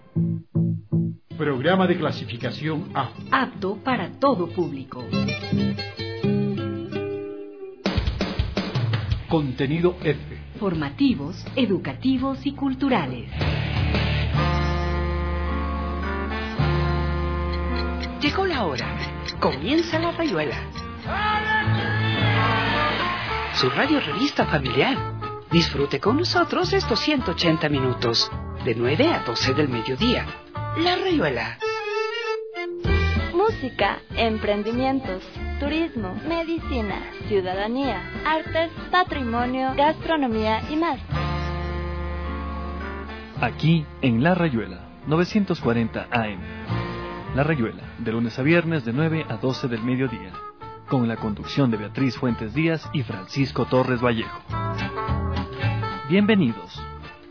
Programa de clasificación A. Apto para todo público. Contenido F. Formativos, educativos y culturales. Llegó la hora. Comienza La Rayuela. Su radio revista familiar. Disfrute con nosotros estos 180 minutos, de 9 a 12 del mediodía. La Rayuela. Música, emprendimientos, turismo, medicina, ciudadanía, artes, patrimonio, gastronomía y más. Aquí en La Rayuela, 940 AM. La Rayuela, de lunes a viernes de 9 a 12 del mediodía, con la conducción de Beatriz Fuentes Díaz y Francisco Torres Vallejo. Bienvenidos.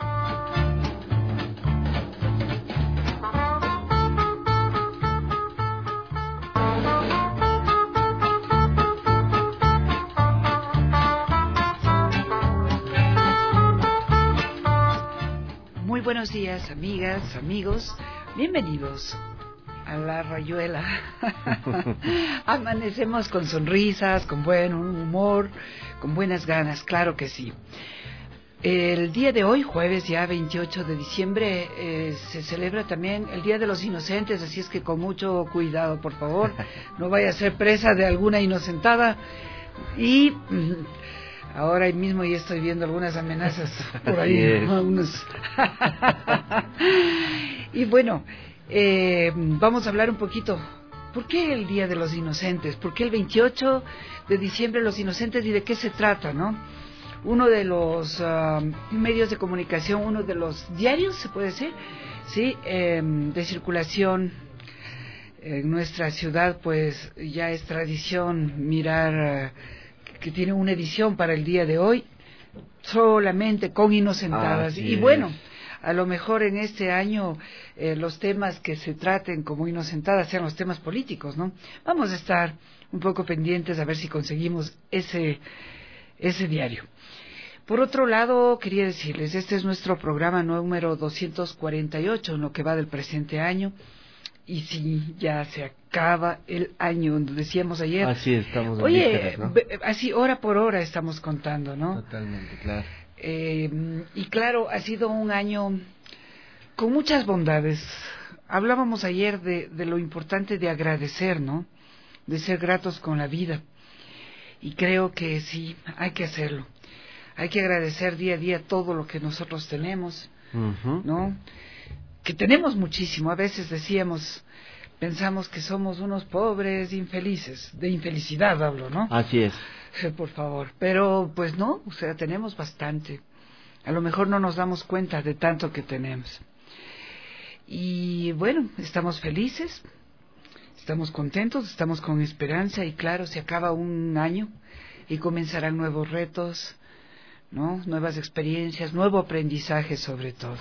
Muy buenos días, amigas, amigos. Bienvenidos a La Rayuela. Amanecemos con sonrisas, con buen humor, con buenas ganas, claro que sí. El día de hoy, jueves ya 28 de diciembre, se celebra también el Día de los Inocentes, así es que con mucho cuidado, por favor, no vaya a ser presa de alguna inocentada. Y ahora mismo ya estoy viendo algunas amenazas por ahí, ¿no? Y bueno, vamos a hablar un poquito. ¿Por qué el Día de los Inocentes? ¿Por qué el 28 de diciembre los inocentes y de qué se trata, no? Uno de los medios de comunicación, uno de los diarios, se puede decir, sí, de circulación en nuestra ciudad, pues ya es tradición mirar que tiene una edición para el día de hoy solamente con inocentadas. Y bueno, a lo mejor en este año los temas que se traten como inocentadas sean los temas políticos, ¿no? Vamos a estar un poco pendientes a ver si conseguimos ese diario. Por otro lado, quería decirles, este es nuestro programa número 248 en lo que va del presente año. Y sí, ya se acaba el año, decíamos ayer. Así estamos en vísperas, ¿no? Así hora por hora estamos contando, ¿no? Totalmente, claro. Y claro, ha sido un año con muchas bondades. Hablábamos ayer de lo importante de agradecer, ¿no? De ser gratos con la vida. Y creo que sí, hay que hacerlo. Hay que agradecer día a día todo lo que nosotros tenemos, ¿no? Que tenemos muchísimo. A veces pensamos que somos unos pobres infelices. De infelicidad hablo, ¿no? Así es. Por favor. Pero pues no, o sea, tenemos bastante. A lo mejor no nos damos cuenta de tanto que tenemos. Y bueno, estamos felices, estamos contentos, estamos con esperanza y claro, se acaba un año y comenzarán nuevos retos, ¿no? Nuevas experiencias, nuevo aprendizaje sobre todo.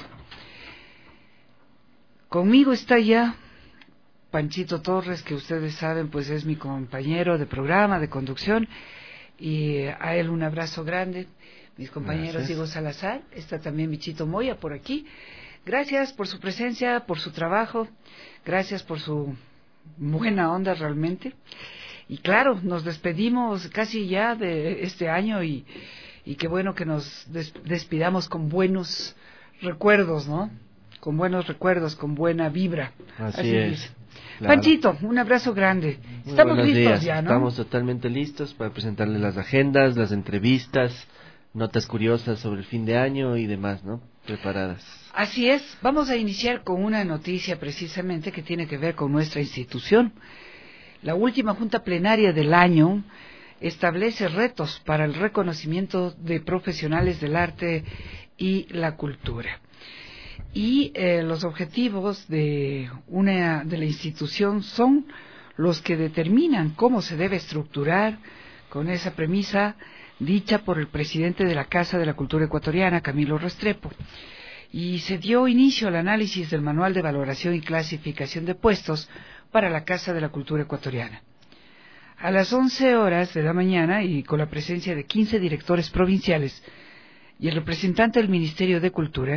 Conmigo está ya Panchito Torres, que ustedes saben, pues es mi compañero de programa, de conducción, y a él un abrazo grande. Mis compañeros Diego Salazar, está también Bichito Moya por aquí. Gracias por su presencia, por su trabajo, gracias por su buena onda realmente. Y claro, nos despedimos casi ya de este año y qué bueno que nos despidamos con buenos recuerdos, ¿no? Con buenos recuerdos, con buena vibra. Así es. Claro. Panchito, un abrazo grande. Estamos listos días. ya, ¿no? Estamos totalmente listos para presentarles las agendas, las entrevistas, notas curiosas sobre el fin de año y demás, ¿no? Preparadas. Así es. Vamos a iniciar con una noticia precisamente que tiene que ver con nuestra institución. La última junta plenaria del año establece retos para el reconocimiento de profesionales del arte y la cultura. Y los objetivos de la institución son los que determinan cómo se debe estructurar con esa premisa dicha por el presidente de la Casa de la Cultura Ecuatoriana, Camilo Restrepo. Y se dio inicio al análisis del Manual de Valoración y Clasificación de Puestos para la Casa de la Cultura Ecuatoriana. A las 11 horas de la mañana y con la presencia de 15 directores provinciales y el representante del Ministerio de Cultura,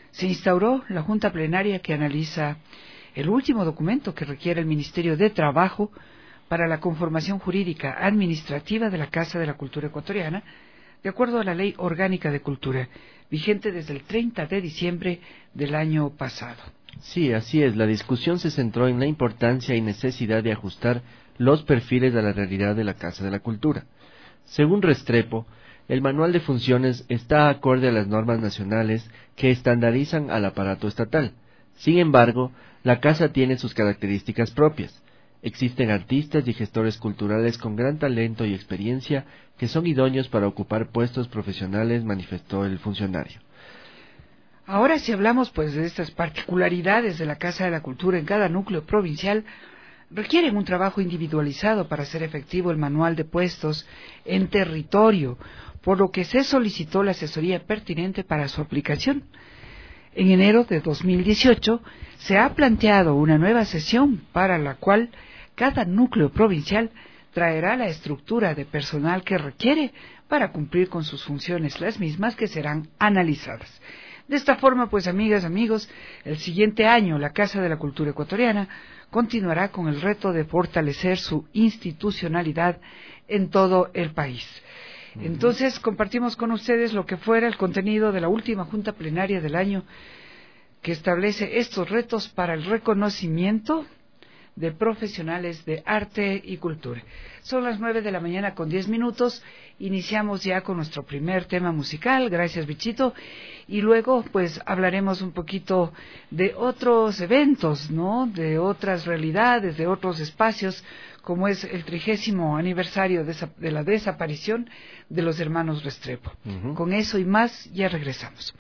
se instauró la Junta Plenaria que analiza el último documento que requiere el Ministerio de Trabajo para la conformación jurídica administrativa de la Casa de la Cultura Ecuatoriana, de acuerdo a la Ley Orgánica de Cultura, vigente desde el 30 de diciembre del año pasado. Sí, así es. La discusión se centró en la importancia y necesidad de ajustar los perfiles a la realidad de la Casa de la Cultura. Según Restrepo, el manual de funciones está acorde a las normas nacionales que estandarizan al aparato estatal. Sin embargo, la Casa tiene sus características propias. Existen artistas y gestores culturales con gran talento y experiencia que son idóneos para ocupar puestos profesionales, manifestó el funcionario. Ahora, si hablamos pues de estas particularidades de la Casa de la Cultura en cada núcleo provincial, requieren un trabajo individualizado para hacer efectivo el manual de puestos en territorio, por lo que se solicitó la asesoría pertinente para su aplicación. En enero de 2018 se ha planteado una nueva sesión para la cual cada núcleo provincial traerá la estructura de personal que requiere para cumplir con sus funciones, las mismas que serán analizadas. De esta forma, pues, amigas, amigos, el siguiente año la Casa de la Cultura Ecuatoriana continuará con el reto de fortalecer su institucionalidad en todo el país. Entonces, compartimos con ustedes lo que fuera el contenido de la última Junta Plenaria del año, que establece estos retos para el reconocimiento de profesionales de arte y cultura. Son las 9 de la mañana con 10 minutos. Iniciamos ya con nuestro primer tema musical. Gracias, Bichito. Y luego, pues, hablaremos un poquito de otros eventos, ¿no? De otras realidades, de otros espacios, como es el 30º aniversario de la desaparición de los hermanos Restrepo. Con eso y más, ya regresamos.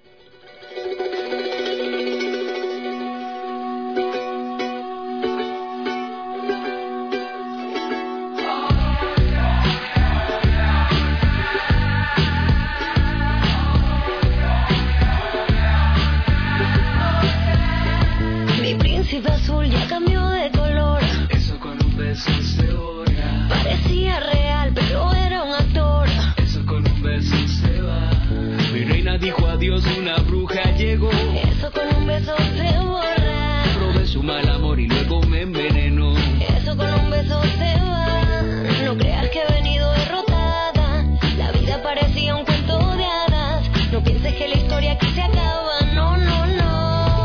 Azul ya cambió de color. Eso con un beso se borra. Parecía real, pero era un actor. Eso con un beso se va. Mi reina dijo adiós, una bruja llegó. Eso con un beso se borra. Probé su mal amor y luego me envenenó. Eso con un beso se va. No creas que he venido derrotada. La vida parecía un cuento de hadas. No pienses que la historia aquí se acaba. No, no, no.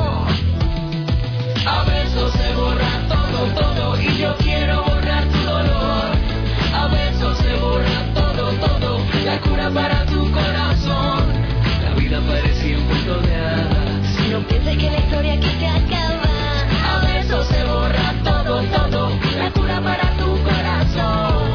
A besos se borra todo, todo, y yo quiero borrar tu dolor. A besos se borra todo, todo, la cura para tu corazón. La vida parecía un cuento de hadas. No pienses que la historia aquí se acaba. A besos se borra todo, todo, la cura para tu corazón.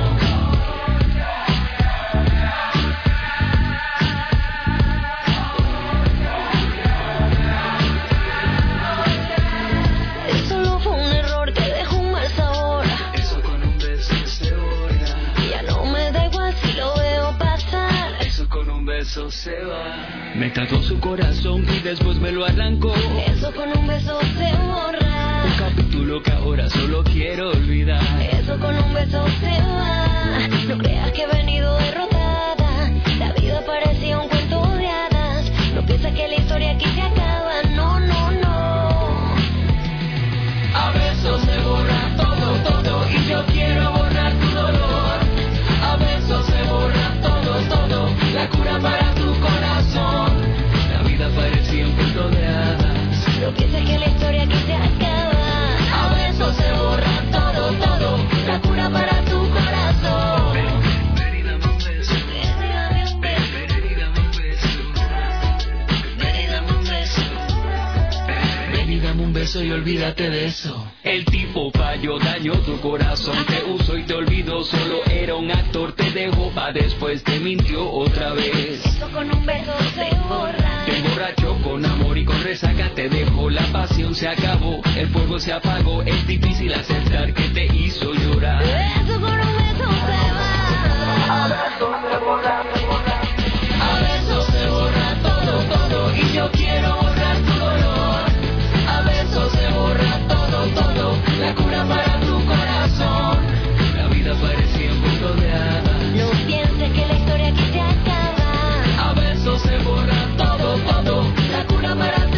Beso se va. Me tatuó su corazón y después me lo arrancó. Eso con un beso se borra. Un capítulo que ahora solo quiero olvidar. Eso con un beso se va. No creas que he venido derrotada. La vida parecía un cuento de hadas. No pienses que la historia aquí se acaba. No, no, no. A besos se borra todo, todo, y yo quiero borrar tu dolor. A besos se borra todo, todo, la cura para tu corazón. La vida parecía un cuento de hadas. No pienses que la historia aquí se acaba. A besos se borra todo, todo, la cura para tu corazón. Ven y dame un beso. Ven y dame un beso. Ven y dame un beso. Ven y dame un beso. Ven y dame un beso y olvídate de eso. El tipo falló, dañó tu corazón. Te usó y te olvidó, solo era un actor. Te dejó, pa' después te mintió otra vez. Eso con un beso se borra. Te emborrachó con amor y con resaca te dejó. La pasión se acabó, el fuego se apagó. Es difícil aceptar que te hizo llorar. Eso con un beso se va. A besos se borra, se borra. A besos se borra todo, todo, y yo quiero borrar tu dolor. A besos se borra todo, todo, la cura para tu corazón. La vida parecía un cuento de hadas. No pienses que la historia aquí se acaba. A besos se borra todo, todo, la cura para tu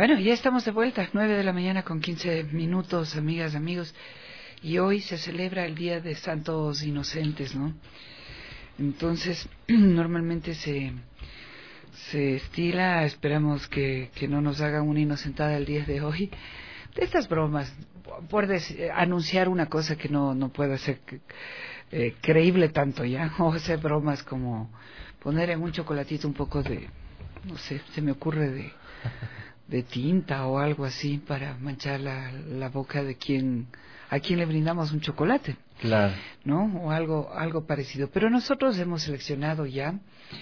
Bueno, ya estamos de vuelta, 9 de la mañana con 15 minutos, amigas, amigos. Y hoy se celebra el Día de Santos Inocentes, ¿no? Entonces, normalmente se estila, esperamos que no nos hagan una inocentada el día de hoy, de estas bromas, por anunciar una cosa que no puede ser creíble tanto ya, o hacer bromas como poner en un chocolatito un poco de, no sé, se me ocurre de tinta o algo así para manchar la boca de a quien le brindamos un chocolate. Claro. ¿No? O algo parecido. Pero nosotros hemos seleccionado ya,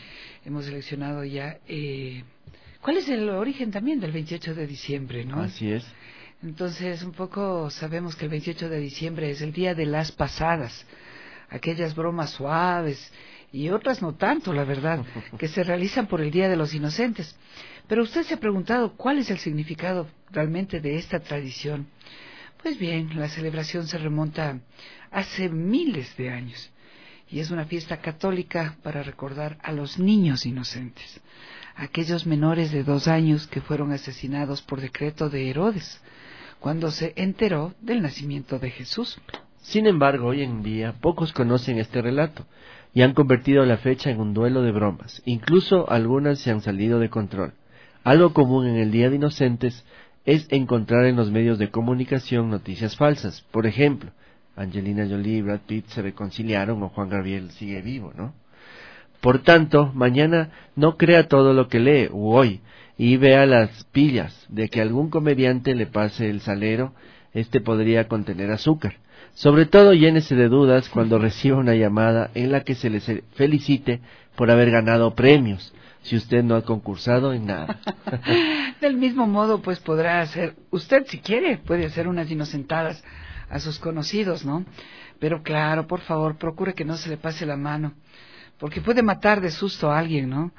¿cuál es el origen también del 28 de diciembre, no? Así es. Entonces, un poco sabemos que el 28 de diciembre es el día de las pasadas, aquellas bromas suaves y otras no tanto, la verdad, que se realizan por el Día de los Inocentes. Pero usted se ha preguntado cuál es el significado realmente de esta tradición. Pues bien, la celebración se remonta hace miles de años y es una fiesta católica para recordar a los niños inocentes, aquellos menores de 2 años que fueron asesinados por decreto de Herodes, cuando se enteró del nacimiento de Jesús. Sin embargo, hoy en día pocos conocen este relato y han convertido la fecha en un duelo de bromas. Incluso algunas se han salido de control. Algo común en el Día de Inocentes es encontrar en los medios de comunicación noticias falsas. Por ejemplo, Angelina Jolie y Brad Pitt se reconciliaron o Juan Gabriel sigue vivo, ¿no? Por tanto, mañana no crea todo lo que lee u hoy y vea las pillas de que algún comediante le pase el salero, podría contener azúcar. Sobre todo llénese de dudas cuando reciba una llamada en la que se le felicite por haber ganado premios, si usted no ha concursado en nada. Del mismo modo, pues podrá hacer, usted si quiere, puede hacer unas inocentadas a sus conocidos, ¿no? Pero claro, por favor, procure que no se le pase la mano, porque puede matar de susto a alguien, ¿no?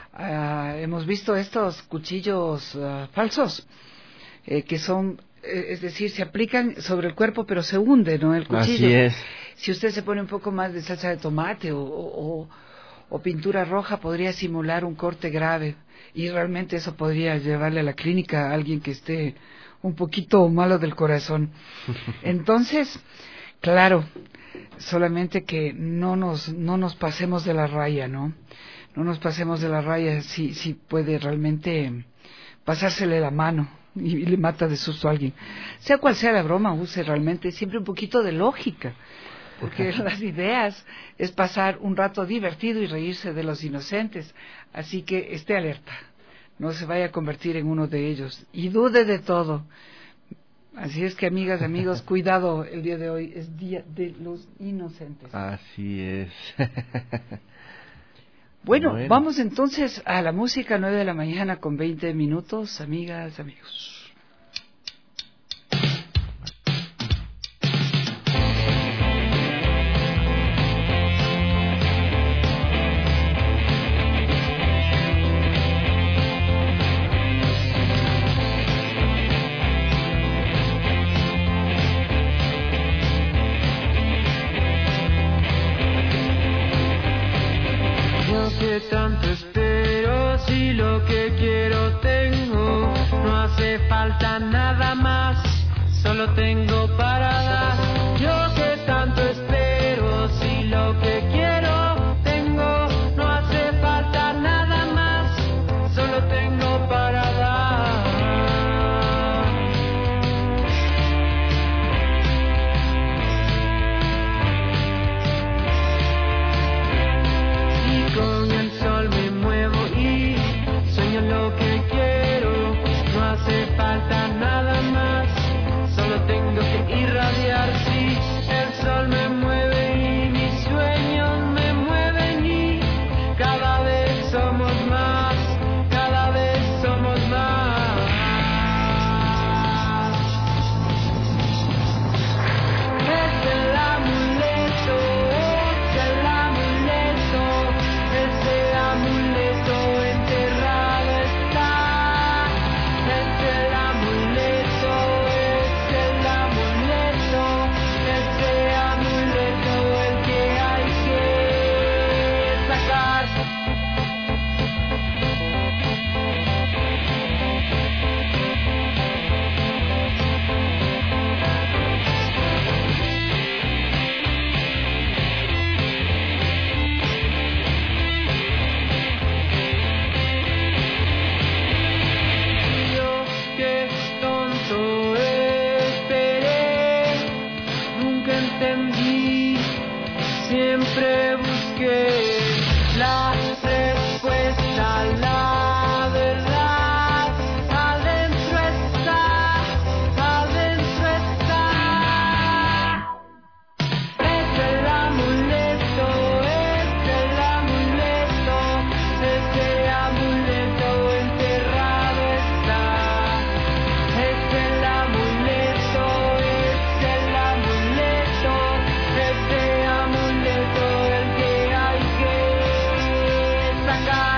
Hemos visto estos cuchillos falsos, que son, es decir, se aplican sobre el cuerpo, pero se hunde, ¿no? El cuchillo. Así es. Si usted se pone un poco más de salsa de tomate o pintura roja, podría simular un corte grave y realmente eso podría llevarle a la clínica a alguien que esté un poquito malo del corazón. Entonces, claro, solamente que no nos pasemos de la raya, ¿no? No nos pasemos de la raya, si puede realmente pasársele la mano y le mata de susto a alguien. Sea cual sea la broma, use realmente siempre un poquito de lógica, porque las ideas es pasar un rato divertido y reírse de los inocentes. Así que esté alerta, no se vaya a convertir en uno de ellos y dude de todo. Así es que, amigas, amigos, cuidado, el día de hoy es Día de los Inocentes. Así es. Bueno, vamos entonces a la música, 9 de la mañana con 20 minutos, amigas, amigos. Tanto espero, si lo que quiero tengo, no hace falta nada más, solo tengo para dar. Yo que tanto espero, si lo que quiero tengo, no hace falta nada más, solo tengo para dar. Y con el sol me muevo y sueño lo que quiero, no hace falta nada más, solo tengo que irradiar, sí. siempre busqué la respuesta, la verdad. Adentro está, adentro está. Es el amuleto, es el amuleto, ese amuleto enterrado está. Es el amuleto, ese amuleto el que hay que sacar.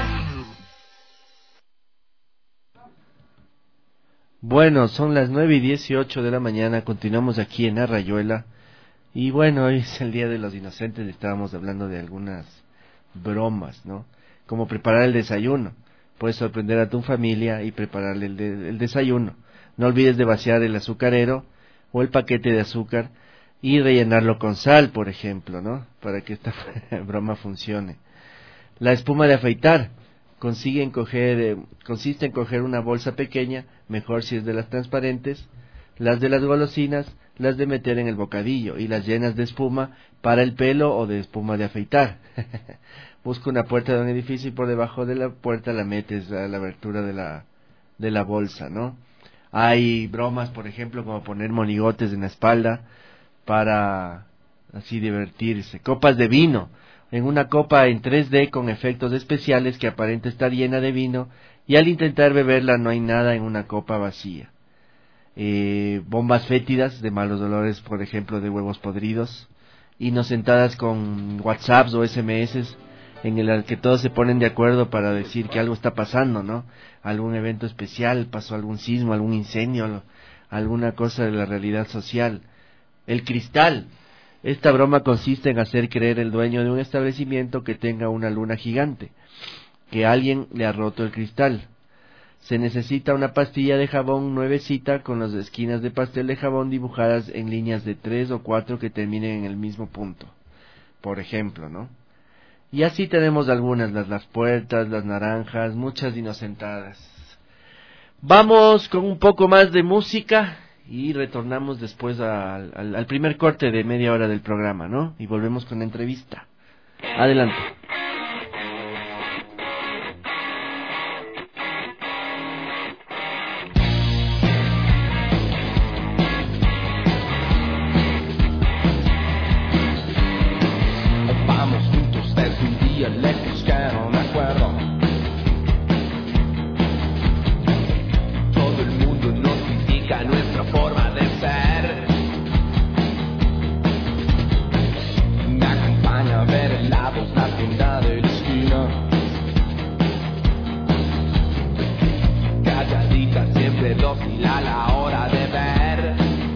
Bueno, son las 9:18 de la mañana, continuamos aquí en La Rayuela. Y bueno, hoy es el Día de los Inocentes, estábamos hablando de algunas bromas, ¿no? Como preparar el desayuno. Puedes sorprender a tu familia y prepararle el desayuno. No olvides de vaciar el azucarero o el paquete de azúcar y rellenarlo con sal, por ejemplo, ¿no? Para que esta broma funcione. La espuma de afeitar consiste en coger una bolsa pequeña, mejor si es de las transparentes, las de las golosinas, las de meter en el bocadillo y las llenas de espuma para el pelo o de espuma de afeitar. Busca una puerta de un edificio y por debajo de la puerta la metes a la abertura de la bolsa, ¿no? Hay bromas, por ejemplo, como poner monigotes en la espalda para así divertirse. Copas de vino. En una copa en 3D con efectos especiales que aparenta estar llena de vino y al intentar beberla no hay nada en una copa vacía. Bombas fétidas de malos olores, por ejemplo, de huevos podridos. Inocentadas con WhatsApps o SMS en el que todos se ponen de acuerdo para decir que algo está pasando, ¿no? Algún evento especial, pasó algún sismo, algún incendio, alguna cosa de la realidad social. El cristal. Esta broma consiste en hacer creer el dueño de un establecimiento que tenga una luna gigante, que alguien le ha roto el cristal. Se necesita una pastilla de jabón nuevecita con las esquinas de pastel de jabón dibujadas en líneas de 3 o 4 que terminen en el mismo punto, por ejemplo, ¿no? Y así tenemos algunas, las puertas, las naranjas, muchas inocentadas. Vamos con un poco más de música y retornamos después al primer corte de media hora del programa, ¿no? Y volvemos con la entrevista. Adelante. Vamos juntos desde un día lejos que no me acuerdo. Todo el mundo nos critica nuestra forma de ser. Me acompaña a ver helados la tienda de la esquina. Calladita, siempre dócil a la hora de ver.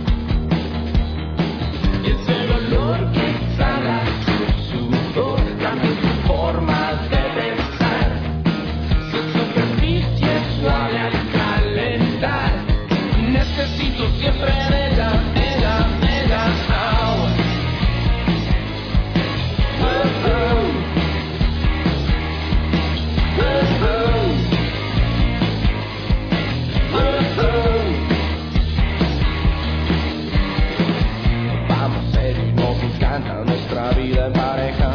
Y es el olor que exhala su sudor, también su forma de pensar. Su superficie suave al calentar. Necesito siempre de ella, oh. Vamos serio y nos encanta nuestra vida en pareja.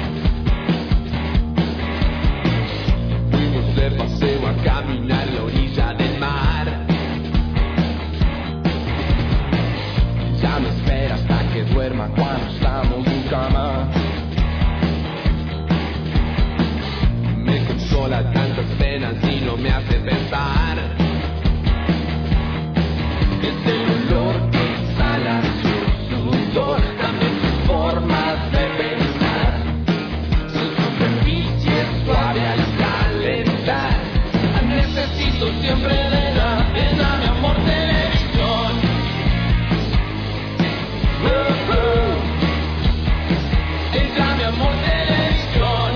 Fuimos de paseo a caminar la orilla del mar. Ya me espera hasta que duerma cuando estamos en cama. Me consola tantas penas y no me hace pensar. Es el olor que exhala su sudor, también su forma de pensar. Su superficie suave al calentar. Necesito siempre de ella, mi amor, televisión. Ella, mi amor, televisión.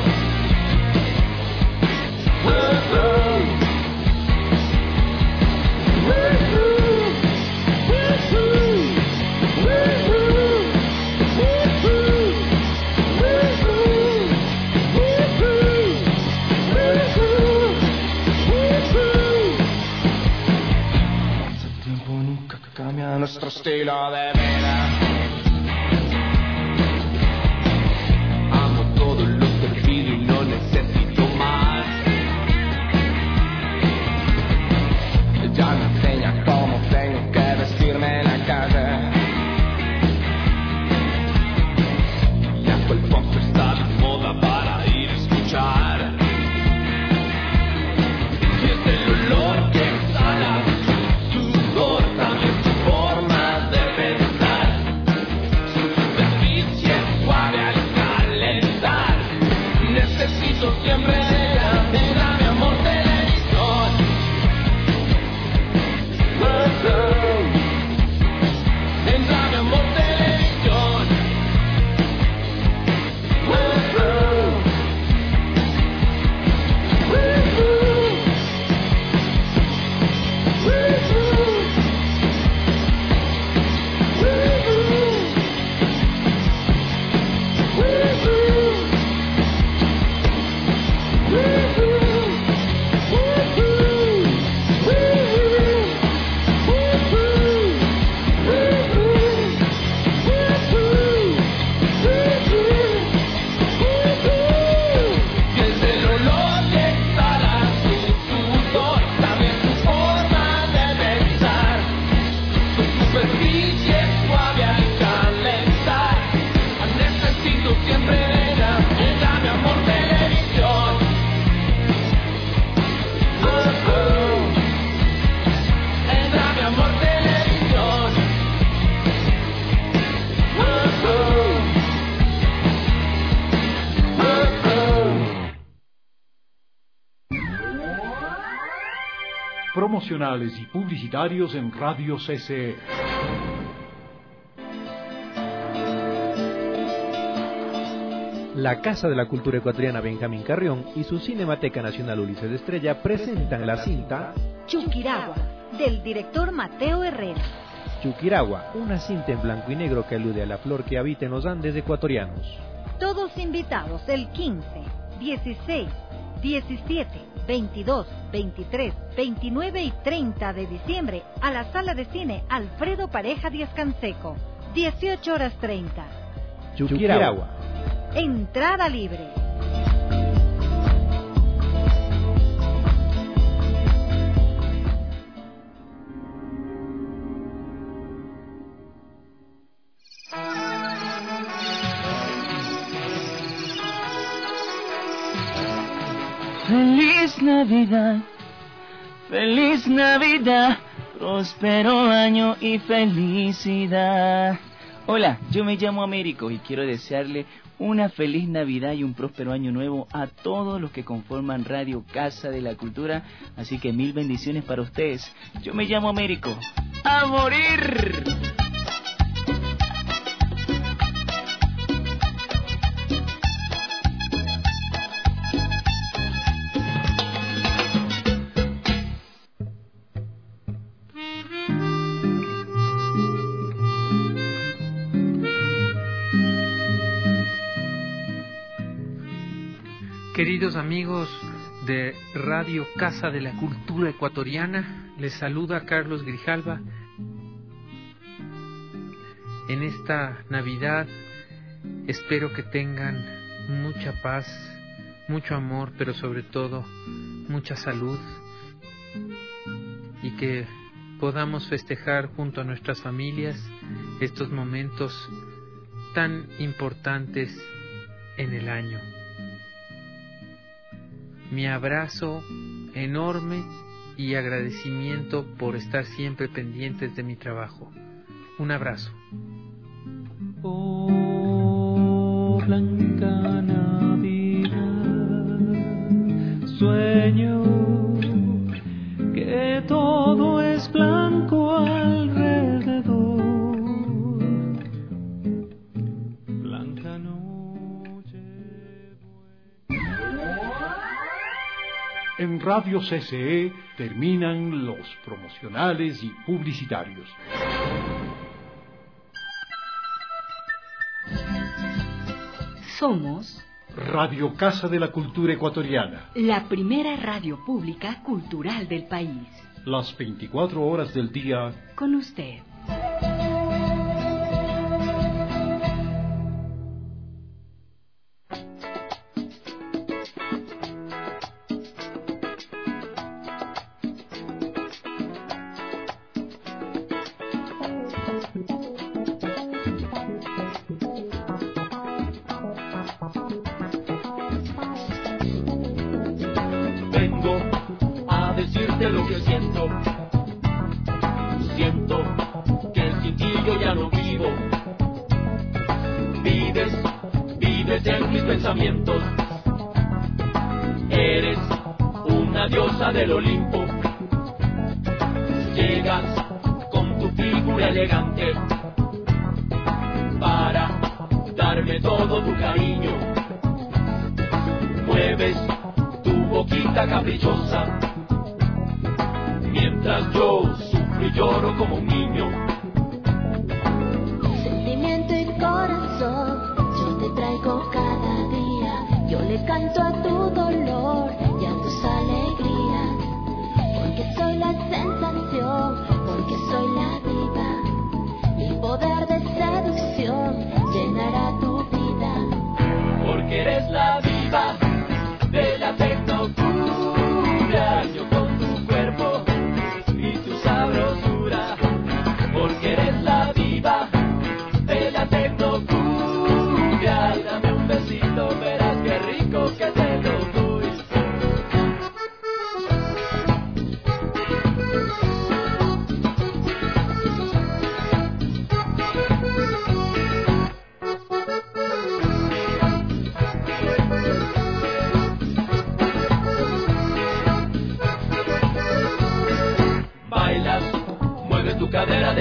Hace tiempo nunca cambia nuestro estilo de vida. promocionales y publicitarios en Radio CCE. La Casa de la Cultura Ecuatoriana Benjamín Carrión y su Cinemateca Nacional Ulises de Estrella presentan la cinta Chuquiragua, del director Mateo Herrera. Chuquiragua, una cinta en blanco y negro que alude a la flor que habita en los Andes ecuatorianos. Todos invitados el 15, 16, 17, 22, 23, 29 y 30 de diciembre a la Sala de Cine Alfredo Pareja Díaz Canseco, 18:30. Chuquiragua. Entrada libre. Feliz Navidad, próspero año y felicidad. Hola, yo me llamo Américo y quiero desearle una feliz Navidad y un próspero año nuevo a todos los que conforman Radio Casa de la Cultura, así que 1000 bendiciones para ustedes. Yo me llamo Américo. ¡A morir! Queridos amigos de Radio Casa de la Cultura Ecuatoriana, les saluda Carlos Grijalva. En esta Navidad espero que tengan mucha paz, mucho amor, pero sobre todo mucha salud, y que podamos festejar junto a nuestras familias estos momentos tan importantes en el año. Mi abrazo enorme y agradecimiento por estar siempre pendientes de mi trabajo. Un abrazo. Oh, blanca Navidad, sueño que todo es blanco alrededor. Blanca noche. En Radio CCE terminan los promocionales y publicitarios. Somos Radio Casa de la Cultura Ecuatoriana, la primera radio pública cultural del país. las 24 horas del día Con usted. Vengo a decirte lo que siento. Siento que sin ti yo ya no vivo. Vives en mis pensamientos. Eres una diosa del Olimpo. Llegas con tu figura elegante para darme todo tu cariño. Mueves tu boquita caprichosa mientras yo sufro y lloro como un niño. Sentimiento y corazón, yo te traigo cada día. Yo le canto a tu dolor y a tus alegrías, porque soy la sensación, porque soy la diva. Mi poder de seducción llenará tu vida, porque eres la diva de la tecnocumbia. Yo con tu cuerpo y tu sabrosura, por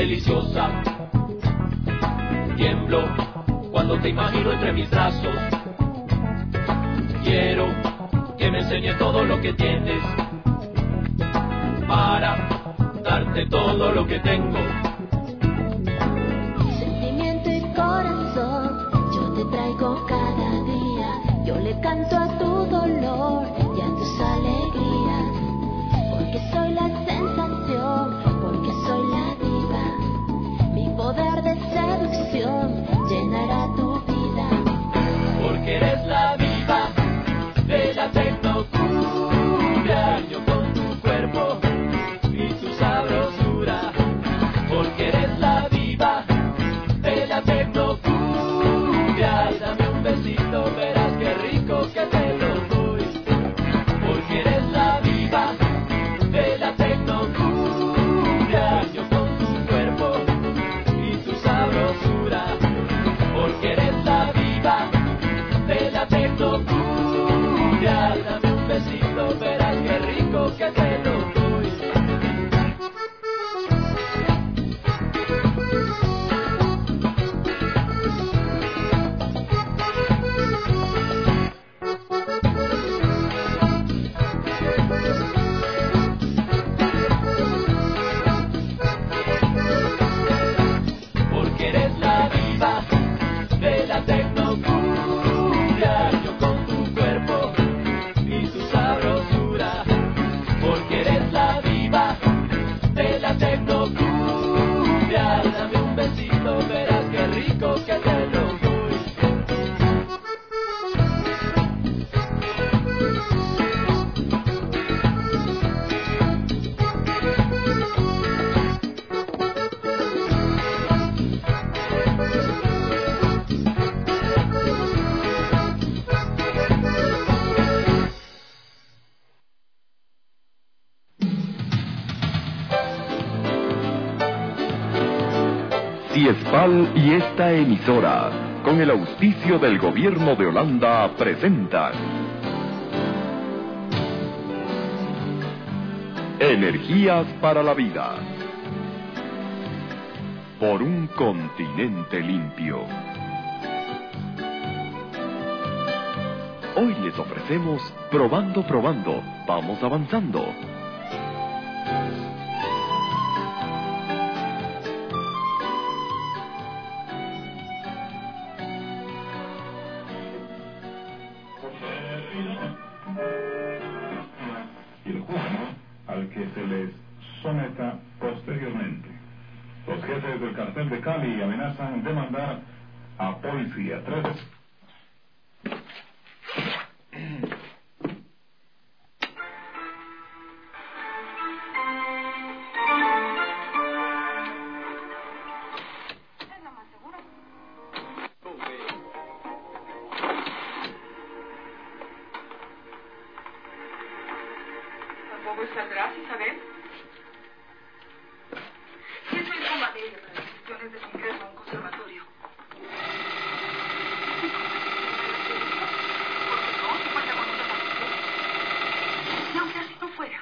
deliciosa. Tiemblo cuando te imagino entre mis brazos. Quiero que me enseñes todo lo que tienes para darte todo lo que tengo. Sentimiento y corazón, yo te traigo cada día. Yo le canto a tu dolor y a tus alegrías. Porque soy la sensación, porque soy la diva. Mi poder de seducción llenará tu vida. Porque eres la diva de la tecnocumbia. Yo con tu cuerpo y tu sabrosura. Porque eres la diva de la tecnocumbia. Y dame un besito, verás qué rico que te lo doy. Porque eres la diva de la tecnocumbia. Yo con tu cuerpo y tu sabrosura. Porque eres la diva de la tecnocumbia. Y dame un besito, verás qué rico que te lo doy. Porque eres la diva de la tecnocumbia. Yo con tu cuerpo y tu sabrosura. Porque eres la diva de la tecnocumbia. Dame un besito, verás qué rico que te lo doy. Ciespal y esta emisora, con el auspicio del Gobierno de Holanda, presentan Energías para la Vida, por un continente limpio. Hoy les ofrecemos Probando, Probando, vamos avanzando. Y el juzgo al que se les someta posteriormente. Los jefes del cartel de Cali amenazan demandar a policía. 3. ¿Tampoco está atrás, Isabel? ¿Qué es el materia para las gestiones de su ingreso a un conservatorio? Porque no se cuenta con otra familia. Y aunque así no fuera.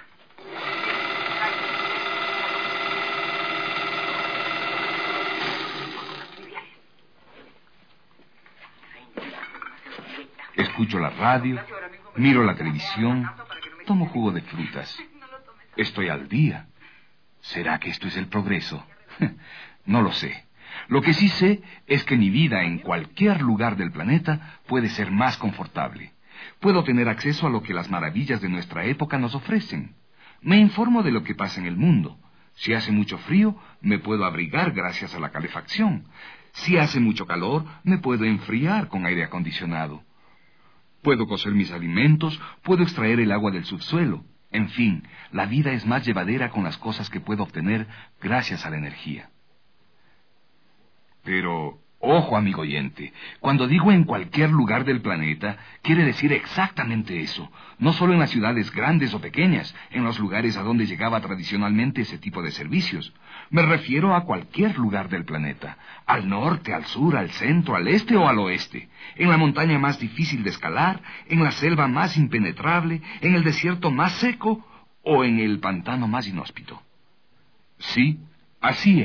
Escucho la radio, miro la televisión, tomo jugo de frutas. Estoy al día. ¿Será que esto es el progreso? No lo sé. Lo que sí sé es que mi vida en cualquier lugar del planeta puede ser más confortable. Puedo tener acceso a lo que las maravillas de nuestra época nos ofrecen. Me informo de lo que pasa en el mundo. Si hace mucho frío, me puedo abrigar gracias a la calefacción. Si hace mucho calor, me puedo enfriar con aire acondicionado. Puedo cocer mis alimentos, puedo extraer el agua del subsuelo. En fin, la vida es más llevadera con las cosas que puedo obtener gracias a la energía. Pero, ojo, amigo oyente, cuando digo en cualquier lugar del planeta, quiere decir exactamente eso. No solo en las ciudades grandes o pequeñas, en los lugares a donde llegaba tradicionalmente ese tipo de servicios. Me refiero a cualquier lugar del planeta, al norte, al sur, al centro, al este o al oeste, en la montaña más difícil de escalar, en la selva más impenetrable, en el desierto más seco o en el pantano más inhóspito. Sí, así es.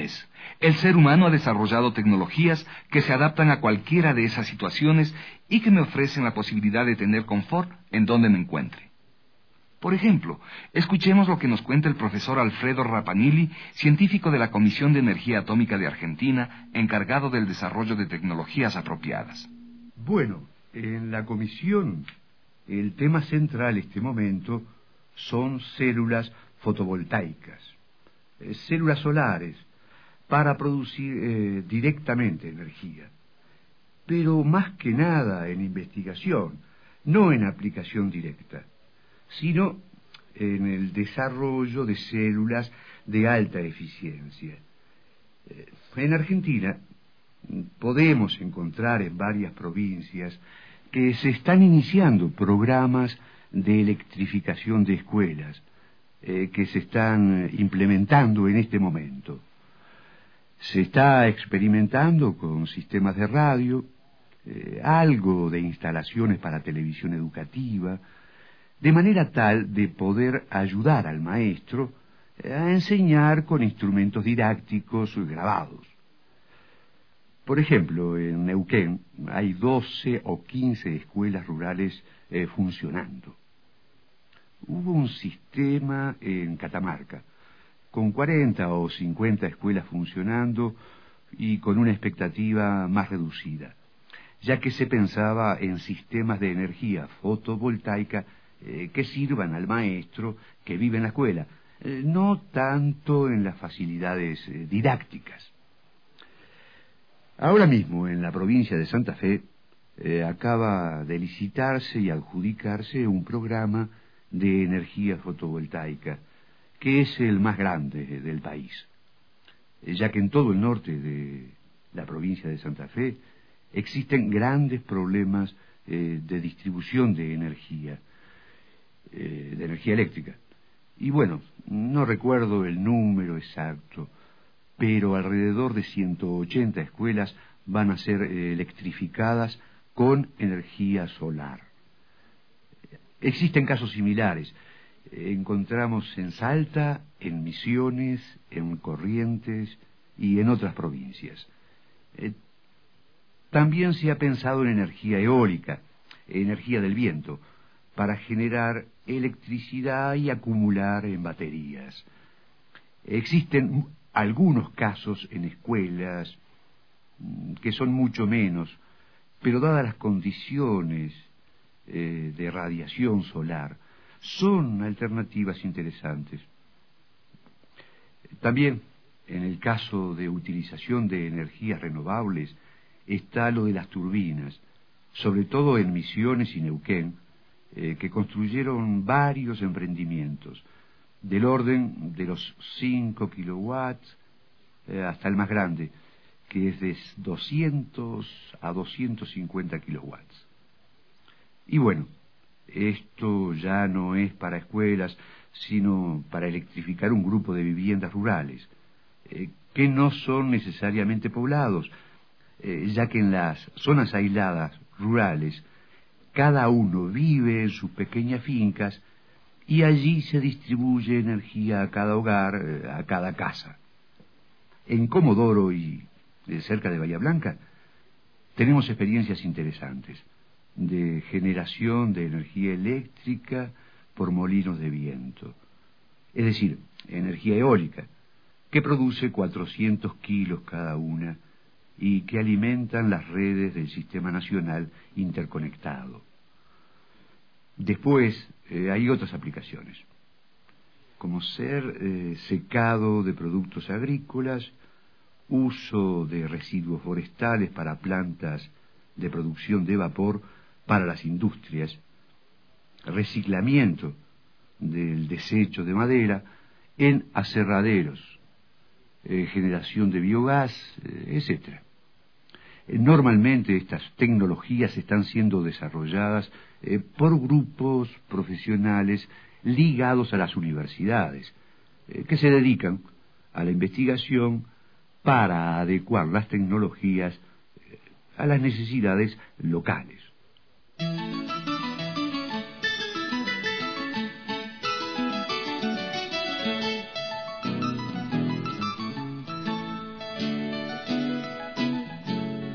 El ser humano ha desarrollado tecnologías que se adaptan a cualquiera de esas situaciones y que me ofrecen la posibilidad de tener confort en donde me encuentre. Por ejemplo, escuchemos lo que nos cuenta el profesor Alfredo Rapanilli, científico de la Comisión de Energía Atómica de Argentina, encargado del desarrollo de tecnologías apropiadas. Bueno, en la comisión, el tema central este momento son células fotovoltaicas, células solares, para producir directamente energía. Pero más que nada en investigación, no en aplicación directa, sino en el desarrollo de células de alta eficiencia. En Argentina podemos encontrar en varias provincias que se están iniciando programas de electrificación de escuelas que se están implementando en este momento. Se está experimentando con sistemas de radio, algo de instalaciones para televisión educativa, de manera tal de poder ayudar al maestro a enseñar con instrumentos didácticos grabados. Por ejemplo, en Neuquén hay 12 o 15 escuelas rurales funcionando. Hubo un sistema en Catamarca, con 40 o 50 escuelas funcionando y con una expectativa más reducida, ya que se pensaba en sistemas de energía fotovoltaica que sirvan al maestro que vive en la escuela, no tanto en las facilidades didácticas. Ahora mismo, en la provincia de Santa Fe, acaba de licitarse y adjudicarse un programa de energía fotovoltaica, que es el más grande del país, ya que en todo el norte de la provincia de Santa Fe existen grandes problemas de distribución de energía eléctrica. Y bueno, no recuerdo el número exacto, pero alrededor de 180 escuelas van a ser electrificadas con energía solar. Existen casos similares. Encontramos en Salta, en Misiones, en Corrientes y en otras provincias. También se ha pensado en energía eólica, energía del viento, para generar electricidad y acumular en baterías. Existen algunos casos en escuelas que son mucho menos, pero dadas las condiciones de radiación solar, son alternativas interesantes. También, en el caso de utilización de energías renovables, está lo de las turbinas, sobre todo en Misiones y Neuquén, que construyeron varios emprendimientos, del orden de los 5 kilowatts hasta el más grande, que es de 200 a 250 kilowatts. Y bueno, esto ya no es para escuelas, sino para electrificar un grupo de viviendas rurales, que no son necesariamente poblados, ya que en las zonas aisladas rurales cada uno vive en sus pequeñas fincas y allí se distribuye energía a cada hogar, a cada casa. En Comodoro y cerca de Bahía Blanca tenemos experiencias interesantes de generación de energía eléctrica por molinos de viento, es decir, energía eólica, que produce 400 kilos cada una y que alimentan las redes del Sistema Nacional Interconectado. Después hay otras aplicaciones, como ser secado de productos agrícolas, uso de residuos forestales para plantas de producción de vapor para las industrias, reciclamiento del desecho de madera en aserraderos, generación de biogás, etc. Normalmente estas tecnologías están siendo desarrolladas por grupos profesionales ligados a las universidades, que se dedican a la investigación para adecuar las tecnologías a las necesidades locales.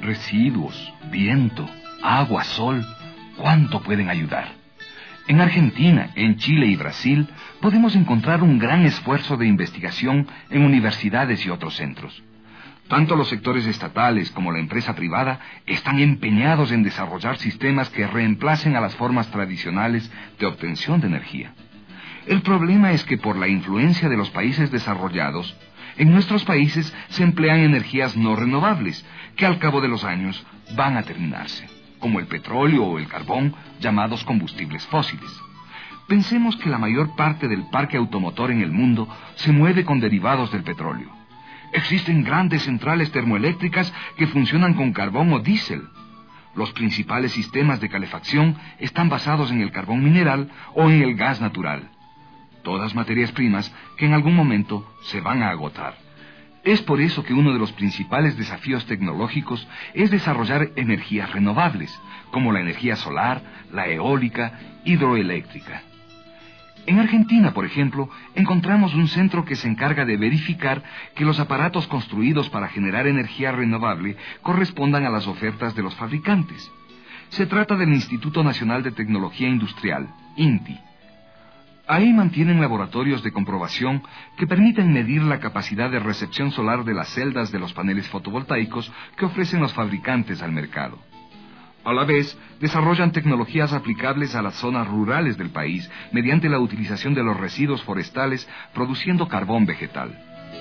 Residuos, viento, agua, sol, ¿cuánto pueden ayudar? En Argentina, en Chile y Brasil podemos encontrar un gran esfuerzo de investigación en universidades y otros centros. Tanto los sectores estatales como la empresa privada están empeñados en desarrollar sistemas que reemplacen a las formas tradicionales de obtención de energía. El problema es que por la influencia de los países desarrollados, en nuestros países se emplean energías no renovables, que al cabo de los años van a terminarse, como el petróleo o el carbón, llamados combustibles fósiles. Pensemos que la mayor parte del parque automotor en el mundo se mueve con derivados del petróleo. Existen grandes centrales termoeléctricas que funcionan con carbón o diésel. Los principales sistemas de calefacción están basados en el carbón mineral o en el gas natural. Todas materias primas que en algún momento se van a agotar. Es por eso que uno de los principales desafíos tecnológicos es desarrollar energías renovables, como la energía solar, la eólica, hidroeléctrica. En Argentina, por ejemplo, encontramos un centro que se encarga de verificar que los aparatos construidos para generar energía renovable correspondan a las ofertas de los fabricantes. Se trata del Instituto Nacional de Tecnología Industrial, INTI. Ahí mantienen laboratorios de comprobación que permiten medir la capacidad de recepción solar de las celdas de los paneles fotovoltaicos que ofrecen los fabricantes al mercado. A la vez, desarrollan tecnologías aplicables a las zonas rurales del país mediante la utilización de los residuos forestales produciendo carbón vegetal.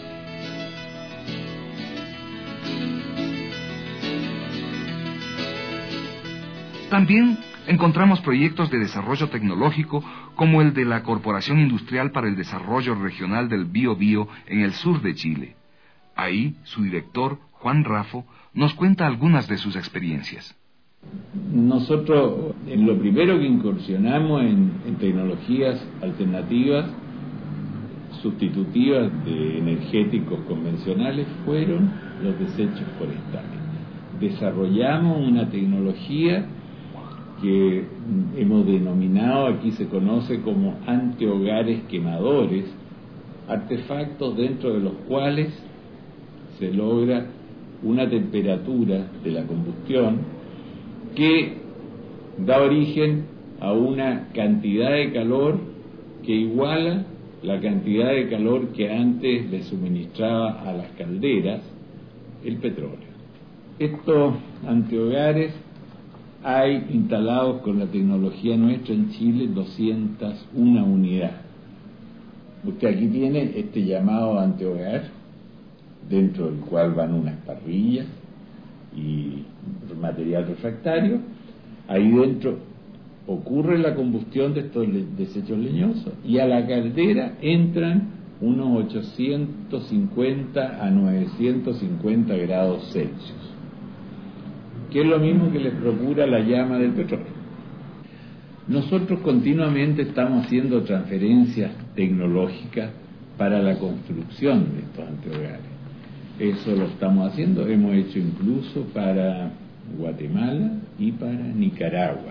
También encontramos proyectos de desarrollo tecnológico como el de la Corporación Industrial para el Desarrollo Regional del Biobío en el sur de Chile. Ahí, su director, Juan Raffo, nos cuenta algunas de sus experiencias. Nosotros, en lo primero que incursionamos en tecnologías alternativas, sustitutivas de energéticos convencionales, fueron los desechos forestales. Desarrollamos una tecnología que hemos denominado, aquí se conoce como antihogares quemadores, artefactos dentro de los cuales se logra una temperatura de la combustión que da origen a una cantidad de calor que iguala la cantidad de calor que antes le suministraba a las calderas el petróleo. Estos antihogares hay instalados con la tecnología nuestra en Chile 201 unidades. Usted aquí tiene este llamado antihogar, dentro del cual van unas parrillas y material refractario. Ahí dentro ocurre la combustión de estos desechos leñosos y a la caldera entran unos 850 a 950 grados Celsius, que es lo mismo que les procura la llama del petróleo. Nosotros continuamente estamos haciendo transferencias tecnológicas para la construcción de estos antihogares. Eso lo estamos haciendo, hemos hecho incluso para Guatemala y para Nicaragua.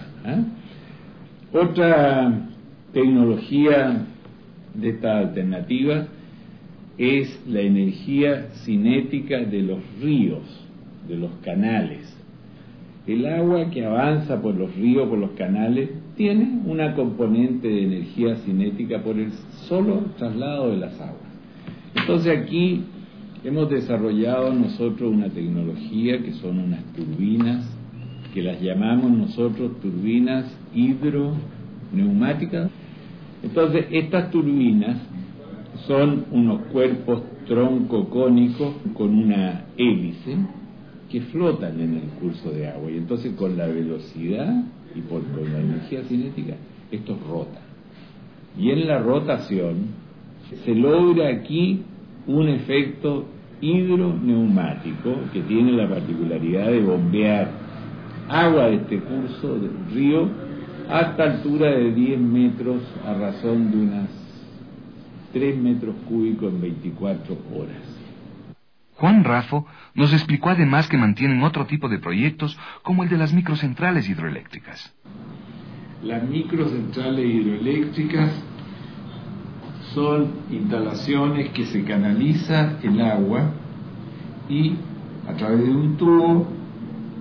Otra tecnología de esta alternativa es la energía cinética de los ríos, de los canales. El agua que avanza por los ríos, por los canales, tiene una componente de energía cinética por el solo traslado de las aguas. Entonces aquí hemos desarrollado nosotros una tecnología que son unas turbinas, que las llamamos nosotros turbinas hidroneumáticas. Entonces estas turbinas son unos cuerpos troncocónicos con una hélice que flotan en el curso de agua, y entonces con la velocidad y con la energía cinética estos rotan, y en la rotación se logra aquí un efecto hidroneumático que tiene la particularidad de bombear agua de este curso del río hasta altura de 10 metros a razón de unas 3 metros cúbicos en 24 horas. Juan Raffo nos explicó además que mantienen otro tipo de proyectos como el de las microcentrales hidroeléctricas. Las microcentrales hidroeléctricas son instalaciones que se canaliza el agua y a través de un tubo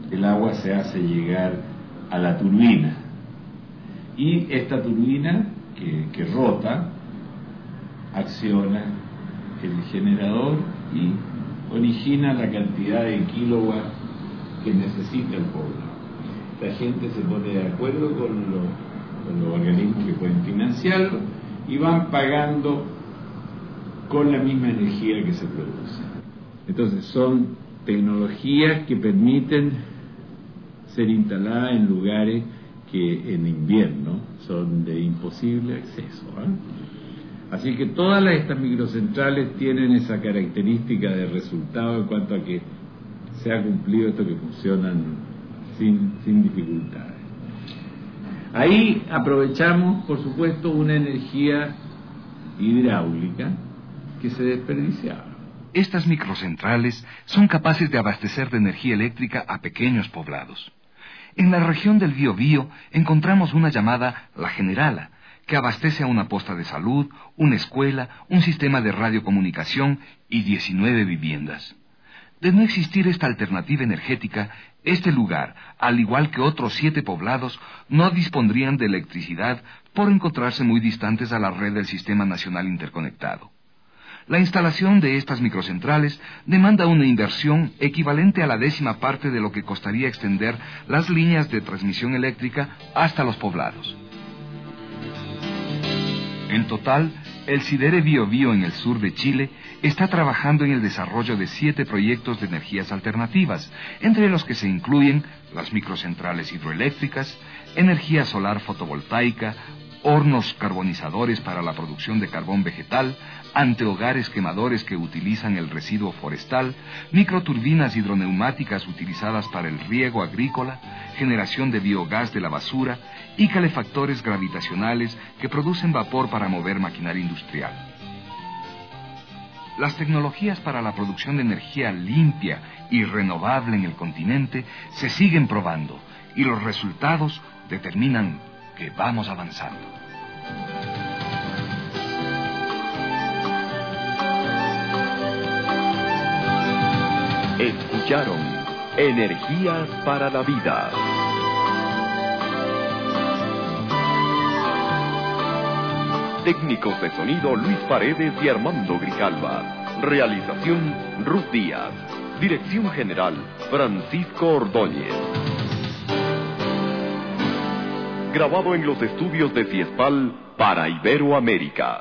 el agua se hace llegar a la turbina. Y esta turbina que rota, acciona el generador y origina la cantidad de kilowatts que necesita el poblado. La gente se pone de acuerdo con los organismos que pueden financiarlo y van pagando con la misma energía que se produce. Entonces son tecnologías que permiten ser instaladas en lugares que en invierno son de imposible acceso, Así que todas estas microcentrales tienen esa característica de resultado en cuanto a que se ha cumplido esto, que funcionan sin dificultades. Ahí aprovechamos, por supuesto, una energía hidráulica que se desperdiciaba. Estas microcentrales son capaces de abastecer de energía eléctrica a pequeños poblados. En la región del Biobío encontramos una llamada La Generala, que abastece a una posta de salud, una escuela, un sistema de radiocomunicación y 19 viviendas. De no existir esta alternativa energética, este lugar, al igual que otros 7 poblados, no dispondrían de electricidad por encontrarse muy distantes a la red del Sistema Nacional Interconectado. La instalación de estas microcentrales demanda una inversión equivalente a la 10ª parte de lo que costaría extender las líneas de transmisión eléctrica hasta los poblados. En total, el Sidere Biobío en el sur de Chile está trabajando en el desarrollo de 7 proyectos de energías alternativas, entre los que se incluyen las microcentrales hidroeléctricas, energía solar fotovoltaica, hornos carbonizadores para la producción de carbón vegetal, antehogares quemadores que utilizan el residuo forestal, microturbinas hidroneumáticas utilizadas para el riego agrícola, generación de biogás de la basura y calefactores gravitacionales que producen vapor para mover maquinaria industrial. Las tecnologías para la producción de energía limpia y renovable en el continente se siguen probando y los resultados determinan que vamos avanzando. Escucharon Energías para la Vida. Técnicos de sonido Luis Paredes y Armando Grijalva. Realización Ruth Díaz. Dirección General Francisco Ordóñez. Grabado en los estudios de Fiespal para Iberoamérica.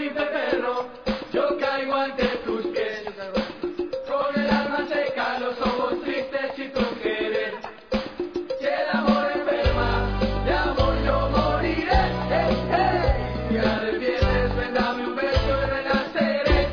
simple perro, yo caigo ante tus pies. Con el alma seca, los ojos tristes y tu querer. Si el amor enferma, de amor yo moriré. Día de viernes, ven, dame un beso y renaceré.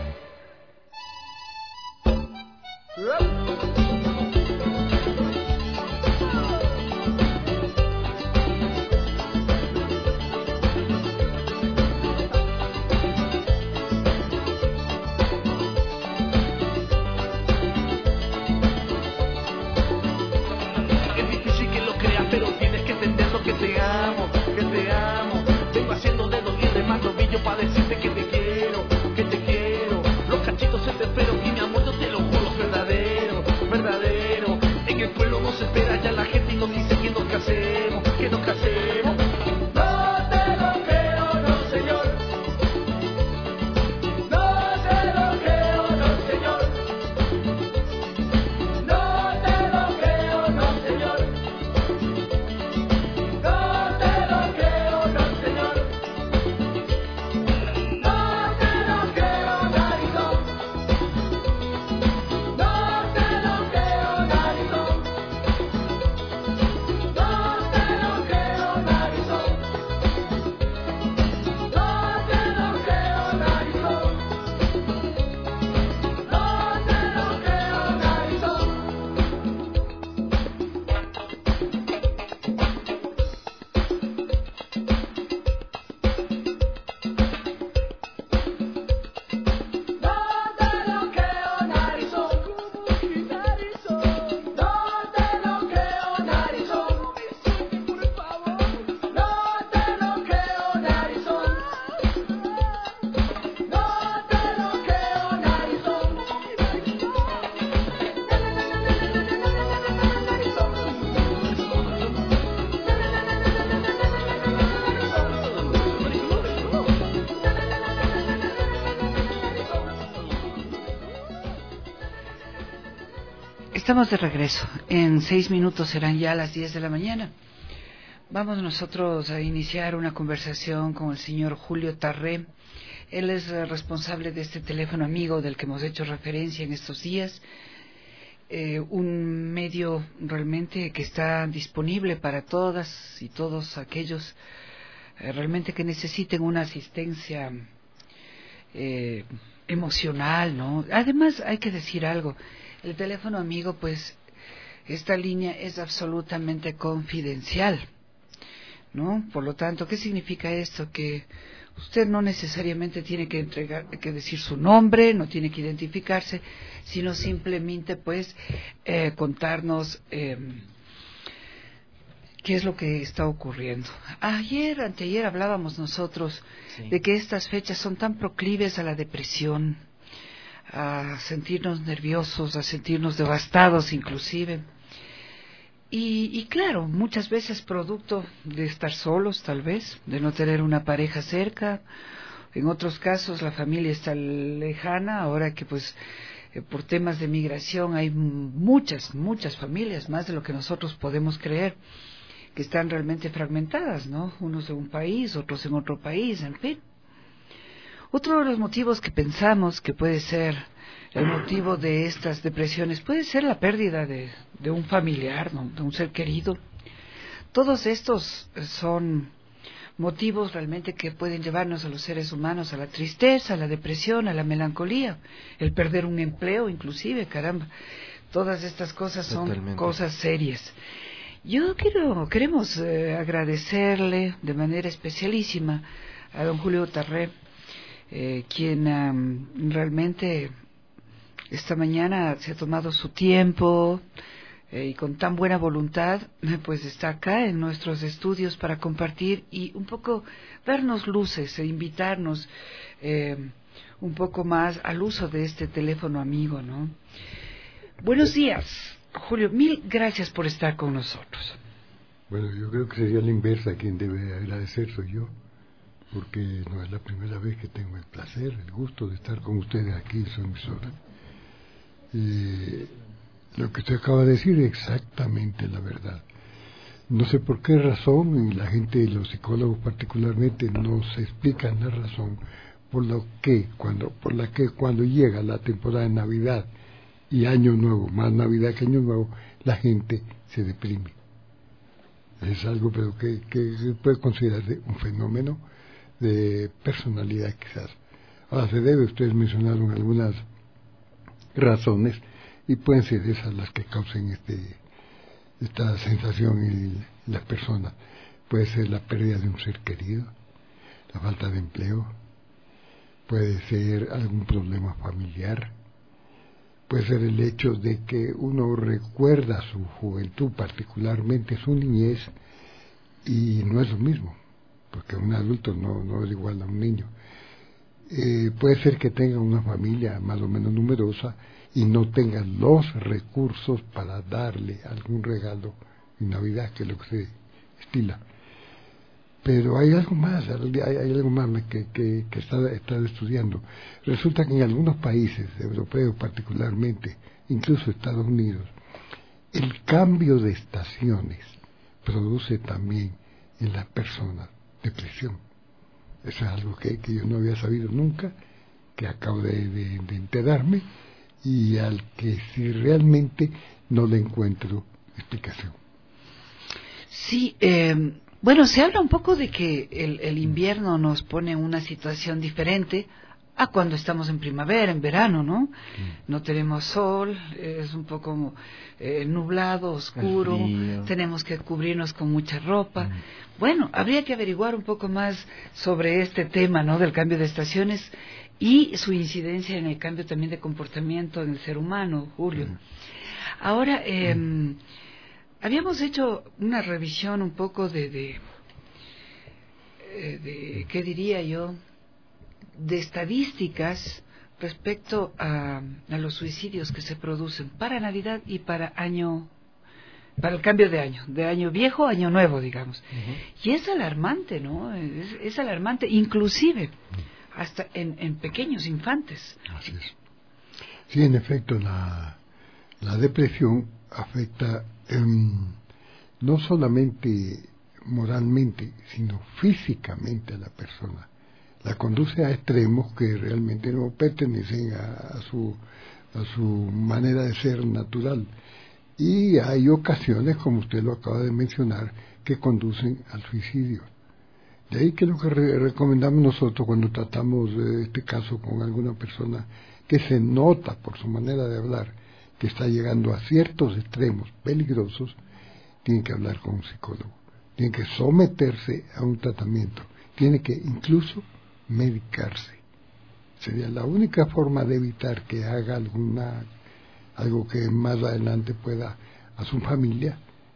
Es difícil que lo creas, pero tienes que entender lo que te amo, que te amo. Vengo haciendo dedos y de más novillo para decirte que te quiero, que te quiero. Los cachitos se te esperan y mi amor yo te lo juro, es verdadero, verdadero. En el pueblo no se espera ya la gente y nos dice que nos casemos, que nos casemos. No te lo creo, no señor. No te lo creo, no señor. No te lo creo, no señor. No te lo creo, no señor. No te lo creo, narizón. No te lo creo, narizón. No te lo creo, narizón. No te lo creo, narizón. No te lo creo, narizón. No te lo creo, narizón. No te lo creo, narizón. No te lo creo, narizón. No te lo creo, narizón. Estamos de regreso. En 6 minutos serán ya las 10 de la mañana. Vamos nosotros a iniciar una conversación con el señor Julio Tarré. Él es responsable de este teléfono amigo del que hemos hecho referencia en estos días. Un medio realmente que está disponible para todas y todos aquellos realmente que necesiten una asistencia emocional, ¿no? Además, hay que decir algo. El teléfono amigo, pues, esta línea es absolutamente confidencial, ¿no? Por lo tanto, ¿qué significa esto? Que usted no necesariamente tiene que decir su nombre, no tiene que identificarse, sino simplemente, pues, contarnos qué es lo que está ocurriendo. Anteayer hablábamos nosotros de que estas fechas son tan proclives a la depresión, a sentirnos nerviosos, a sentirnos devastados inclusive. Y claro, muchas veces producto de estar solos tal vez, de no tener una pareja cerca. En otros casos la familia está lejana, ahora que pues por temas de migración hay muchas familias, más de lo que nosotros podemos creer, que están realmente fragmentadas, ¿no? Unos en un país, otros en otro país, en fin. Otro de los motivos que pensamos que puede ser el motivo de estas depresiones puede ser la pérdida de un familiar, ¿no? De un ser querido. Todos estos son motivos realmente que pueden llevarnos a los seres humanos a la tristeza, a la depresión, a la melancolía, el perder un empleo inclusive, caramba. Todas estas cosas son cosas serias. Queremos agradecerle de manera especialísima a don Julio Tarré, quien realmente esta mañana se ha tomado su tiempo y con tan buena voluntad, pues está acá en nuestros estudios para compartir y un poco darnos luces e invitarnos un poco más al uso de este teléfono amigo, ¿no? Buenos días, Julio, mil gracias por estar con nosotros. Bueno, yo creo que sería la inversa, quien debe agradecer soy yo, porque no es la primera vez que tengo el placer, el gusto de estar con ustedes aquí en su emisora. Lo que usted acaba de decir es exactamente la verdad. No sé por qué razón, y la gente, los psicólogos particularmente, no se explican la razón por la que cuando llega la temporada de Navidad y Año Nuevo, más Navidad que Año Nuevo, la gente se deprime. Es algo pero que puede considerarse un fenómeno de personalidad quizás. Ahora se debe, ustedes mencionaron algunas razones y pueden ser esas las que causen esta sensación en las personas. Puede ser la pérdida de un ser querido, la falta de empleo, puede ser algún problema familiar, puede ser el hecho de que uno recuerda su juventud, particularmente su niñez, y no es lo mismo, porque un adulto no es igual a un niño. Puede ser que tenga una familia más o menos numerosa y no tenga los recursos para darle algún regalo en Navidad, que es lo que se estila. Pero hay algo más, que está estudiando. Resulta que en algunos países europeos particularmente, incluso Estados Unidos, el cambio de estaciones produce también en las personas depresión. Eso es algo que yo no había sabido nunca, que acabo de enterarme, y al que si realmente no le encuentro explicación. Sí, bueno, se habla un poco de que el invierno nos pone en una situación diferente a cuando estamos en primavera, en verano, ¿no? No tenemos sol, es un poco nublado, oscuro, tenemos que cubrirnos con mucha ropa. Bueno, habría que averiguar un poco más sobre este tema, ¿no?, del cambio de estaciones y su incidencia en el cambio también de comportamiento en el ser humano, Julio. Ahora, habíamos hecho una revisión un poco de ¿qué diría yo?, de estadísticas respecto a los suicidios que se producen para Navidad y para el cambio de año viejo a año nuevo, digamos. Y es alarmante, ¿no? Es alarmante, inclusive hasta en pequeños infantes. Así es. Sí, en efecto, la depresión afecta no solamente moralmente, sino físicamente a la persona. La conduce a extremos que realmente no pertenecen a su manera de ser natural. Y hay ocasiones, como usted lo acaba de mencionar, que conducen al suicidio. De ahí que lo que recomendamos nosotros cuando tratamos este caso con alguna persona que se nota por su manera de hablar que está llegando a ciertos extremos peligrosos, tiene que hablar con un psicólogo, tiene que someterse a un tratamiento, tiene que incluso medicarse. Sería la única forma de evitar que haga algo que más adelante pueda a su familia,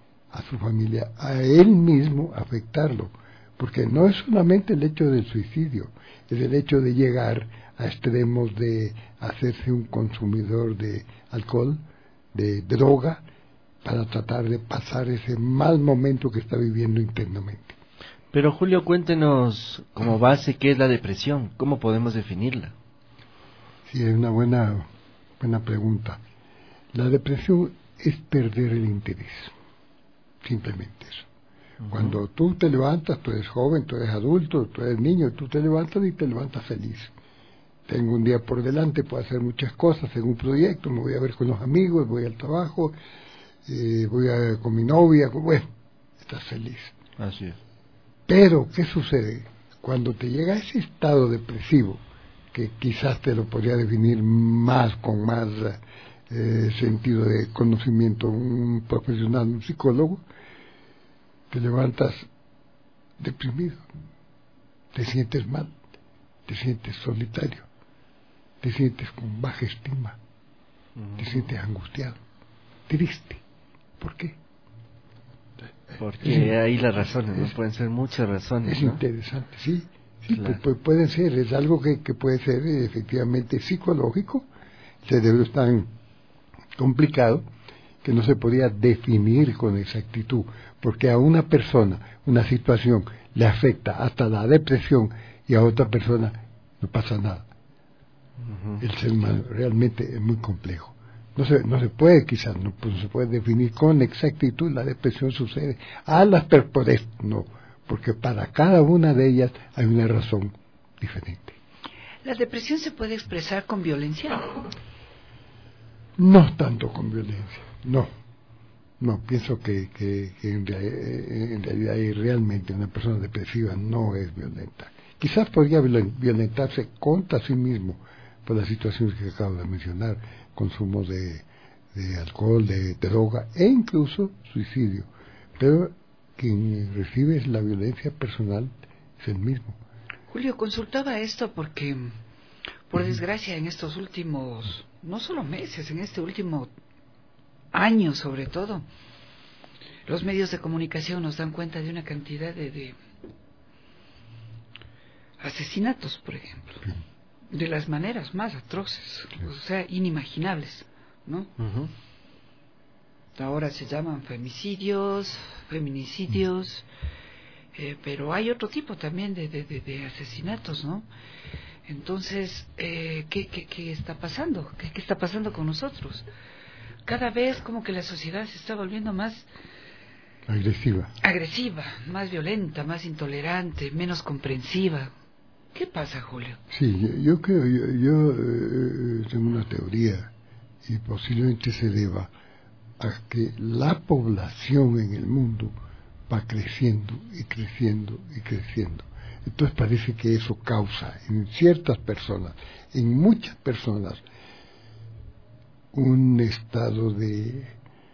a él mismo afectarlo, porque no es solamente el hecho del suicidio, es el hecho de llegar a extremos de hacerse un consumidor de alcohol, de droga, para tratar de pasar ese mal momento que está viviendo internamente. Pero Julio, cuéntenos como base qué es la depresión, cómo podemos definirla. Sí, es una buena pregunta. La depresión es perder el interés, simplemente eso. Cuando tú te levantas, tú eres joven, tú eres adulto, tú eres niño, tú te levantas y te levantas feliz. Tengo un día por delante, puedo hacer muchas cosas en un proyecto, me voy a ver con los amigos, voy al trabajo, con mi novia, bueno, estás feliz. Así es. Pero, ¿qué sucede? Cuando te llega ese estado depresivo, que quizás te lo podría definir con más sentido de conocimiento un profesional, un psicólogo, te levantas deprimido, te sientes mal, te sientes solitario, te sientes con baja estima, te sientes angustiado, triste. ¿Por qué? Porque ahí las razones, ¿no? Pueden ser muchas razones. Es ¿no? interesante, sí. Claro. Pueden ser, es algo que puede ser efectivamente psicológico. El cerebro es tan complicado que no se podría definir con exactitud, porque a una persona, una situación, le afecta hasta la depresión y a otra persona no pasa nada. El ser humano realmente es muy complejo. No se puede, quizás, no se puede definir con exactitud la depresión sucede a las personas, no, porque para cada una de ellas hay una razón diferente. ¿La depresión se puede expresar con violencia? No tanto con violencia, no. No, pienso que en realidad y realmente una persona depresiva no es violenta. Quizás podría violentarse contra sí mismo por las situaciones que acabo de mencionar, consumo de alcohol, de droga e incluso suicidio. Pero quien recibe la violencia personal es el mismo. Julio, consultaba esto porque, por desgracia, en estos últimos, no solo meses, en este último año sobre todo, los medios de comunicación nos dan cuenta de una cantidad de asesinatos, por ejemplo, de las maneras más atroces, o sea, inimaginables, ¿no? Ahora se llaman feminicidios, pero hay otro tipo también de asesinatos, ¿no? Entonces, ¿qué está pasando? ¿Qué está pasando con nosotros? Cada vez como que la sociedad se está volviendo más agresiva, más violenta, más intolerante, menos comprensiva. ¿Qué pasa, Julio? Sí, yo creo, yo tengo una teoría y posiblemente se deba a que la población en el mundo va creciendo y creciendo y creciendo. Entonces parece que eso causa en ciertas personas, en muchas personas, un estado de,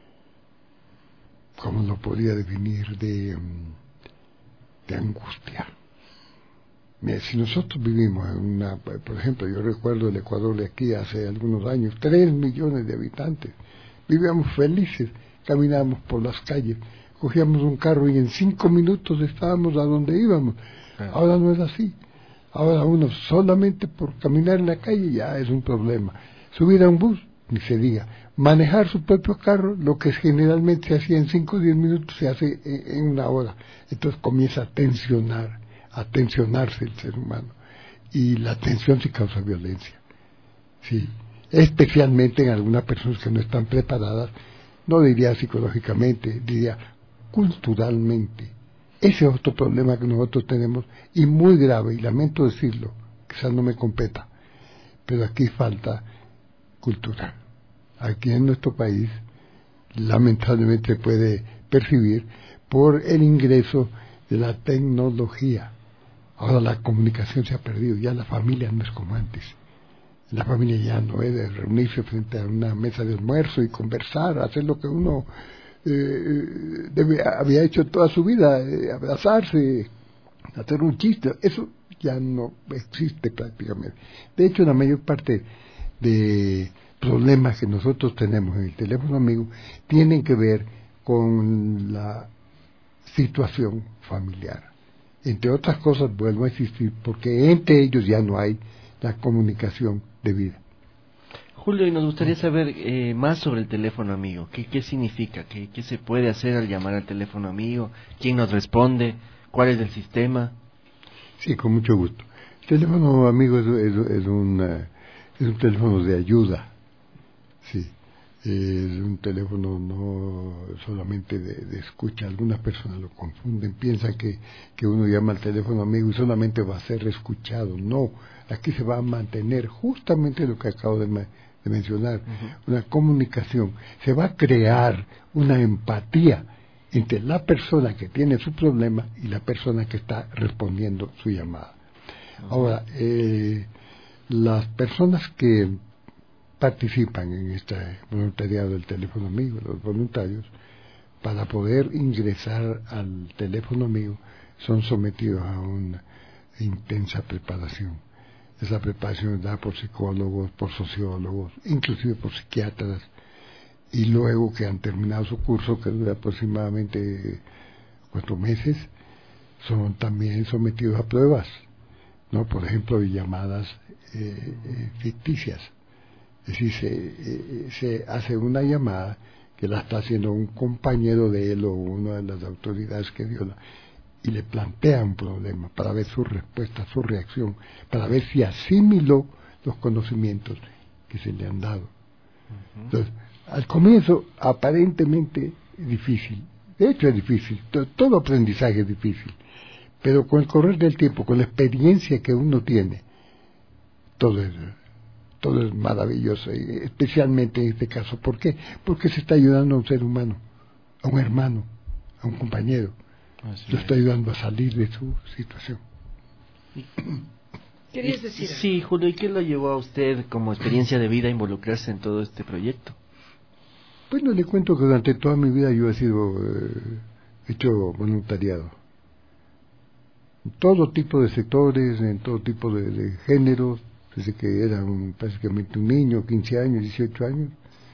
¿cómo lo podría definir?, de angustia. Mira, si nosotros vivimos en una, por ejemplo, yo recuerdo el Ecuador de aquí hace algunos años, 3 millones de habitantes, vivíamos felices, caminábamos por las calles, cogíamos un carro y en 5 minutos estábamos a donde íbamos. Ahora no es así. Ahora uno solamente por caminar en la calle ya es un problema. Subir a un bus, ni se diga. Manejar su propio carro, lo que generalmente se hacía en 5 o 10 minutos, se hace en 1 hora. Entonces comienza a tensionarse el ser humano. Y la tensión sí causa violencia. Sí. Especialmente en algunas personas que no están preparadas, no diría psicológicamente, diría culturalmente. Ese es otro problema que nosotros tenemos, y muy grave, y lamento decirlo, quizás no me competa, pero aquí falta cultura. Aquí en nuestro país, lamentablemente se puede percibir por el ingreso de la tecnología. Ahora la comunicación se ha perdido, ya la familia no es como antes. La familia ya no es de reunirse frente a una mesa de almuerzo y conversar, hacer lo que uno había hecho toda su vida, abrazarse, hacer un chiste. Eso ya no existe prácticamente. De hecho, la mayor parte de problemas que nosotros tenemos en el teléfono amigo tienen que ver con la situación familiar. Entre otras cosas, vuelvo a insistir, porque entre ellos ya no hay la comunicación debida. Julio, y nos gustaría saber más sobre el teléfono amigo. ¿Qué significa? ¿Qué se puede hacer al llamar al teléfono amigo? ¿Quién nos responde? ¿Cuál es el sistema? Sí, con mucho gusto. El teléfono amigo es un teléfono de ayuda. Sí. Es un teléfono no solamente de escucha. Algunas personas lo confunden, piensan que uno llama al teléfono amigo y solamente va a ser escuchado. No, aquí se va a mantener justamente lo que acabo de mencionar, una comunicación. Se va a crear una empatía entre la persona que tiene su problema y la persona que está respondiendo su llamada. Ahora, las personas que participan en este voluntariado del teléfono amigo, los voluntarios, para poder ingresar al teléfono amigo, son sometidos a una intensa preparación. Esa preparación es dada por psicólogos, por sociólogos, inclusive por psiquiatras, y luego que han terminado su curso, que dura aproximadamente 4 meses, son también sometidos a pruebas, ¿no? Por ejemplo, de llamadas ficticias. Es decir, se hace una llamada que la está haciendo un compañero de él o una de las autoridades que viola, y le plantea un problema para ver su respuesta, su reacción, para ver si asimiló los conocimientos que se le han dado. Entonces, al comienzo aparentemente es difícil, de hecho es difícil, todo aprendizaje es difícil, pero con el correr del tiempo, con la experiencia que uno tiene, todo es maravilloso, y especialmente en este caso. ¿Por qué? Porque se está ayudando a un ser humano, a un hermano, a un compañero. Lo está ayudando a salir de su situación. ¿Querías decir? Sí, Julio, ¿y qué lo llevó a usted como experiencia de vida a involucrarse en todo este proyecto? Bueno, le cuento que durante toda mi vida yo he sido hecho voluntariado. En todo tipo de sectores, en todo tipo de géneros, desde que era prácticamente un niño, 15 años, 18 años.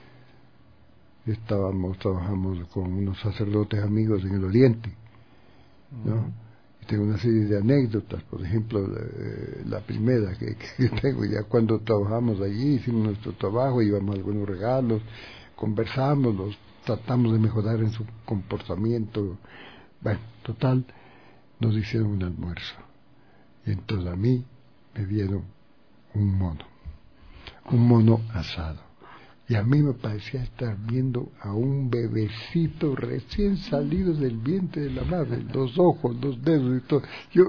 Trabajamos con unos sacerdotes amigos en el Oriente, ¿no? Y tengo una serie de anécdotas, por ejemplo, la primera que tengo, ya cuando trabajamos allí, hicimos nuestro trabajo, llevamos algunos regalos, conversamos, los tratamos de mejorar en su comportamiento. Bueno, total, nos hicieron un almuerzo. Y entonces a mí me dieron un mono asado. Y a mí me parecía estar viendo a un bebecito recién salido del vientre de la madre, los ojos, los dedos y todo. Yo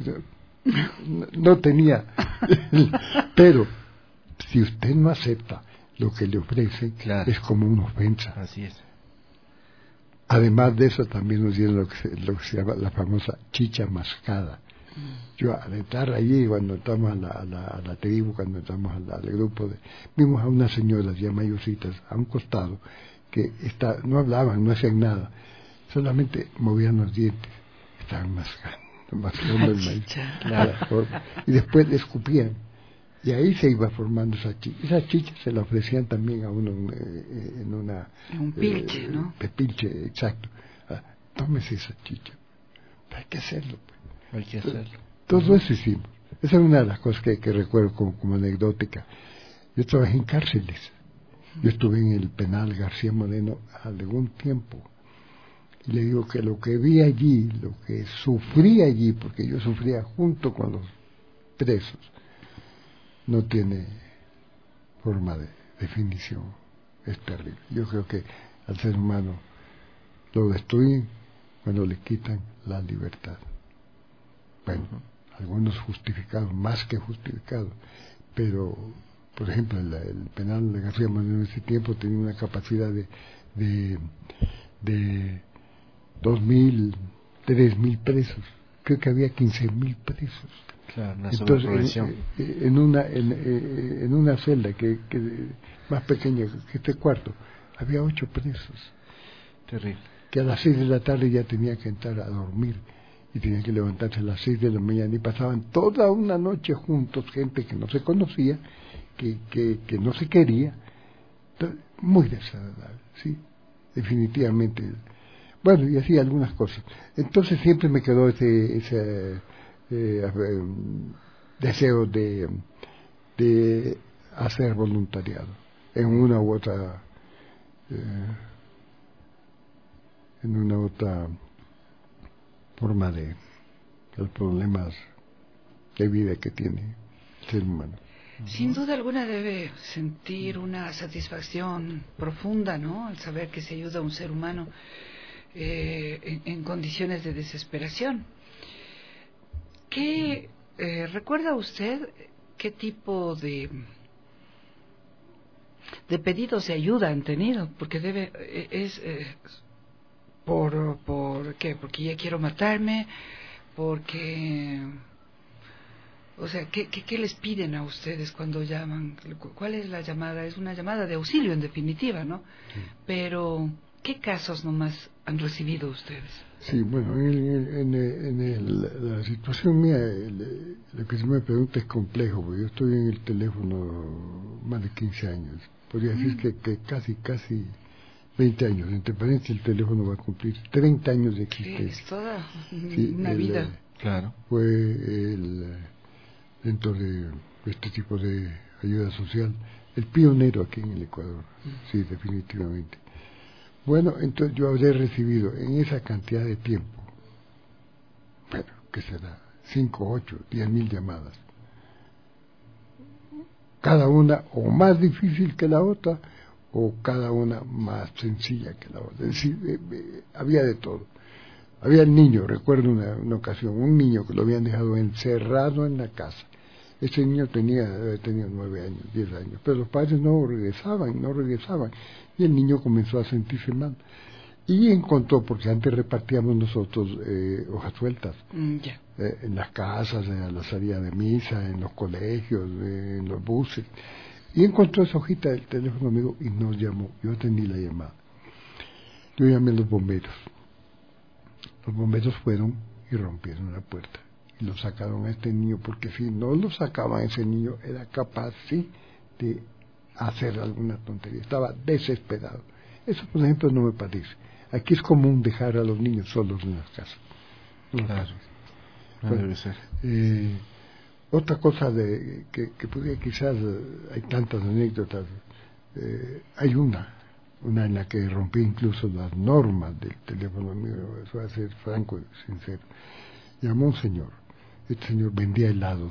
no tenía, pero si usted no acepta lo que le ofrecen, claro, es como una ofensa. Así es. Además de eso, también nos dieron lo que se llama la famosa chicha mascada. Yo al entrar allí, cuando entramos a la tribu, cuando entramos al grupo, vimos a unas señoras ya mayorcitas a un costado que no hablaban, no hacían nada, solamente movían los dientes, estaban mascando el maíz, y después le escupían, y ahí se iba formando esa chicha. Esa chicha se la ofrecían también a uno en un pilche, ¿no? Pilche, exacto. Tómese esa chicha, hay que hacerlo. Hay que hacerlo. Todo eso hicimos. Esa es una de las cosas que recuerdo como anecdótica. Yo trabajé en cárceles. Yo estuve en el penal García Moreno algún tiempo. Y le digo que lo que vi allí, lo que sufrí allí, porque yo sufría junto con los presos, no tiene forma de definición. Es terrible. Yo creo que al ser humano lo destruyen cuando le quitan la libertad. Bueno, algunos justificados, más que justificados, pero, por ejemplo, el penal de García Moreno en ese tiempo tenía una capacidad de 2.000, 3.000 presos. Creo que había 15.000 presos. Claro, una entonces, en una celda que más pequeña que este cuarto, había 8 presos. Terrible. Que a las 6 de la tarde ya tenía que entrar a dormir. Y tenían que levantarse a las 6 de la mañana y pasaban toda una noche juntos, gente que no se conocía, que no se quería. Entonces, muy desagradable, sí, definitivamente. Bueno, y así algunas cosas. Entonces siempre me quedó ese deseo de hacer voluntariado en una u otra forma de los problemas de vida que tiene el ser humano. Sin duda alguna debe sentir una satisfacción profunda, ¿no? Al saber que se ayuda a un ser humano en condiciones de desesperación. ¿Qué recuerda usted qué tipo de pedidos de ayuda han tenido? Porque ¿por qué? Porque ya quiero matarme, porque... O sea, ¿qué les piden a ustedes cuando llaman? ¿Cuál es la llamada? Es una llamada de auxilio, en definitiva, ¿no? Sí. Pero, ¿qué casos nomás han recibido ustedes? Sí, bueno, la situación mía, lo que se me pregunta es complejo, porque yo estoy en el teléfono más de 15 años. Podría decir que casi 20 años. Entre paréntesis, el teléfono va a cumplir 30 años de existencia. Es toda una vida. Claro. Fue dentro de este tipo de ayuda social, el pionero aquí en el Ecuador. Sí, definitivamente. Bueno, entonces yo habré recibido en esa cantidad de tiempo, bueno, ¿qué será? 5, 8, 10.000 llamadas. Cada una o más difícil que la otra, o cada una más sencilla que la otra. Es decir, había de todo. Había el niño, recuerdo una ocasión, un niño que lo habían dejado encerrado en la casa, Ese niño tenía 9 años, 10 años, pero los padres no regresaban, y el niño comenzó a sentirse mal. Y encontró, porque antes repartíamos nosotros hojas sueltas, en las casas, a la salida de misa, en los colegios, en los buses, y encontró esa hojita del teléfono amigo y nos llamó. Yo atendí la llamada. Yo llamé a los bomberos. Los bomberos fueron y rompieron la puerta y lo sacaron a este niño, porque si no lo sacaban, ese niño era capaz, sí, de hacer alguna tontería. Estaba desesperado. Eso, por ejemplo, no me parece. Aquí es común dejar a los niños solos en las casas. Claro. No bueno, debe ser. Otra cosa que podría, quizás, hay tantas anécdotas. Hay una en la que rompí incluso las normas del teléfono mío, eso va a ser franco y sincero. Llamó un señor. Este señor vendía helados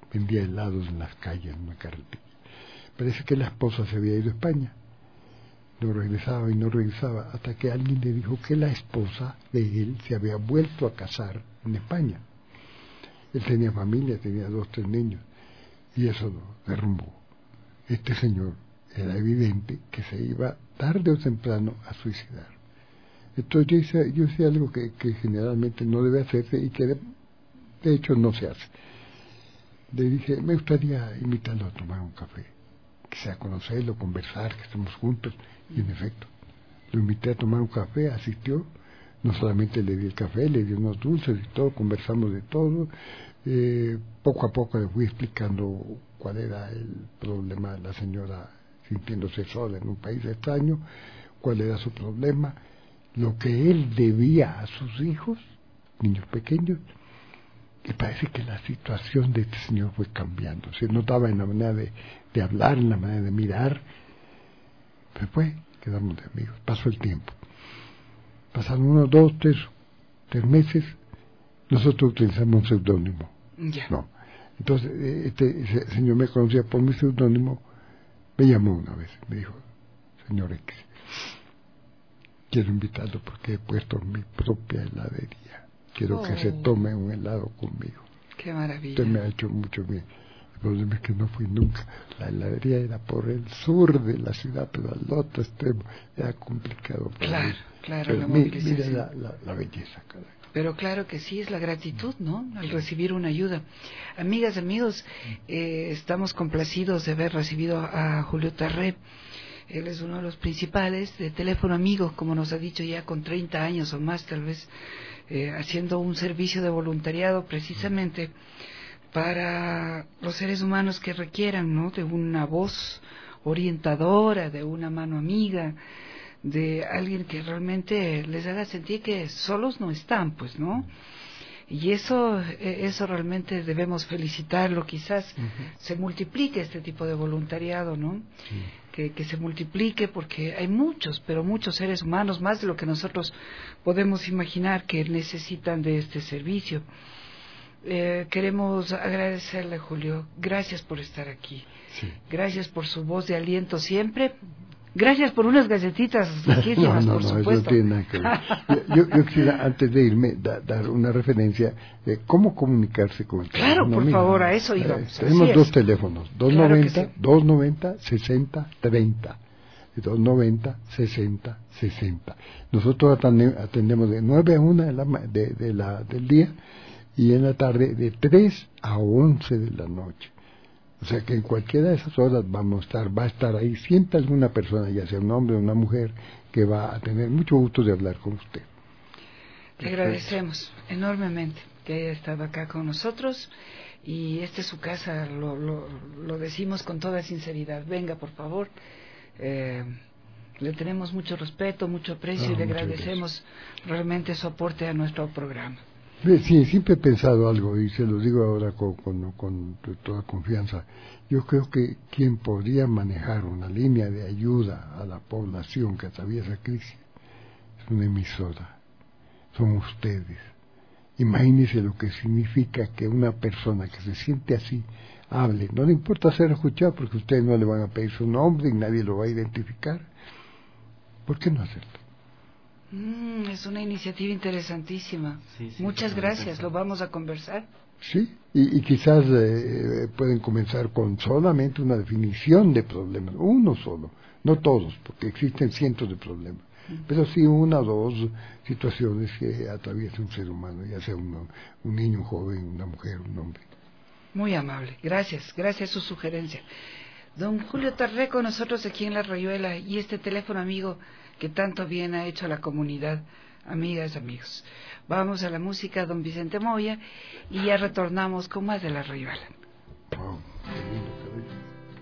en las calles, en una carretilla. Parece que la esposa se había ido a España. No regresaba, hasta que alguien le dijo que la esposa de él se había vuelto a casar en España. Él tenía familia, tenía 2, 3 niños, y eso lo derrumbó. Este señor era evidente que se iba tarde o temprano a suicidar. Entonces yo hice algo que generalmente no debe hacerse y que de hecho no se hace. Le dije, me gustaría invitarlo a tomar un café, quizá conocerlo, conversar, que estemos juntos. Y en efecto, lo invité a tomar un café, asistió, no solamente le di el café, le di unos dulces y todo, conversamos de todo. Poco a poco le fui explicando cuál era el problema de la señora sintiéndose sola en un país extraño, cuál era su problema, lo que él debía a sus hijos, niños pequeños, y parece que la situación de este señor fue cambiando. Se notaba en la manera de hablar, en la manera de mirar. Se fue, quedamos de amigos. Pasó el tiempo. Pasaron 1, 2, 3 meses. Nosotros utilizamos un seudónimo. No. Entonces, este señor me conocía por mi seudónimo. Me llamó una vez. Me dijo, señor X, quiero invitarlo porque he puesto mi propia heladería. Quiero que se tome un helado conmigo. Qué maravilla. Usted me ha hecho mucho bien. El problema es que no fui nunca. La heladería era por el sur de la ciudad, pero al otro extremo era complicado. Claro, pero la movilización. Mira la belleza, caray. Pero claro que sí, es la gratitud, ¿no? Al recibir una ayuda. Amigas, amigos, estamos complacidos de haber recibido a Julio Tarré. Él es uno de los principales de Teléfono Amigo, como nos ha dicho, ya con 30 años o más tal vez, haciendo un servicio de voluntariado precisamente para los seres humanos que requieran, ¿no? De una voz orientadora, de una mano amiga, de alguien que realmente les haga sentir que solos no están, pues, ¿no? Y eso realmente debemos felicitarlo. Quizás se multiplique este tipo de voluntariado, ¿no? Que se multiplique, porque hay muchos, pero muchos seres humanos, más de lo que nosotros podemos imaginar, que necesitan de este servicio. Queremos agradecerle, Julio. Gracias por estar aquí. Gracias por su voz de aliento siempre. Gracias por unas galletitas riquísimas, por supuesto. Eso no tiene nada que ver. Yo quisiera, antes de irme, dar una referencia de cómo comunicarse con el teléfono. Claro, por favor, a eso íbamos. Tenemos 2 teléfonos, 290-60-30. 290-60-60. Nosotros atendemos de 9 a 1 del día y en la tarde de 3 a 11 de la noche. O sea que en cualquiera de esas horas va a estar ahí siempre alguna persona, ya sea un hombre o una mujer, que va a tener mucho gusto de hablar con usted. Le agradecemos enormemente que haya estado acá con nosotros, y esta es su casa, lo decimos con toda sinceridad. Venga, por favor. Le tenemos mucho respeto, mucho aprecio, y le agradecemos realmente su aporte a nuestro programa. Sí, siempre he pensado algo, y se lo digo ahora con toda confianza. Yo creo que quien podría manejar una línea de ayuda a la población que atraviesa crisis es una emisora. Son ustedes. Imagínense lo que significa que una persona que se siente así hable. No le importa ser escuchado, porque ustedes no le van a pedir su nombre y nadie lo va a identificar. ¿Por qué no hacerlo? Es una iniciativa interesantísima. Muchas gracias, lo vamos a conversar. Sí, y quizás pueden comenzar con solamente una definición de problemas, uno solo, no todos, porque existen cientos de problemas, pero sí una o dos situaciones que atraviesa un ser humano, ya sea un niño, un joven, una mujer, un hombre. Muy amable, gracias a su sugerencia. Don Julio Tarré con nosotros aquí en La Rayuela, y este teléfono amigo que tanto bien ha hecho a la comunidad, amigas, amigos. Vamos a la música, don Vicente Moya, y ya retornamos con más de La Rayuela. Wow, qué lindo, qué bello.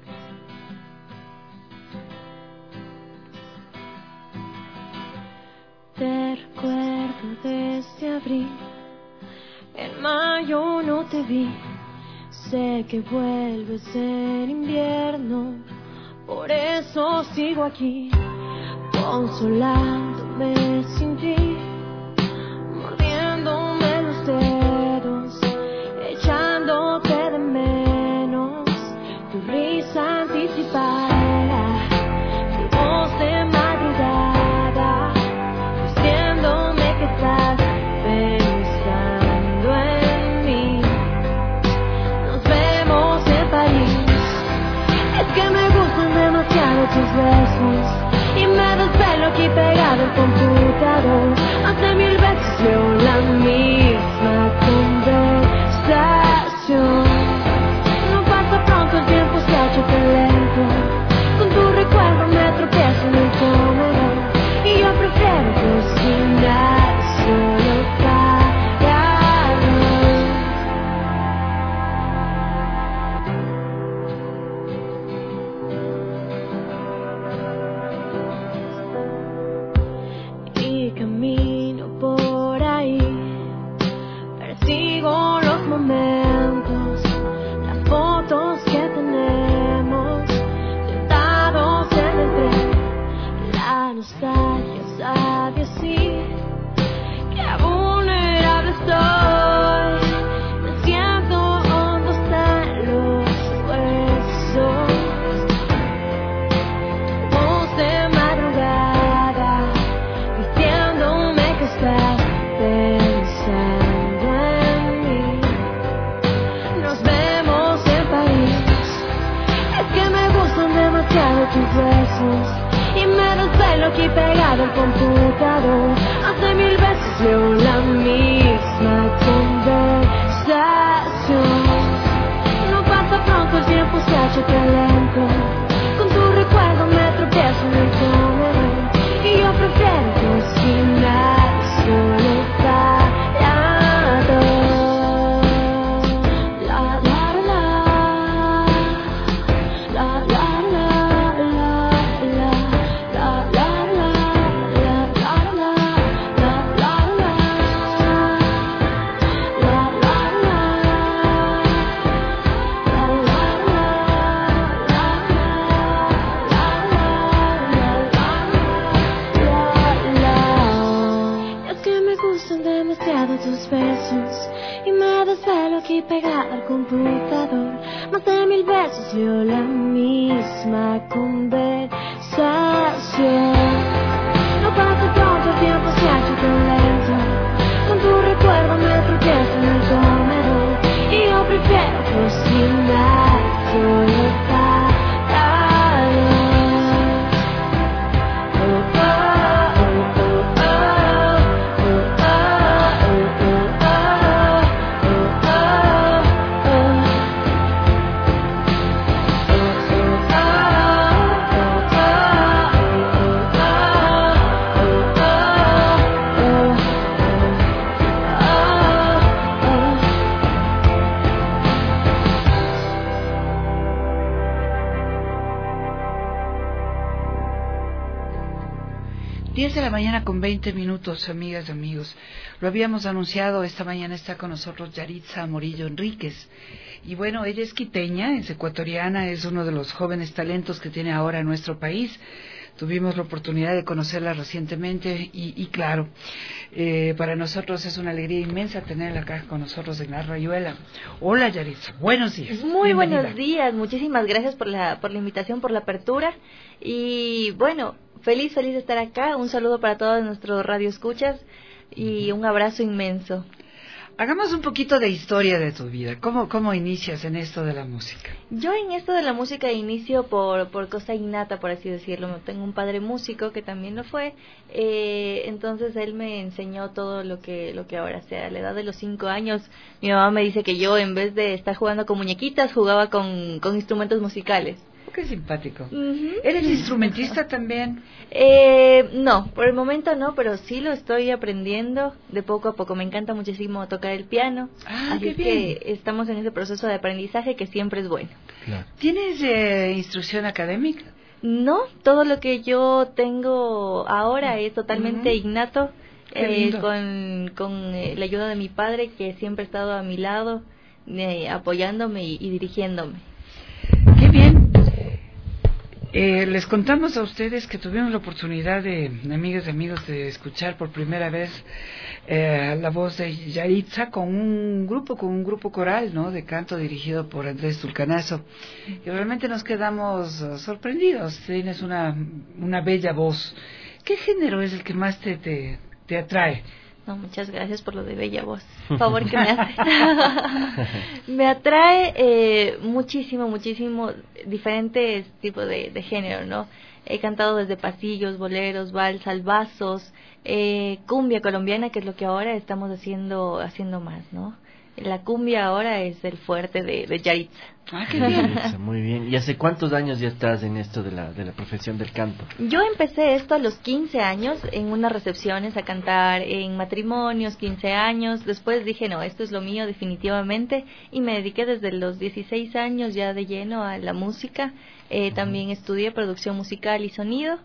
Te recuerdo desde abril, en mayo no te vi. Sé que vuelves en invierno, por eso sigo aquí, consolándome sin ti, mordiéndome los dedos, echándote de menos, tu risa anticipada, tu voz de madrugada, diciéndome que estás pensando en mí. Nos vemos en París, es que me gustan demasiado tus besos, y me desvelo aquí pegado al computador. Hace 1000 veces leo la misma conversación. No pasa pronto, el tiempo se ha hecho tan lento. Con tu recuerdo me tropiezo en el comedor, y yo prefiero cocinar solo para camino por ahí, persigo los momentos, las fotos que tenemos, sentados en el tren. La nostalgia sabe así, que vulnerable estoy, me siento hondo hasta los huesos. Voz de madrugada, estás pensando en mí. Nos vemos en París, es que me gustan demasiado tus besos, y me desvelo aquí pegado al computador. Hace 1000 veces leo la misma conversación. No pasa pronto, el tiempo se ha hecho tan lento. Con tu recuerdo me tropiezo en el comedor, y yo prefiero cocinar solo para dos. La la la, la la la, la la la, la la tus besos, y me desvelo aquí pegada al computador. Más de 1000 veces leo la misma conversación. No pasa pronto, el tiempo se ha hecho tan lento. Con tu recuerdo me tropiezo en el comedor, y yo prefiero cocinar solo para dos. De la mañana con 20 minutos, amigas y amigos. Lo habíamos anunciado, esta mañana está con nosotros Yaritza Morillo Enríquez. Y bueno, ella es quiteña, es ecuatoriana, es uno de los jóvenes talentos que tiene ahora nuestro país. Tuvimos la oportunidad de conocerla recientemente y claro, para nosotros es una alegría inmensa tenerla acá con nosotros en La Rayuela. Hola Yaritza, buenos días. Muy buenos días, muchísimas gracias por la invitación, por la apertura. Y bueno, feliz de estar acá. Un saludo para todos nuestros radioescuchas y un abrazo inmenso. Hagamos un poquito de historia de tu vida. ¿Cómo inicias en esto de la música? Yo en esto de la música inicio por cosa innata, por así decirlo. Tengo un padre músico que también lo fue, entonces él me enseñó todo lo que ahora sé. A la edad de los 5 años, mi mamá me dice que yo, en vez de estar jugando con muñequitas, jugaba con instrumentos musicales. Qué simpático. ¿Eres instrumentista también? No, por el momento no, pero sí lo estoy aprendiendo de poco a poco. Me encanta muchísimo tocar el piano, así es que estamos en ese proceso de aprendizaje que siempre es bueno. Claro. ¿Tienes instrucción académica? No, todo lo que yo tengo ahora es totalmente innato, con la ayuda de mi padre, que siempre ha estado a mi lado, apoyándome y dirigiéndome. ¡Qué bien! Les contamos a ustedes que tuvimos la oportunidad amigas y amigos, de escuchar por primera vez la voz de Yaritza con un grupo coral, ¿no?, de canto dirigido por Andrés Tulcanazo. Y realmente nos quedamos sorprendidos. Tienes una bella voz. ¿Qué género es el que más te atrae? No, muchas gracias por lo de bella voz. Favor que me hace. Me atrae muchísimo diferentes tipos de género, ¿no? He cantado desde pasillos, boleros, vals, albazos, cumbia colombiana, que es lo que ahora estamos haciendo más, ¿no? La cumbia ahora es el fuerte de Yaritza. Qué bien. Muy bien. ¿Y hace cuántos años ya estás en esto de la profesión del canto? Yo empecé esto a los 15 años, en unas recepciones, a cantar en matrimonios, 15 años. Después dije, no, esto es lo mío definitivamente, y me dediqué desde los 16 años ya de lleno a la música. También estudié producción musical y sonido,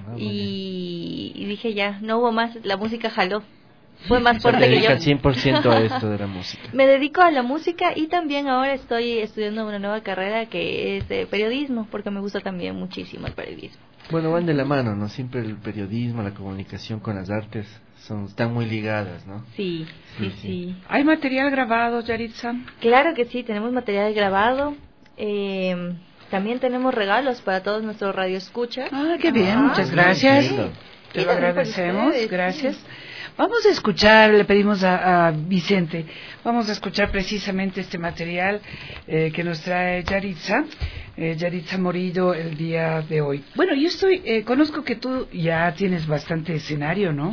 y dije ya, no hubo más, la música jaló. Fue más fuerte que yo. Se dedica 100% a esto de la música. Me dedico a la música, y también ahora estoy estudiando una nueva carrera que es de periodismo, porque me gusta también muchísimo el periodismo. Bueno, van de la mano, ¿no? Siempre el periodismo, la comunicación con las artes están muy ligadas, ¿no? Sí. ¿Hay material grabado, Yaritza? Claro que sí, tenemos material grabado. También tenemos regalos para todos nuestros radioescuchas. Qué bien, muchas gracias. Te lo agradecemos, gracias. Vamos a escuchar, le pedimos a Vicente, vamos a escuchar precisamente este material que nos trae Yaritza Morillo el día de hoy. Bueno, yo conozco que tú ya tienes bastante escenario, ¿no?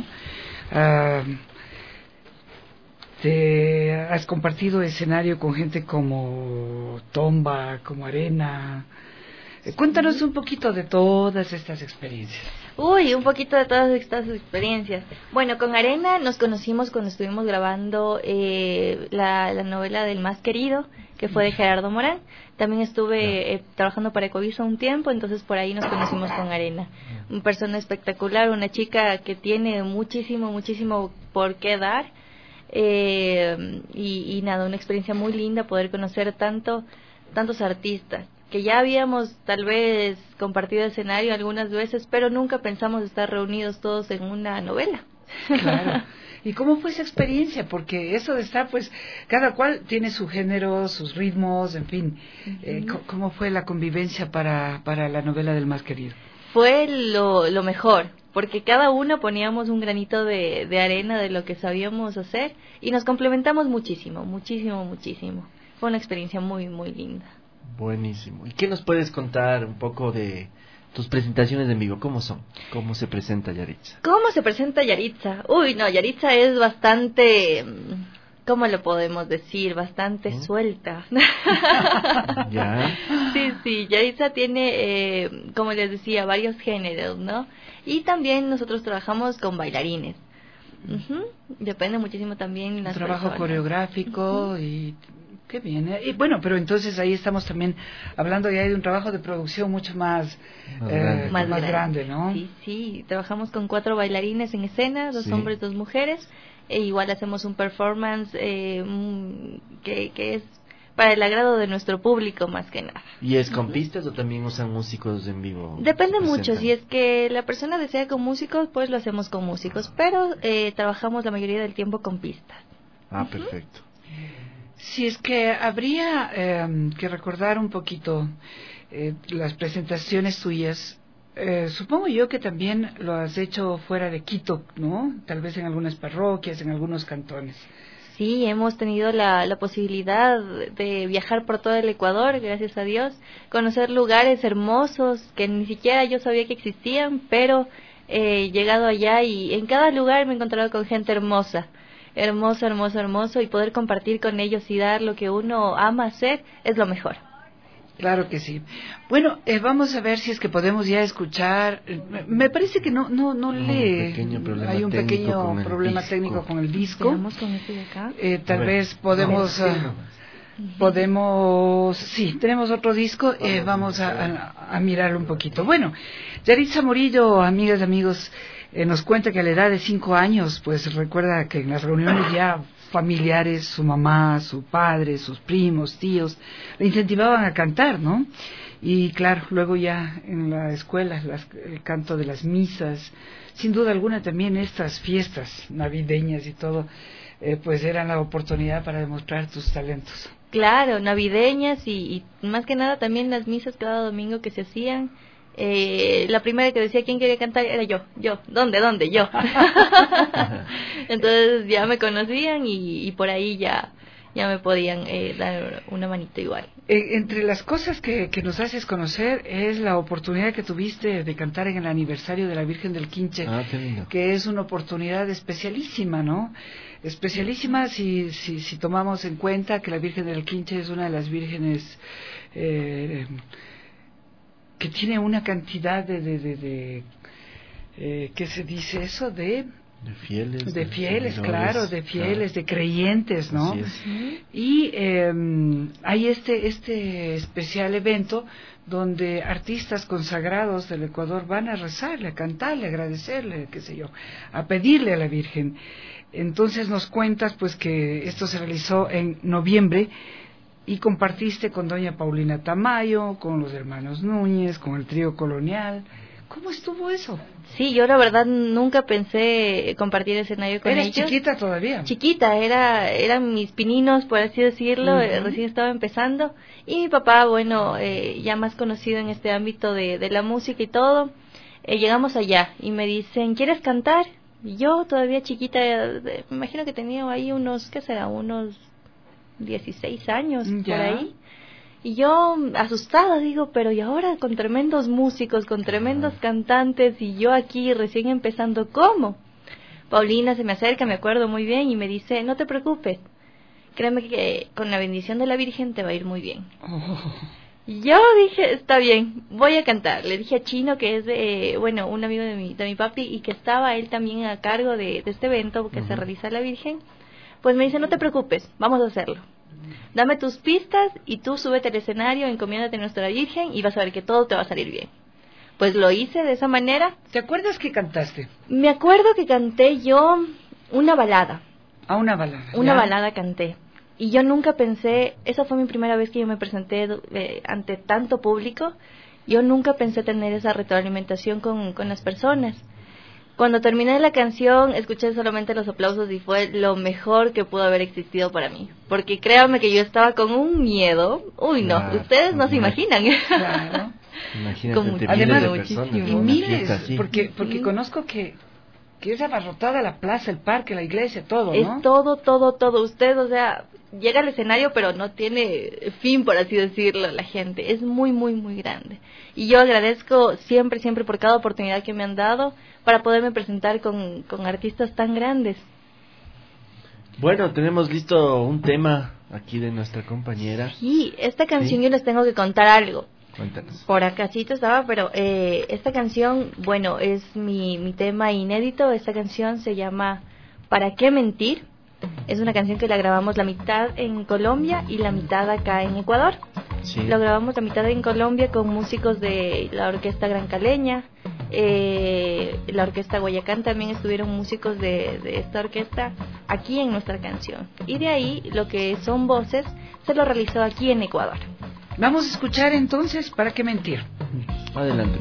Te has compartido escenario con gente como Tomba, como Arena. Cuéntanos un poquito de todas estas experiencias. Un poquito de todas estas experiencias. Bueno, con Arena nos conocimos cuando estuvimos grabando la novela del Más Querido, que fue de Gerardo Morán. También estuve trabajando para Ecoviso un tiempo, entonces por ahí nos conocimos con Arena. Una persona espectacular, una chica que tiene muchísimo por qué dar. Y nada, una experiencia muy linda poder conocer tantos artistas que ya habíamos tal vez compartido escenario algunas veces, pero nunca pensamos estar reunidos todos en una novela. Claro. ¿Y cómo fue esa experiencia? Porque eso de estar, pues, cada cual tiene su género, sus ritmos, en fin. ¿Cómo fue la convivencia para la novela del Más Querido? Fue lo mejor, porque cada uno poníamos un granito de arena de lo que sabíamos hacer, y nos complementamos muchísimo. Fue una experiencia muy linda. Buenísimo. ¿Y qué nos puedes contar un poco de tus presentaciones en vivo? ¿Cómo son? ¿Cómo se presenta Yaritza? ¿Cómo se presenta Yaritza? Yaritza es bastante, ¿cómo lo podemos decir? Bastante suelta. ¿Ya? Sí, Yaritza tiene, como les decía, varios géneros, ¿no? Y también nosotros trabajamos con bailarines. Depende muchísimo también las trabajo personas. Coreográfico y... Qué bien. Y bueno, pero entonces ahí estamos también hablando ya de un trabajo de producción mucho más grande, ¿no? Sí, trabajamos con 4 bailarines en escena, 2 hombres, 2 mujeres, e igual hacemos un performance que es para el agrado de nuestro público más que nada. ¿Y es con pistas o también usan músicos en vivo? Depende mucho, si es que la persona desea con músicos, pues lo hacemos con músicos, pero trabajamos la mayoría del tiempo con pistas. Perfecto. Si es que habría que recordar un poquito las presentaciones tuyas, supongo yo que también lo has hecho fuera de Quito, ¿no? Tal vez en algunas parroquias, en algunos cantones. Sí, hemos tenido la posibilidad de viajar por todo el Ecuador, gracias a Dios, conocer lugares hermosos que ni siquiera yo sabía que existían, pero he llegado allá y en cada lugar me he encontrado con gente hermosa, hermoso, y poder compartir con ellos y dar lo que uno ama hacer es lo mejor. Claro que sí. Bueno, vamos a ver si es que podemos ya escuchar. Me parece que no hay un pequeño problema técnico con el disco. Veamos con este de acá. Tal vez podemos sí, tenemos otro disco, vamos a mirarlo un poquito. Bueno, Yaritza Morillo, amigas y amigos, nos cuenta que a la edad de 5 años, pues recuerda que en las reuniones ya familiares, su mamá, su padre, sus primos, tíos, le incentivaban a cantar, ¿no? Y claro, luego ya en la escuela, el canto de las misas, sin duda alguna también estas fiestas navideñas y todo, pues eran la oportunidad para demostrar tus talentos. Claro, navideñas y más que nada también las misas cada domingo que se hacían. La primera que decía quién quería cantar era yo, ¿dónde? Yo. Entonces ya me conocían y por ahí ya me podían dar una manito igual. Entre las cosas que nos haces conocer es la oportunidad que tuviste de cantar en el aniversario de la Virgen del Quinche, que es una oportunidad especialísima, ¿no? Especialísima si tomamos en cuenta que la Virgen del Quinche es una de las vírgenes que tiene una cantidad de ¿qué se dice eso? De fieles, claro, de fieles, de creyentes, ¿no? Y hay este especial evento donde artistas consagrados del Ecuador van a rezarle, a cantarle, a agradecerle, qué sé yo, a pedirle a la Virgen. Entonces nos cuentas pues que esto se realizó en noviembre y compartiste con doña Paulina Tamayo, con los hermanos Núñez, con el trío colonial. ¿Cómo estuvo eso? Sí, yo la verdad nunca pensé compartir escenario con ellos. ¿Eres chiquita todavía? Chiquita, eran mis pininos, por así decirlo, recién estaba empezando. Y mi papá, bueno, ya más conocido en este ámbito de la música y todo, llegamos allá y me dicen, ¿quieres cantar? Y yo todavía chiquita, me imagino que tenía ahí unos 16 años, por ahí. Y yo asustada digo, pero y ahora con tremendos músicos, con tremendos cantantes y yo aquí recién empezando, ¿cómo? Paulina se me acerca, me acuerdo muy bien, y me dice, no te preocupes, créeme que con la bendición de la Virgen te va a ir muy bien. Y yo dije, está bien, voy a cantar. Le dije a Chino, que es un amigo de mi papi, y que estaba él también a cargo de este evento que se realiza la Virgen, pues me dice, no te preocupes, vamos a hacerlo. Dame tus pistas y tú súbete al escenario, encomiéndate a nuestra Virgen y vas a ver que todo te va a salir bien. Pues lo hice de esa manera. ¿Te acuerdas que cantaste? Me acuerdo que canté yo una balada. Una balada. Una balada canté. Y yo nunca pensé, esa fue mi primera vez que yo me presenté ante tanto público, yo nunca pensé tener esa retroalimentación con las personas. Cuando terminé la canción, escuché solamente los aplausos y fue lo mejor que pudo haber existido para mí. Porque créanme que yo estaba con un miedo. Uy, no, ustedes no se imaginan. Claro. Imagínate, Además, personas, y miles, porque conozco que es abarrotada la plaza, el parque, la iglesia, todo, ¿no? Es todo. Usted, o sea, llega al escenario, pero no tiene fin, por así decirlo, la gente. Es muy, muy, muy grande. Y yo agradezco siempre por cada oportunidad que me han dado para poderme presentar con artistas tan grandes. Bueno, tenemos listo un tema aquí de nuestra compañera. Sí, esta canción yo les tengo que contar algo. Cuéntanos. Por acácito estaba, pero esta canción, bueno, es mi tema inédito. Esta canción se llama ¿Para qué mentir? Es una canción que la grabamos la mitad en Colombia y la mitad acá en Ecuador. Sí. Lo grabamos la mitad en Colombia con músicos de la Orquesta Gran Caleña, la Orquesta Guayacán, también estuvieron músicos de esta orquesta aquí en nuestra canción. Y de ahí lo que son voces se lo realizó aquí en Ecuador. Vamos a escuchar entonces ¿Para qué mentir? Adelante.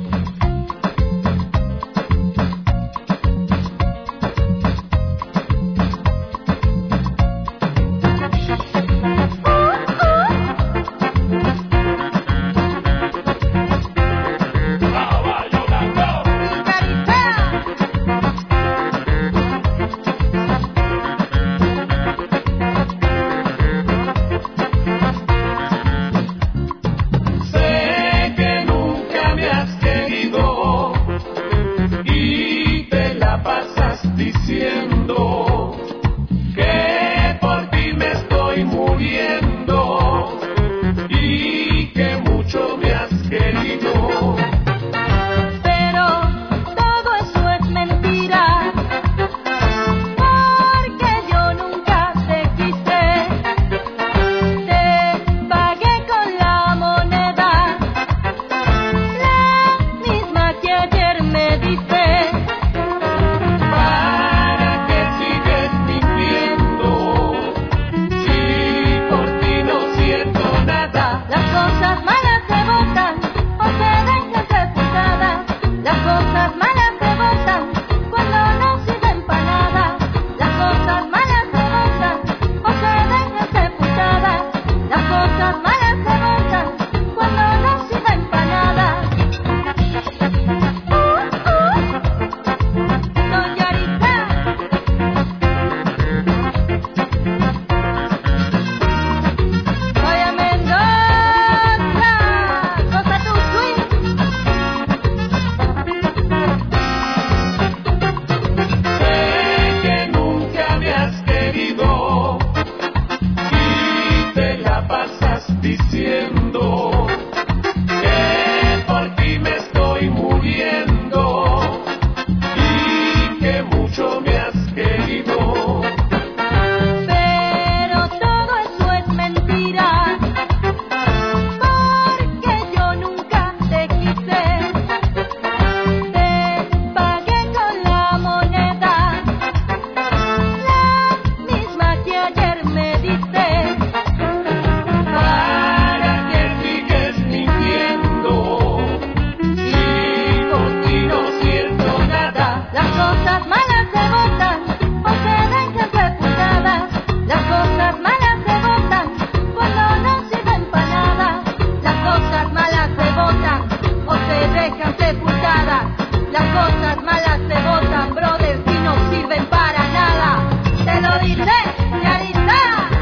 dejan sepultadas. Las cosas malas se botan, brothers, y no sirven para nada. Te lo dice Yaritza.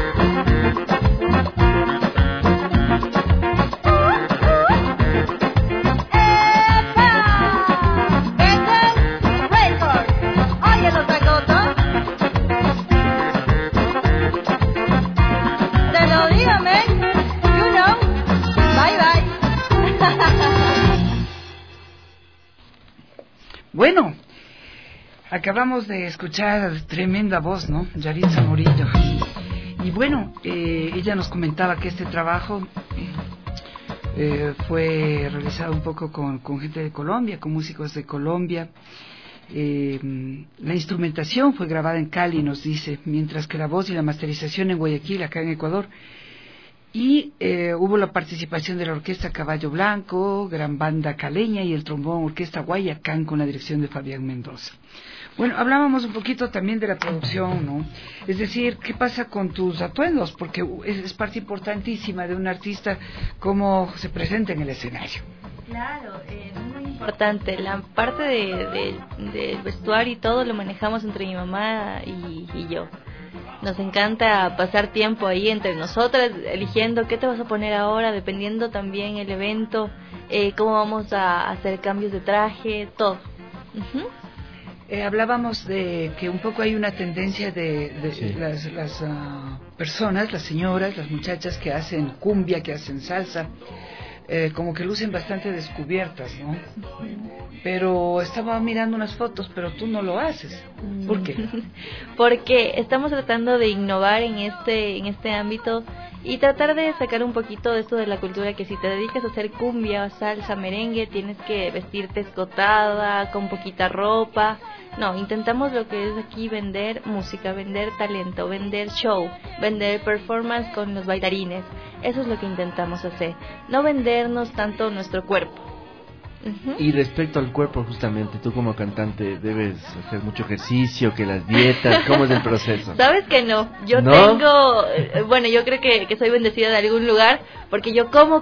Bueno, acabamos de escuchar tremenda voz, ¿no? Yaritza Morillo. Y bueno, ella nos comentaba que este trabajo fue realizado un poco con gente de Colombia, con músicos de Colombia. La instrumentación fue grabada en Cali, nos dice, mientras que la voz y la masterización en Guayaquil, acá en Ecuador. Y hubo la participación de la Orquesta Caballo Blanco, Gran Banda Caleña y el Trombón Orquesta Guayacán con la dirección de Fabián Mendoza. Bueno, hablábamos un poquito también de la producción, ¿no? Es decir, ¿qué pasa con tus atuendos? Porque es parte importantísima de un artista cómo se presenta en el escenario. Claro, muy importante. La parte del vestuario y todo lo manejamos entre mi mamá y yo. Nos encanta pasar tiempo ahí entre nosotras, eligiendo qué te vas a poner ahora, dependiendo también el evento, cómo vamos a hacer cambios de traje, todo. Hablábamos de que un poco hay una tendencia de sí. las personas, las señoras, las muchachas que hacen cumbia, que hacen salsa, como que lucen bastante descubiertas, ¿no? Pero estaba mirando unas fotos, pero tú no lo haces. ¿Por qué? Porque estamos tratando de innovar en este ámbito y tratar de sacar un poquito de esto de la cultura, que si te dedicas a hacer cumbia, salsa, merengue, tienes que vestirte escotada, con poquita ropa. No, intentamos lo que es aquí vender música, vender talento, vender show, vender performance con los bailarines. Eso es lo que intentamos hacer, no vendernos tanto nuestro cuerpo. Y respecto al cuerpo, justamente, tú como cantante debes hacer mucho ejercicio, que las dietas, ¿cómo es el proceso? Sabes que no, yo ¿No? tengo, bueno, yo creo que soy bendecida de algún lugar, porque yo como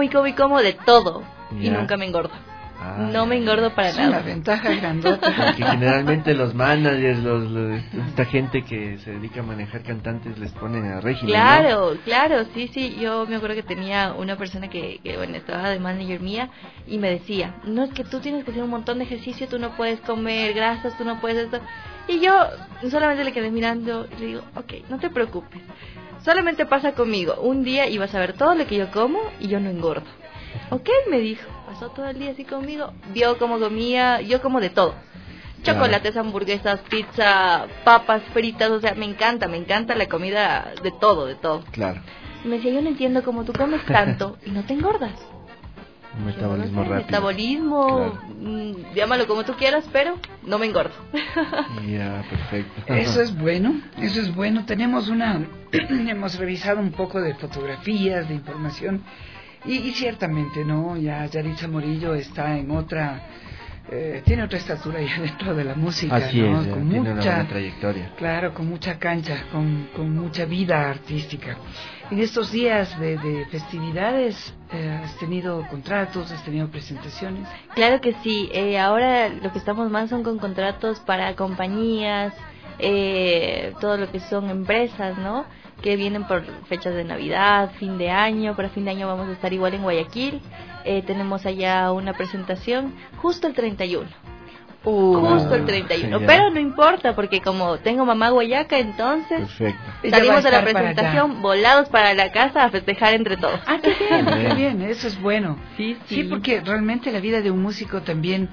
de todo, ya. Y nunca me engordo. No me engordo para nada. Es una ventaja grandota. Porque generalmente los managers, esta gente que se dedica a manejar cantantes les ponen a régimen. Claro, ¿no? claro, sí. Yo me acuerdo que tenía una persona que bueno, estaba de manager mía y me decía, no, es que tú tienes que hacer un montón de ejercicio, tú no puedes comer grasas, tú no puedes esto. Y yo solamente le quedé mirando y le digo, ok, no te preocupes. Solamente pasa conmigo un día y vas a ver todo lo que yo como y yo no engordo. Ok, me dijo, pasó todo el día así conmigo, vio cómo comía, yo como de todo. Chocolates, hamburguesas, pizza, papas fritas, o sea, me encanta la comida de todo. Claro. Y me decía, yo no entiendo cómo tú comes tanto y no te engordas. Un metabolismo rápido. Metabolismo, claro. Llámalo como tú quieras, pero no me engordo. Ya, perfecto. Eso es bueno. Tenemos hemos revisado un poco de fotografías, de información. Y ciertamente, ¿no? Ya Yaritza Morillo está en otra, tiene otra estatura ya dentro de la música, así ¿no? Es, con tiene mucha una buena trayectoria. Claro, con mucha cancha, con mucha vida artística. En estos días de festividades, ¿has tenido contratos, has tenido presentaciones? Claro que sí, ahora lo que estamos más son con contratos para compañías, todo lo que son empresas, ¿no? Que vienen por fechas de Navidad, fin de año. Para fin de año vamos a estar igual en Guayaquil. Tenemos allá una presentación justo el 31. Justo el 31. Pero no importa, porque como tengo mamá guayaca, entonces salimos de la presentación volados para la casa a festejar entre todos. Ah, qué bien, eso es bueno. Sí, porque realmente la vida de un músico también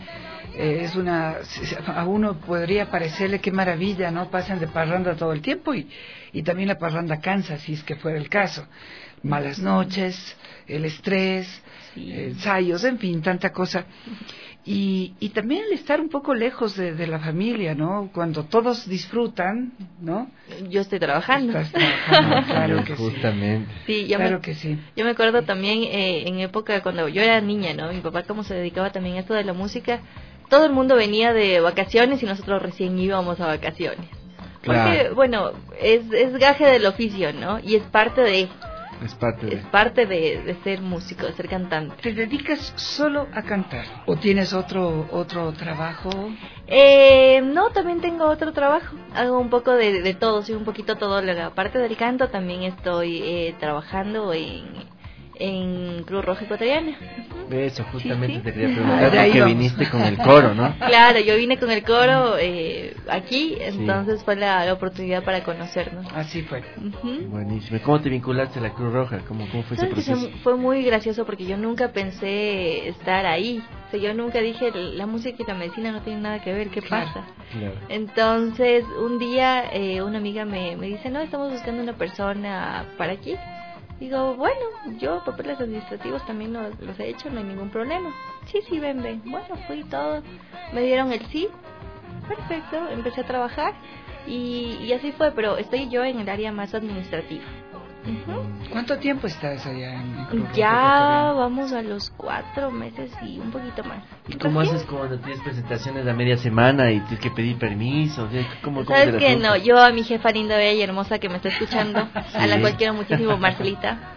a uno podría parecerle qué maravilla, ¿no? Pasan de parranda todo el tiempo y también la parranda cansa, si es que fuera el caso. Malas noches, el estrés, ensayos, en fin, tanta cosa. Y también el estar un poco lejos de la familia, ¿no? Cuando todos disfrutan, ¿no? Yo estoy trabajando. Estás trabajando, claro que justamente. Sí, sí. Yo me acuerdo también en época cuando yo era niña, ¿no? Mi papá como se dedicaba también a esto de la música, todo el mundo venía de vacaciones y nosotros recién íbamos a vacaciones. Porque, bueno, es gaje del oficio, ¿no? Y es parte de... Es parte de ser músico, de ser cantante. ¿Te dedicas solo a cantar o tienes otro trabajo? No, también tengo otro trabajo. Hago un poco de todo, soy un poquito todóloga. Aparte del canto, también estoy trabajando en Cruz Roja Ecuatoriana. Eso, justamente sí. te quería preguntar porque viniste con el coro, ¿no? Claro, yo vine con el coro aquí, entonces fue la oportunidad para conocernos. Así fue. Buenísimo. ¿Cómo te vinculaste a la Cruz Roja? ¿Cómo fue ese proceso? Fue muy gracioso porque yo nunca pensé estar ahí. O sea, yo nunca dije, la música y la medicina no tienen nada que ver, ¿qué pasa? Claro. Entonces, un día una amiga me dice, no, estamos buscando una persona para aquí. Digo, bueno, yo papeles administrativos también los he hecho, no hay ningún problema. Sí, ven. Bueno, fui todo, me dieron el sí, perfecto, empecé a trabajar y así fue, pero estoy yo en el área más administrativa. ¿Cuánto tiempo estás allá en Cruz Roja? Ya vamos a los 4 meses y un poquito más. ¿Y cómo haces cuando tienes presentaciones a media semana y tienes que pedir permiso? ¿Cómo ¿Sabes qué? No, yo a mi jefa linda, bella y hermosa que me está escuchando, sí. A la cual quiero muchísimo, Marcelita,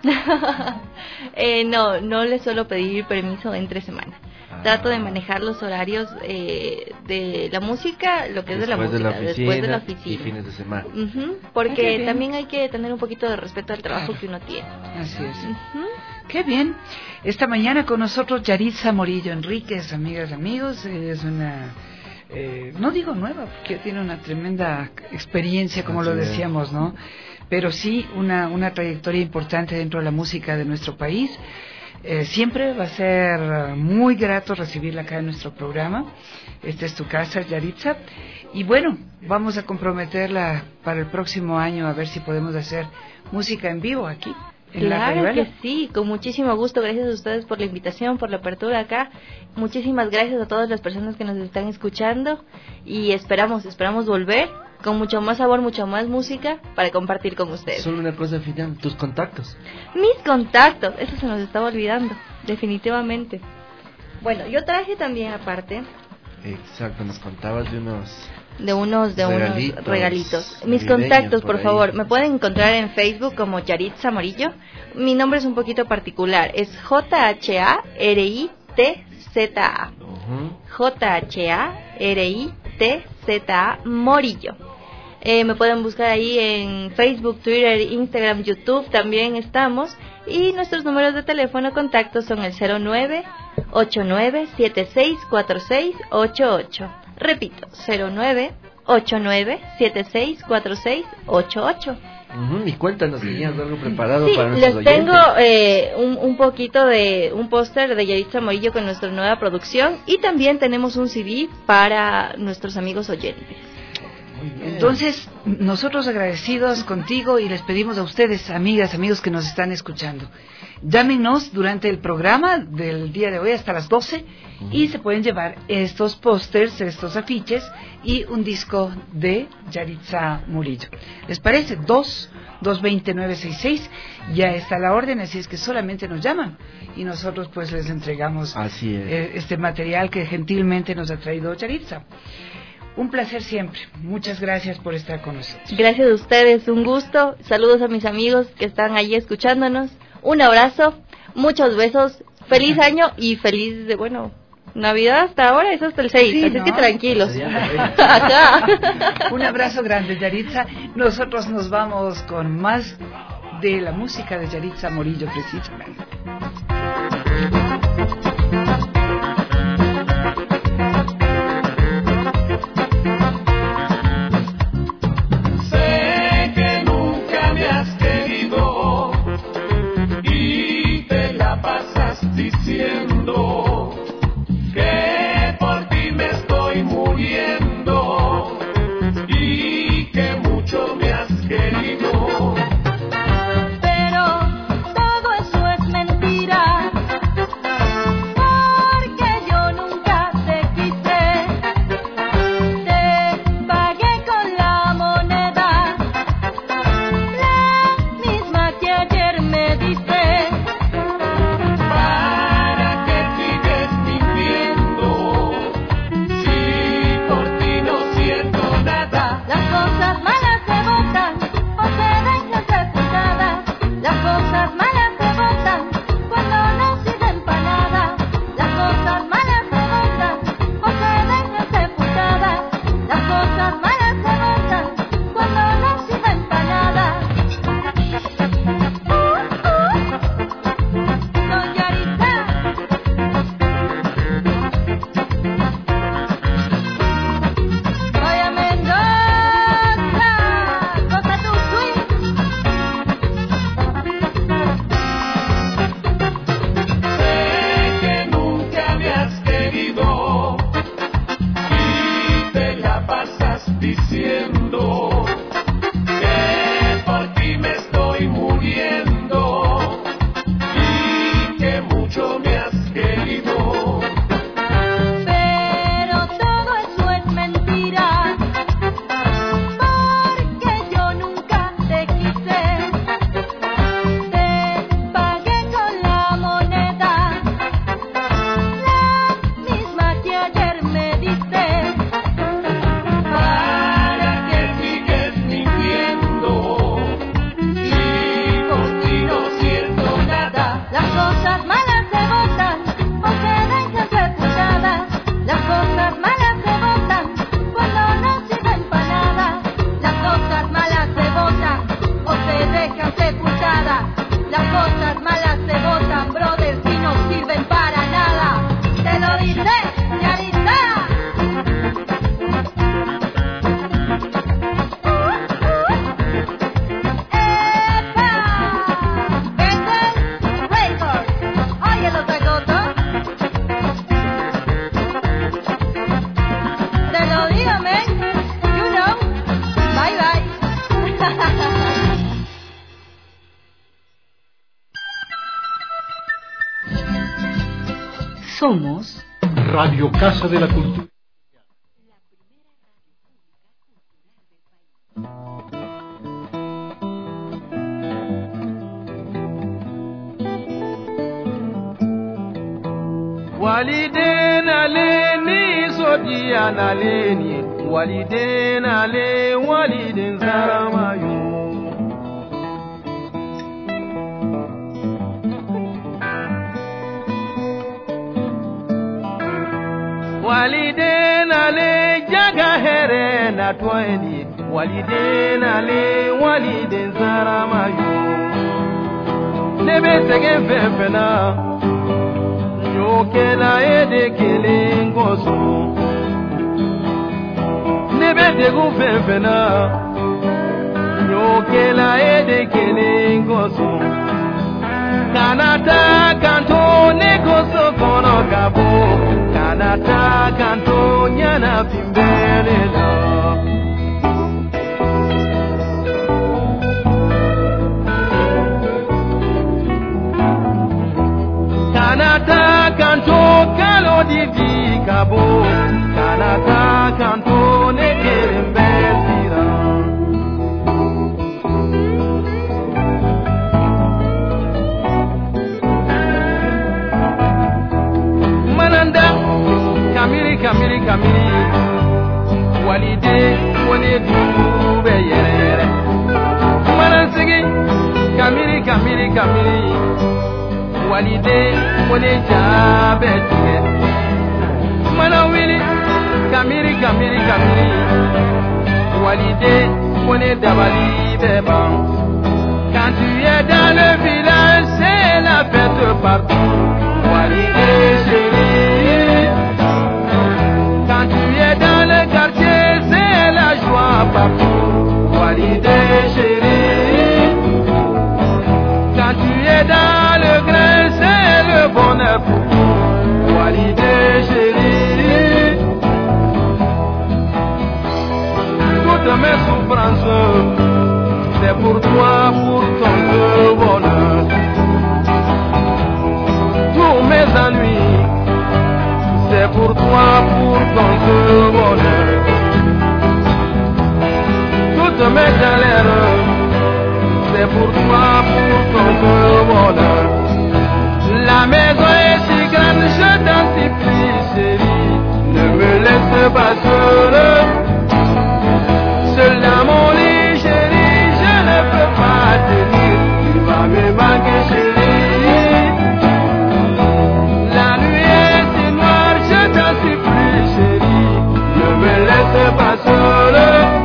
no le suelo pedir permiso entre semana. Trato de manejar los horarios de la música, lo que es de la música, después de la oficina y fines de semana. Porque también hay que tener un poquito de respeto al trabajo que uno tiene. Así es. Qué bien. Esta mañana con nosotros Yaritza Morillo Enríquez, amigas, amigos. Es una, no digo nueva, porque tiene una tremenda experiencia, como lo decíamos, ¿no? Pero sí una trayectoria importante dentro de la música de nuestro país. Siempre va a ser muy grato recibirla acá en nuestro programa. Esta es tu casa, Yaritza. Y bueno, vamos a comprometerla para el próximo año a ver si podemos hacer música en vivo aquí. Claro que sí, con muchísimo gusto. Gracias a ustedes por la invitación, por la apertura acá. Muchísimas gracias a todas las personas que nos están escuchando y esperamos volver con mucho más sabor, mucha más música para compartir con ustedes. Solo una cosa final, tus contactos. Mis contactos, eso se nos estaba olvidando, definitivamente. Bueno, yo traje también aparte. Exacto, nos contabas de unos regalitos. Mis contactos, por favor, me pueden encontrar en Facebook como Yaritza Morillo. Mi nombre es un poquito particular, es JHARITZA. JHARITZA Morillo. Me pueden buscar ahí en Facebook, Twitter, Instagram, YouTube, también estamos. Y nuestros números de teléfono contacto son el 0989764688. Repito, 0989764688. Y cuéntanos, ¿tenías algo preparado para les nuestros oyentes? Tengo un poquito de un póster de Yaritza Morillo con nuestra nueva producción y también tenemos un CD para nuestros amigos oyentes. Entonces, nosotros agradecidos contigo y les pedimos a ustedes, amigas, amigos que nos están escuchando, llámenos durante el programa del día de hoy hasta las 12 y se pueden llevar estos pósters, estos afiches y un disco de Yaritza Morillo. ¿Les parece? 220-966, ya está la orden, así es que solamente nos llaman y nosotros pues les entregamos este material que gentilmente nos ha traído Yaritza. Un placer siempre. Muchas gracias por estar con nosotros. Gracias a ustedes, un gusto. Saludos a mis amigos que están allí escuchándonos. Un abrazo, muchos besos. Feliz año y feliz, Navidad hasta ahora, es hasta el 6. Sí, así que tranquilos. Un abrazo grande, Yaritza. Nosotros nos vamos con más de la música de Yaritza Morillo, precisamente. Diciendo que por ti me estoy muriendo y que mucho me has querido. Pero todo eso es mentira. Somos Radio Casa de la Cultura. Waliden ale ni sodiya nale ni waliden ale waliden zaramayo waliden ale jaga here na toeni waliden ale waliden zaramayo nebe segen fefena Kela ede kelingoso Nebe degu fefena Kela ede kelingoso Kanata kanto negoso kono kabo Kanata kanto nyana pimbele la Kanata kanto kalo di kabo Kanata kanto ne kerembesira Mananda kamiri walide wone dube yere Manansigi kamiri walide wone jabe tige mana wili kamiri walide wone dabali beba quand tu es dans le village c'est la fête partout walide chérie quand tu es dans le quartier c'est la joie partout walide chérie quand tu es dans le grain c'est le bonheur pour tout walide chérie toutes mes souffrances c'est pour toi pour ton bonheur tous mes ennuis c'est pour toi pour ton bonheur toutes mes galères c'est pour toi pour ton bonheur la maison est si grande je t'en supplie chérie ne me laisse pas seule seul dans mon lit chérie je ne peux pas tenir tu vas me manquer chérie la nuit est si noire je t'en supplie chérie ne me laisse pas seule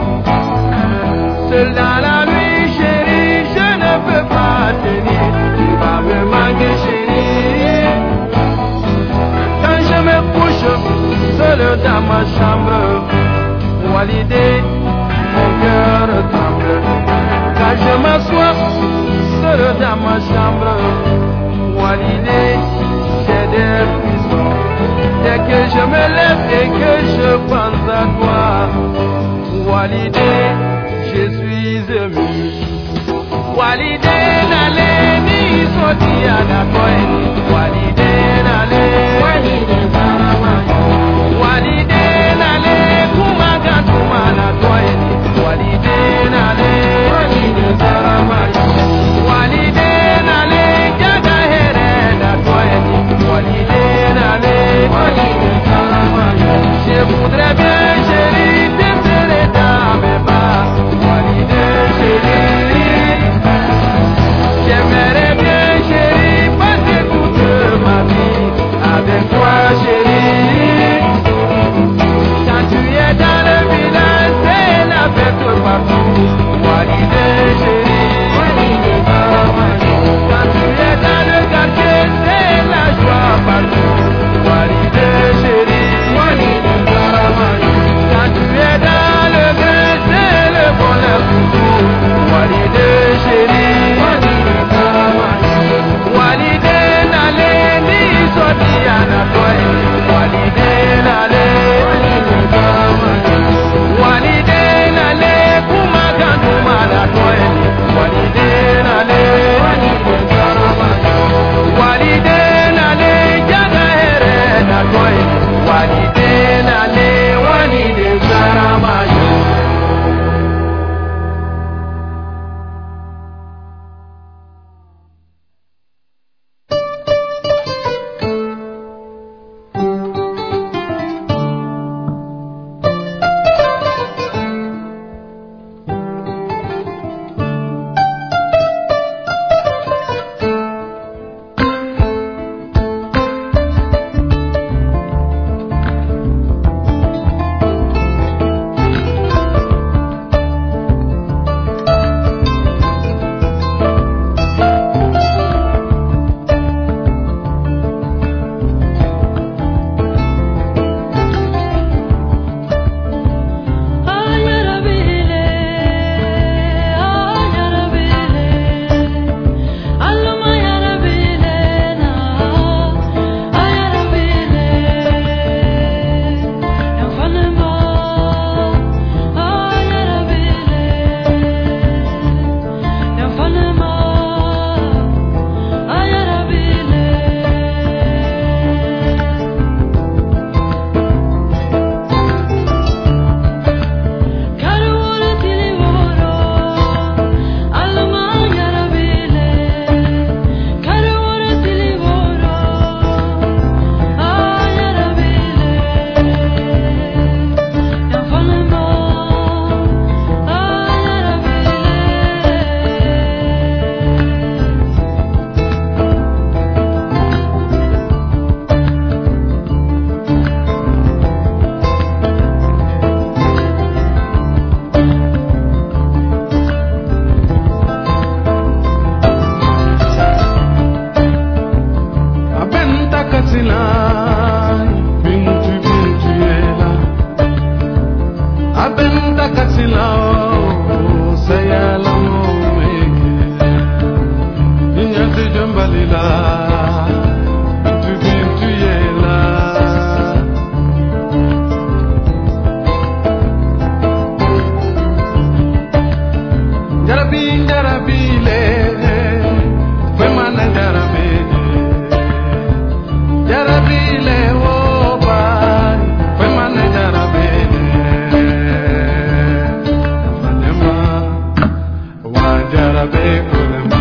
seul dans la nuit chérie je ne peux pas tenir tu vas me manquer chérie quand je me couche seul dans ma chambre walide mon cœur tremble quand je m'assois seul dans ma chambre walide j'ai des frissons dès que je me lève et que je pense à toi walide je suis ému walide nale ni sotia na koeni walide nale walide barama walide nale kumaga tumana koeni walide nale walide barama walide nale jaga here na koeni walide nale walide barama je voudrais bien chérie te serrer dans mes bras walide chérie j'aimerais bien chérie passer toute ma vie avec toi Abenta kasilao sayala momeke Inyati jambalila Tubintu yela Jarabile Femana Jarabile woba Femana jarabile Jarabe kulema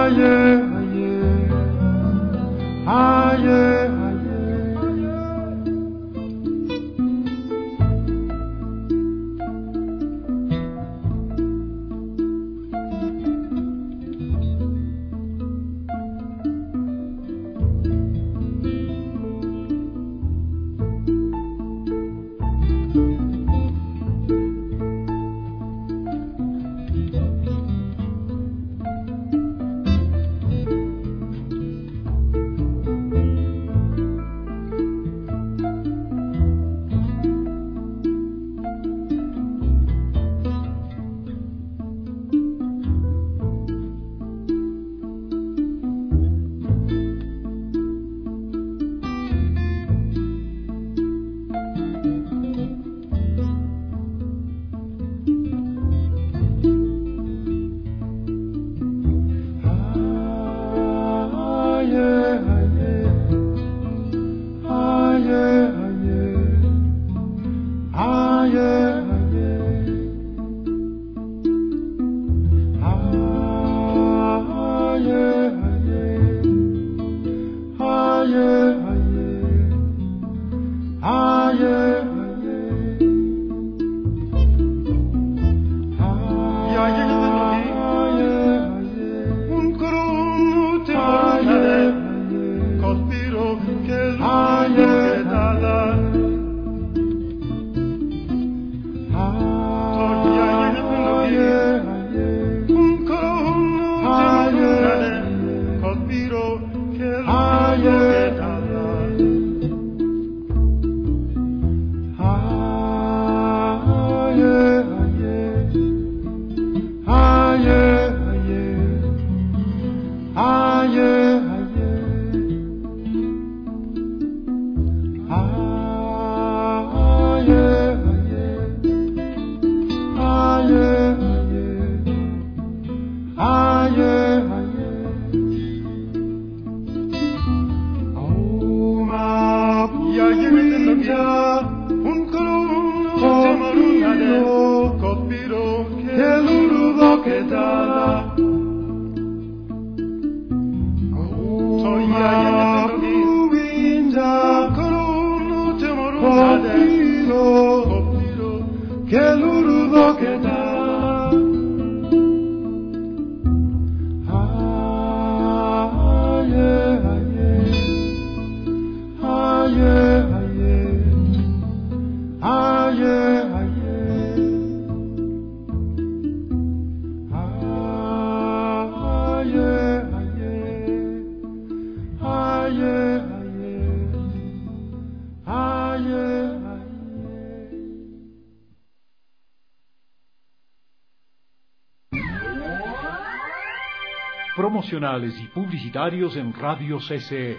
Promocionales y publicitarios en Radio CCE.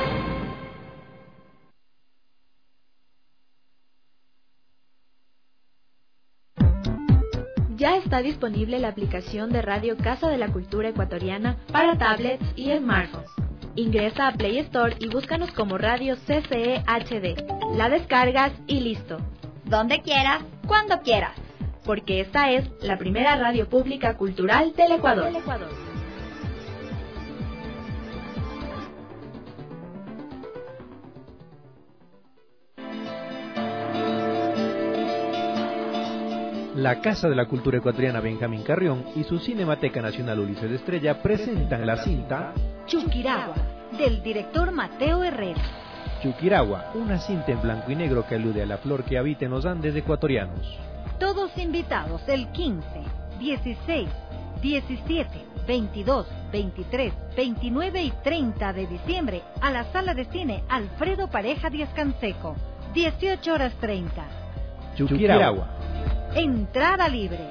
Ya está disponible la aplicación de Radio Casa de la Cultura Ecuatoriana para tablets y smartphones. Ingresa a Play Store y búscanos como Radio CCE HD. La descargas y listo. Donde quieras, cuando quieras. Porque esta es la primera radio pública cultural del Ecuador. La Casa de la Cultura Ecuatoriana Benjamín Carrión y su Cinemateca Nacional Ulises de Estrella presentan la cinta Chuquiragua, del director Mateo Herrera. Chuquiragua, una cinta en blanco y negro que alude a la flor que habita en los Andes ecuatorianos. Todos invitados el 15, 16, 17, 22, 23, 29 y 30 de diciembre a la Sala de Cine Alfredo Pareja Díaz Canseco, 18:30. Chuquiragua. Entrada libre.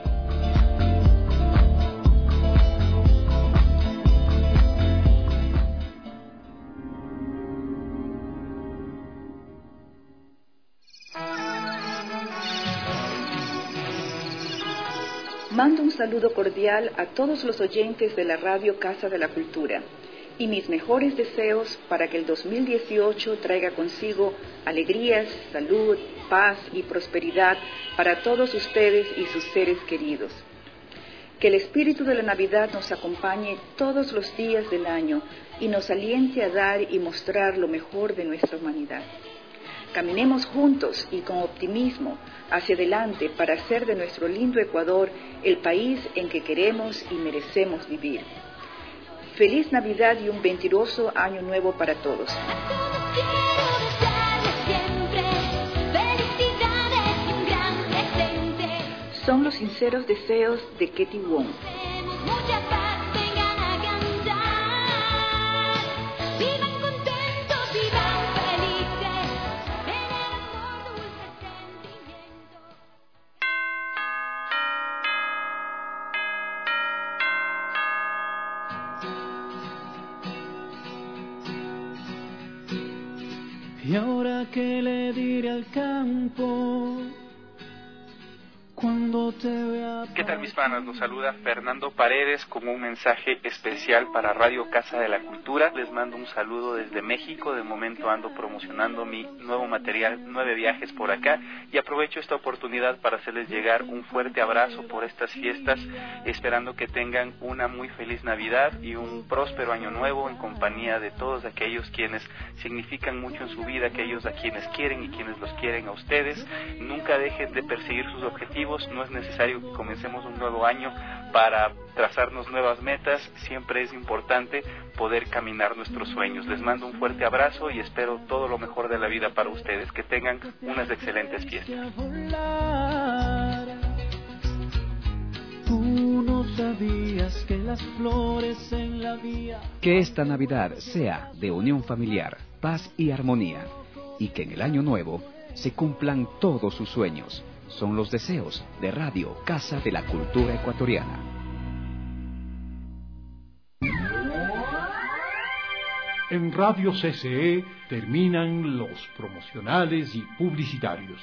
Mando un saludo cordial a todos los oyentes de la Radio Casa de la Cultura y mis mejores deseos para que el 2018 traiga consigo alegrías, salud, paz y prosperidad para todos ustedes y sus seres queridos. Que el espíritu de la Navidad nos acompañe todos los días del año y nos aliente a dar y mostrar lo mejor de nuestra humanidad. Caminemos juntos y con optimismo hacia adelante para hacer de nuestro lindo Ecuador el país en que queremos y merecemos vivir. Feliz Navidad y un venturoso año nuevo para todos. Son los sinceros deseos de Ketty Wong. Y ahora que le diré al campo cuando te vea. ¿Qué tal, mis panas? Los saluda Fernando Paredes con un mensaje especial para Radio Casa de la Cultura. Les mando un saludo desde México. De momento ando promocionando mi nuevo material, 9 viajes por acá, y aprovecho esta oportunidad para hacerles llegar un fuerte abrazo por estas fiestas, esperando que tengan una muy feliz Navidad y un próspero año nuevo en compañía de todos aquellos quienes significan mucho en su vida, aquellos a quienes quieren y quienes los quieren a ustedes. Nunca dejen de perseguir sus objetivos. No es necesario que comencemos un nuevo año para trazarnos nuevas metas. Siempre es importante poder caminar nuestros sueños. Les mando un fuerte abrazo y espero todo lo mejor de la vida para ustedes. Que tengan unas excelentes fiestas. Tú no sabías que las flores en la vía. Que esta Navidad sea de unión familiar, paz y armonía, y que en el año nuevo se cumplan todos sus sueños. Son los deseos de Radio Casa de la Cultura Ecuatoriana. En Radio CCE terminan los promocionales y publicitarios.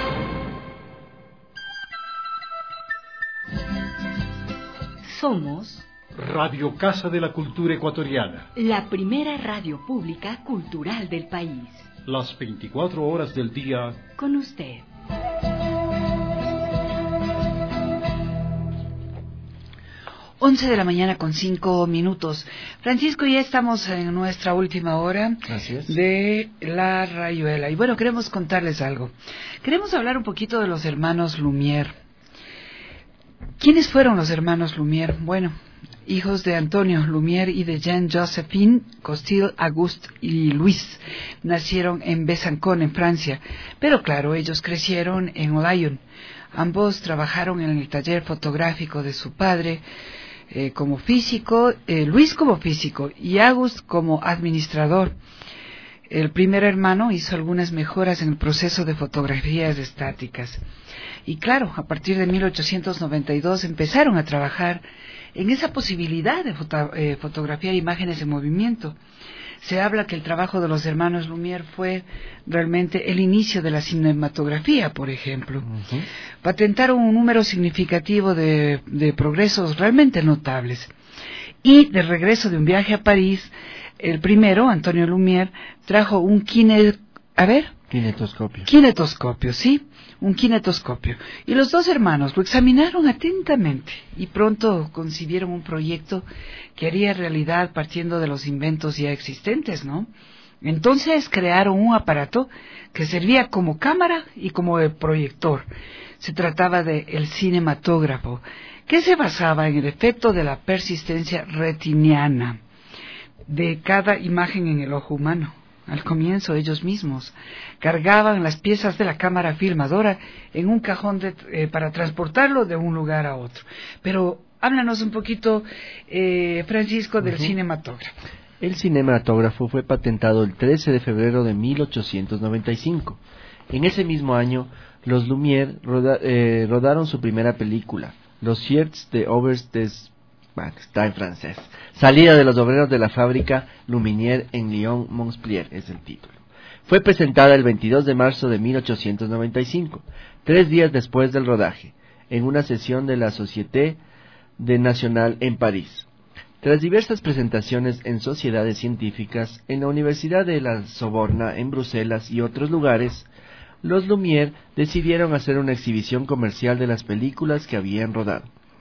Somos Radio Casa de la Cultura Ecuatoriana, la primera radio pública cultural del país. Las 24 horas del día con usted. 11 de la mañana con 5 minutos. Francisco, ya estamos en nuestra última hora de La Rayuela. Y bueno, queremos contarles algo. Queremos hablar un poquito de los hermanos Lumière. ¿Quiénes fueron los hermanos Lumière? Bueno, hijos de Antonio Lumière y de Jean-Josephine Costil, Auguste y Luis. Nacieron en Besançon, en Francia. Pero claro, ellos crecieron en Lyon. Ambos trabajaron en el taller fotográfico de su padre, como físico, Luis como físico y Auguste como administrador. El primer hermano hizo algunas mejoras en el proceso de fotografías estáticas. Y claro, a partir de 1892 empezaron a trabajar en esa posibilidad de fotografiar imágenes en movimiento. Se habla que el trabajo de los hermanos Lumière fue realmente el inicio de la cinematografía, por ejemplo. Patentaron un número significativo de progresos realmente notables. Y de regreso de un viaje a París, el primero, Antonio Lumière, trajo un kinetoscopio, sí, un kinetoscopio. Y los dos hermanos lo examinaron atentamente y pronto concibieron un proyecto que haría realidad partiendo de los inventos ya existentes, ¿no? Entonces crearon un aparato que servía como cámara y como proyector. Se trataba de el cinematógrafo, que se basaba en el efecto de la persistencia retiniana de cada imagen en el ojo humano. Al comienzo ellos mismos cargaban las piezas de la cámara filmadora en un cajón para transportarlo de un lugar a otro. Pero háblanos un poquito, Francisco, del cinematógrafo. El cinematógrafo fue patentado el 13 de febrero de 1895. En ese mismo año, los Lumière rodaron su primera película, Los Sièges de Obres des... está en francés. Salida de los obreros de la fábrica Luminière en Lyon-Montpellier es el título. Fue presentada el 22 de marzo de 1895, 3 días después del rodaje, en una sesión de la Société de National en París. Tras diversas presentaciones en sociedades científicas, en la Universidad de la Sorbona, en Bruselas y otros lugares, los Lumière decidieron hacer una exhibición comercial de las películas que habían rodado.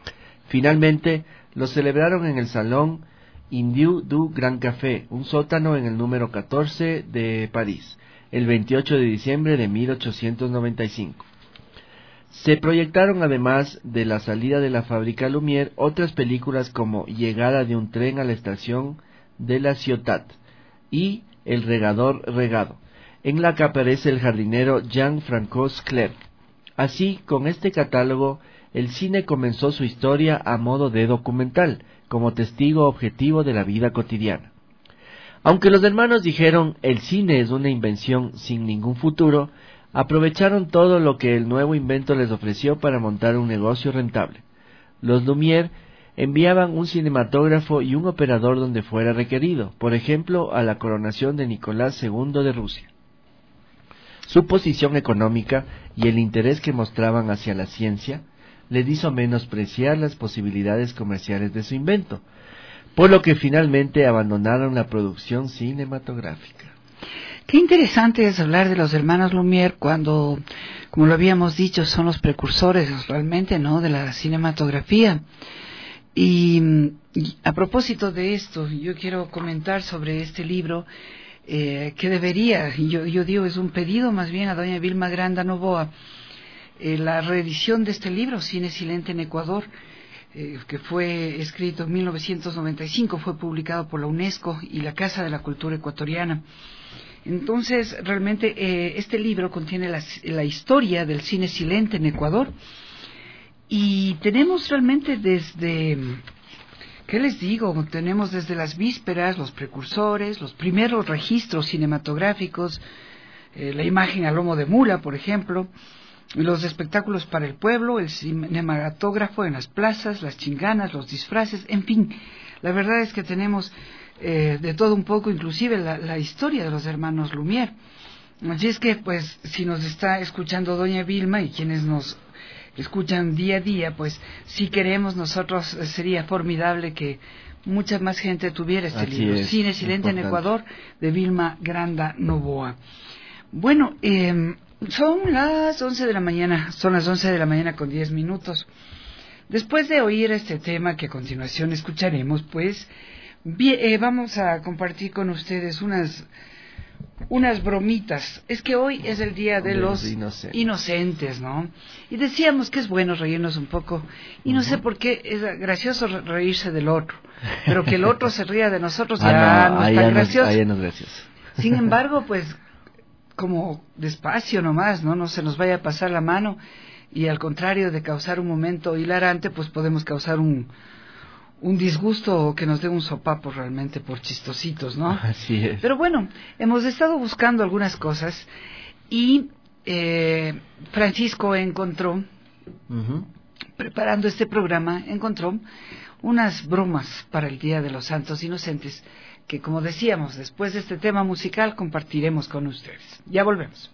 Finalmente, lo celebraron en el Salón Indiu du Grand Café, un sótano en el número 14 de París, el 28 de diciembre de 1895. Se proyectaron, además de la salida de la fábrica Lumière, otras películas como Llegada de un tren a la estación de la Ciotat y El regador regado, en la que aparece el jardinero Jean-François Clerc. Así, con este catálogo, el cine comenzó su historia a modo de documental, como testigo objetivo de la vida cotidiana. Aunque los hermanos dijeron el cine es una invención sin ningún futuro, aprovecharon todo lo que el nuevo invento les ofreció para montar un negocio rentable. Los Lumière enviaban un cinematógrafo y un operador donde fuera requerido, por ejemplo, a la coronación de Nicolás II de Rusia. Su posición económica y el interés que mostraban hacia la ciencia les hizo menospreciar las posibilidades comerciales de su invento, por lo que finalmente abandonaron la producción cinematográfica. Qué interesante es hablar de los hermanos Lumière cuando, como lo habíamos dicho, son los precursores realmente, ¿no?, de la cinematografía. Y a propósito de esto, yo quiero comentar sobre este libro que debería, yo digo, es un pedido más bien a doña Vilma Granda Novoa, la reedición de este libro, Cine Silente en Ecuador, que fue escrito en 1995, fue publicado por la UNESCO y la Casa de la Cultura Ecuatoriana. Entonces, realmente este libro contiene la historia del cine silente en Ecuador, y tenemos realmente desde, ¿qué les digo? Tenemos desde las vísperas, los precursores, los primeros registros cinematográficos, la imagen a lomo de mula, por ejemplo, los espectáculos para el pueblo, el cinematógrafo en las plazas, las chinganas, los disfraces, en fin, la verdad es que tenemos de todo un poco, inclusive la historia de los hermanos Lumière. Así es que, pues, si nos está escuchando doña Vilma y quienes nos escuchan día a día, pues, si queremos nosotros, sería formidable que mucha más gente tuviera este libro, Cine Silente en Ecuador, de Vilma Granda Novoa. Bueno, son las 11 de la mañana, son las 11 de la mañana con 10 minutos. Después de oír este tema que a continuación escucharemos, pues, vamos a compartir con ustedes unas bromitas. Es que hoy es el día de los inocentes, ¿no? Y decíamos que es bueno reírnos un poco, y no sé por qué es gracioso reírse del otro, pero que el otro se ría de nosotros ya no es tan gracioso. Sin embargo, pues, como despacio nomás, no se nos vaya a pasar la mano, y al contrario de causar un momento hilarante, pues podemos causar un disgusto que nos dé un sopapo realmente por chistositos, ¿no? Así es. Pero bueno, hemos estado buscando algunas cosas y Francisco encontró, preparando este programa, encontró unas bromas para el Día de los Santos Inocentes que, como decíamos, después de este tema musical compartiremos con ustedes. Ya volvemos.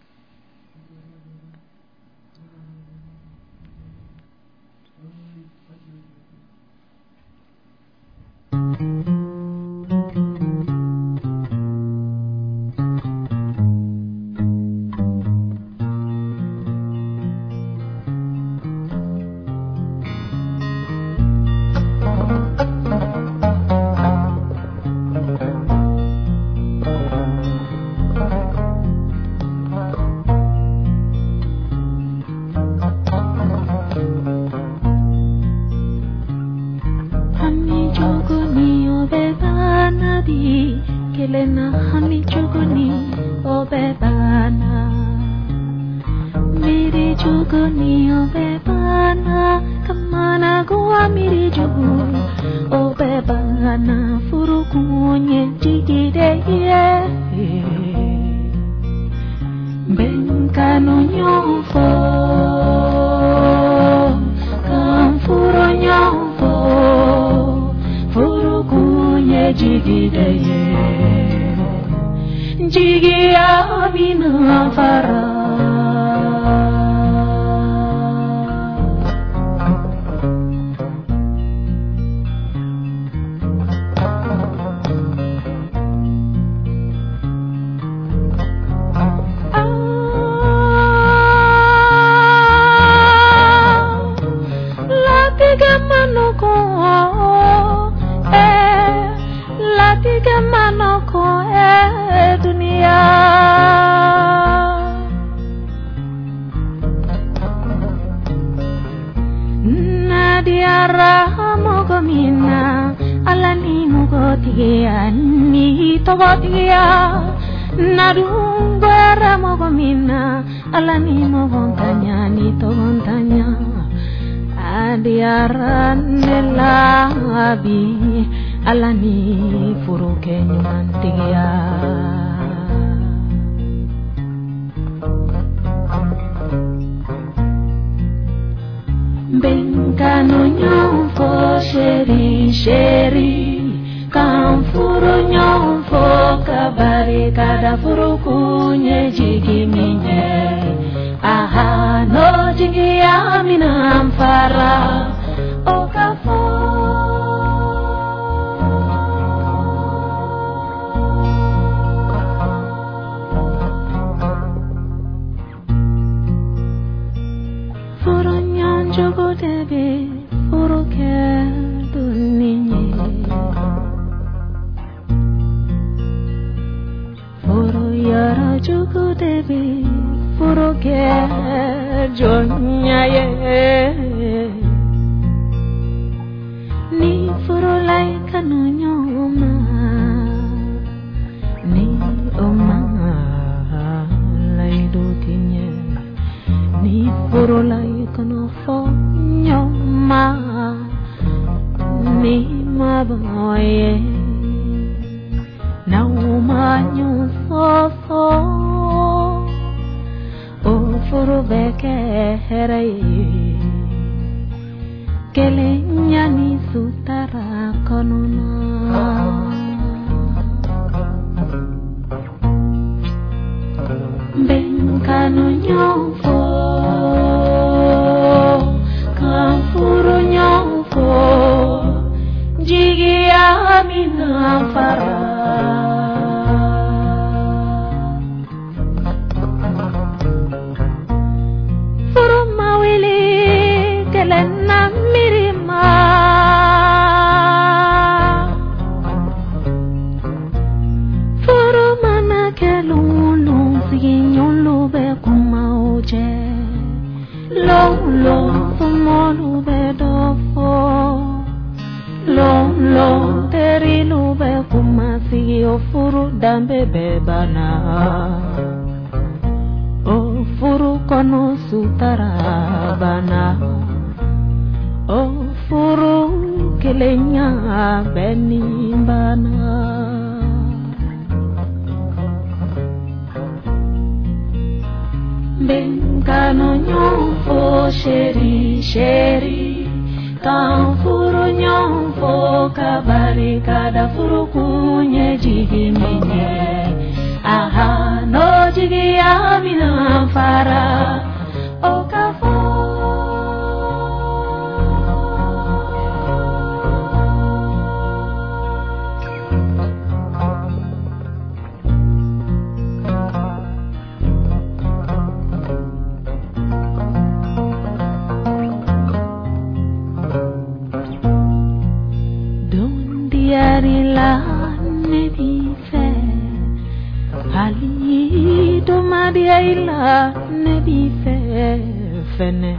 Mano mogomina alani mogotigia ni togotigia narungwara mogomina alani mogontanya ni togontanya adiaranela abi alani furuke nyumantigia Benkano nyonfo sheri Kamfuro nyonfo kabari kada furu kunye jigi minye Aha no jigi amina amfara Okafo Furo nyanjogo debe furo kerdo ninye Furo yara jogo debe furo kerdo nyaye Ni furo laika no nyoma Ni oma laido tinye Ni furo laika no fo nyoma Ni maboye Na umanyo so O furo beke heraye Kelenya ni sutara konona Benkano nyonfo Kamfuro nyonfo Jigi amina fara Furo mawili kelena mirima Furo mana kelulu siginyon lube kumauje Lolo fumolu bedofo Lolo teri lube kumasi ofuru dambe bebana Ofuru kono sutara bana Ofuru kelenya beni bana Benkano nyonfo sheri Kamfuro nyonfo kabari kada furu kunye jigi minye Aha no jigi amina fara Okafo Yarila nebife Ali domadia ila nebife fene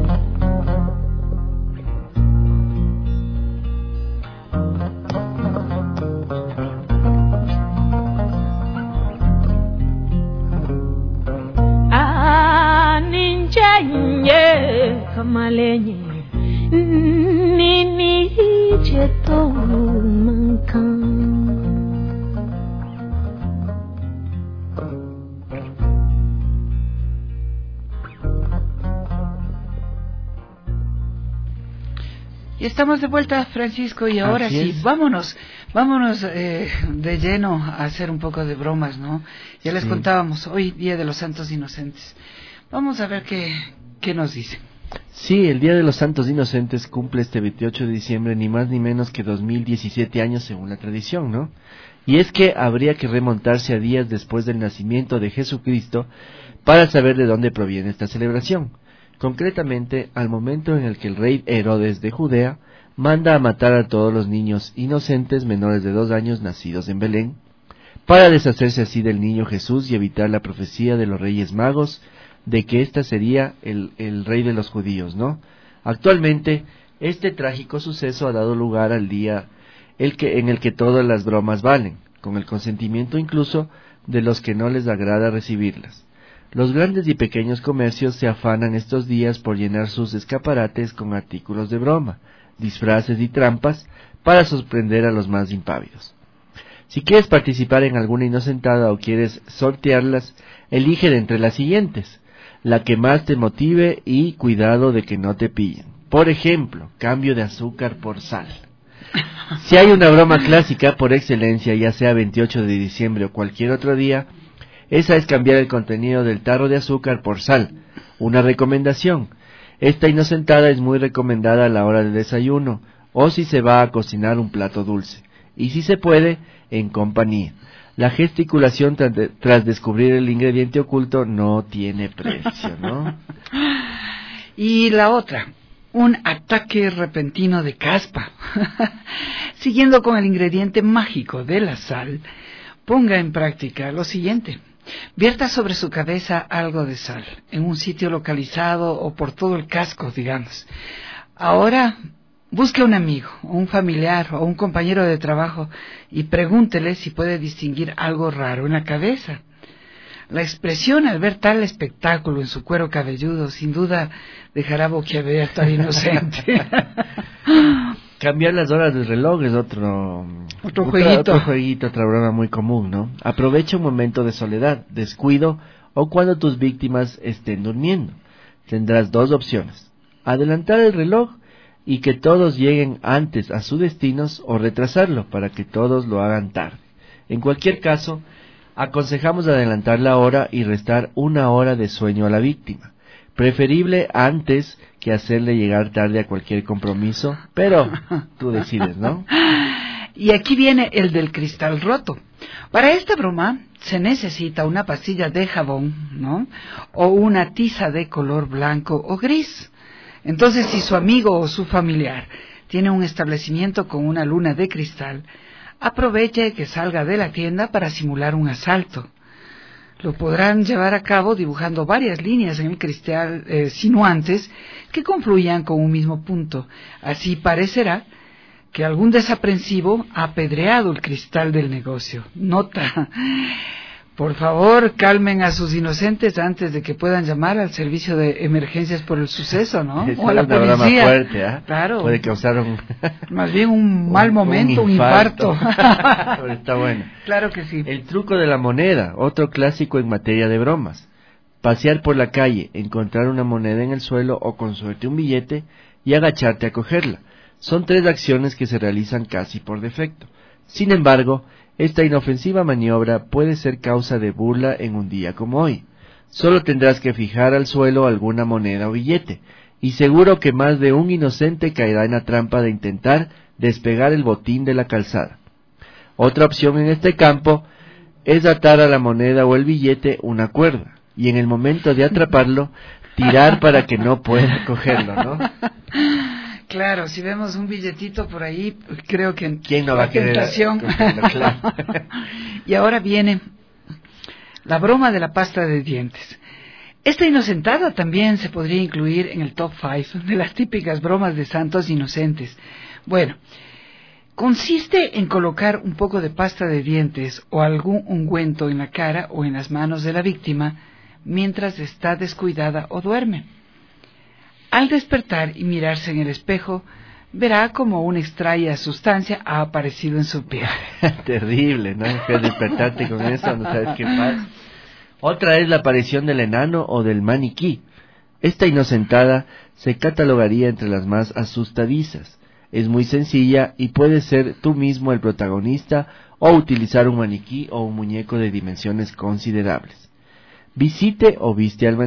Ninja nye kamalenye Nini cheto mankan Y estamos de vuelta, Francisco, y ahora sí, vámonos de lleno a hacer un poco de bromas, ¿no? Ya les contábamos, hoy Día de los Santos Inocentes. Vamos a ver qué nos dicen. Sí, el Día de los Santos Inocentes cumple este 28 de diciembre ni más ni menos que 2017 años según la tradición, ¿no? Y es que habría que remontarse a días después del nacimiento de Jesucristo para saber de dónde proviene esta celebración. Concretamente, al momento en el que el rey Herodes de Judea manda a matar a todos los niños inocentes menores de 2 años nacidos en Belén, para deshacerse así del niño Jesús y evitar la profecía de los Reyes Magos de que ésta sería el rey de los judíos, ¿no? Actualmente, Este trágico suceso ha dado lugar al día en el que todas las bromas valen, con el consentimiento incluso de los que no les agrada recibirlas. Los grandes y pequeños comercios se afanan estos días por llenar sus escaparates con artículos de broma, disfraces y trampas para sorprender a los más impávidos. Si quieres participar en alguna inocentada o quieres sortearlas, elige de entre las siguientes, la que más te motive y cuidado de que no te pillen. Por ejemplo, cambio de azúcar por sal. Si hay una broma clásica por excelencia, ya sea 28 de diciembre o cualquier otro día, esa es cambiar el contenido del tarro de azúcar por sal. Una recomendación: esta inocentada es muy recomendada a la hora del desayuno, o si se va a cocinar un plato dulce, y si se puede, en compañía. La gesticulación tras descubrir el ingrediente oculto no tiene precio, ¿no? Y la otra, un ataque repentino de caspa. Siguiendo con el ingrediente mágico de la sal, ponga en práctica lo siguiente. Vierta sobre su cabeza algo de sal, en un sitio localizado o por todo el casco, digamos. Ahora, busque a un amigo, o un familiar, o un compañero de trabajo y pregúntele si puede distinguir algo raro en la cabeza. La expresión al ver tal espectáculo en su cuero cabelludo sin duda dejará boquiabierto al inocente. Cambiar las horas del reloj es otro jueguito, otra broma muy común, ¿no? Aprovecha un momento de soledad, descuido o cuando tus víctimas estén durmiendo. Tendrás dos opciones: adelantar el reloj y que todos lleguen antes a sus destinos, o retrasarlo para que todos lo hagan tarde. En cualquier caso, aconsejamos adelantar la hora y restar 1 hora de sueño a la víctima, preferible antes que hacerle llegar tarde a cualquier compromiso, pero tú decides, ¿no? Y aquí viene el del cristal roto. Para esta broma se necesita una pastilla de jabón, ¿no? O una tiza de color blanco o gris. Entonces, si su amigo o su familiar tiene un establecimiento con una luna de cristal, aproveche que salga de la tienda para simular un asalto. Lo podrán llevar a cabo dibujando varias líneas en el cristal sinuantes que confluyan con un mismo punto. Así parecerá que algún desaprensivo ha apedreado el cristal del negocio. Nota: por favor, calmen a sus inocentes antes de que puedan llamar al servicio de emergencias por el suceso, ¿no? O a la policía. Broma fuerte, ¿eh? Claro. Puede causar más bien un mal momento, un infarto. Pero está bueno. Claro que sí. El truco de la moneda, otro clásico en materia de bromas. Pasear por la calle, encontrar una moneda en el suelo o con suerte un billete y agacharte a cogerla. Son 3 acciones que se realizan casi por defecto. Sin embargo, esta inofensiva maniobra puede ser causa de burla en un día como hoy. Solo tendrás que fijar al suelo alguna moneda o billete, y seguro que más de un inocente caerá en la trampa de intentar despegar el botín de la calzada. Otra opción en este campo es atar a la moneda o el billete una cuerda, y en el momento de atraparlo, tirar para que no pueda cogerlo, ¿no? Claro, si vemos un billetito por ahí, creo que ¿quién no va a querer tentación. Claro. Y ahora viene la broma de la pasta de dientes. Esta inocentada también se podría incluir en el top 5 de las típicas bromas de santos inocentes. Bueno, consiste en colocar un poco de pasta de dientes o algún ungüento en la cara o en las manos de la víctima mientras está descuidada o duerme. Al despertar y mirarse en el espejo, verá como una extraña sustancia ha aparecido en su piel. Terrible, ¿no? Que despertarte con eso, no sabes qué pasa. Otra es la aparición del enano o del maniquí. Esta inocentada se catalogaría entre las más asustadizas. Es muy sencilla y puedes ser tú mismo el protagonista o utilizar un maniquí o un muñeco de dimensiones considerables. Vístete o viste al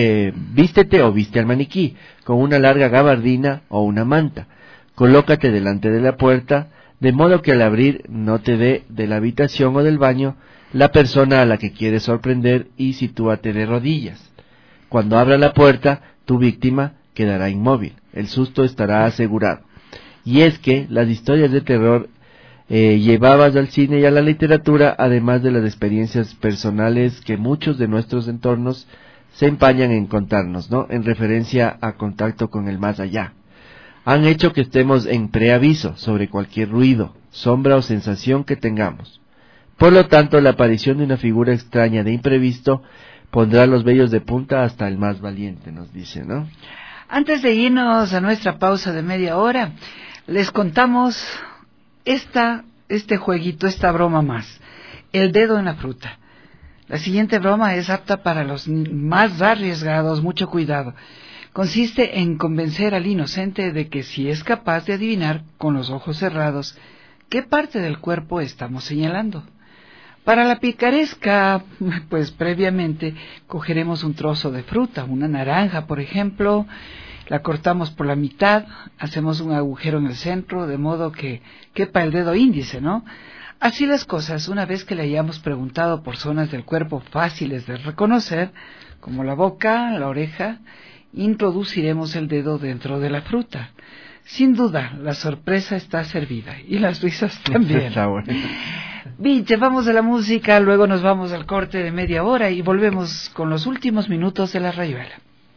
maniquí con una larga gabardina o una manta. Colócate delante de la puerta, de modo que al abrir no te dé de la habitación o del baño la persona a la que quieres sorprender, y sitúate de rodillas. Cuando abra la puerta, tu víctima quedará inmóvil. El susto estará asegurado. Y es que las historias de terror llevadas al cine y a la literatura, además de las experiencias personales que muchos de nuestros entornos se empañan en contarnos, ¿no? En referencia a contacto con el más allá. han hecho que estemos en preaviso sobre cualquier ruido, sombra o sensación que tengamos. Por lo tanto, la aparición de una figura extraña de imprevisto pondrá los vellos de punta hasta el más valiente, nos dice, ¿no? Antes de irnos a nuestra pausa de media hora, les contamos este jueguito, esta broma más. El dedo en la fruta. La siguiente broma es apta para los más arriesgados, mucho cuidado. Consiste en convencer al inocente de que si es capaz de adivinar con los ojos cerrados qué parte del cuerpo estamos señalando. Para la picaresca, pues previamente cogeremos un trozo de fruta, una naranja, por ejemplo, la cortamos por la mitad, hacemos un agujero en el centro, de modo que quepa el dedo índice, ¿no? Así las cosas, una vez que le hayamos preguntado por zonas del cuerpo fáciles de reconocer, como la boca, la oreja, introduciremos el dedo dentro de la fruta. Sin duda, la sorpresa está servida, y las risas también. Está bueno. Bien, vamos a la música, luego nos vamos al corte de media hora y volvemos con los últimos minutos de la rayuela.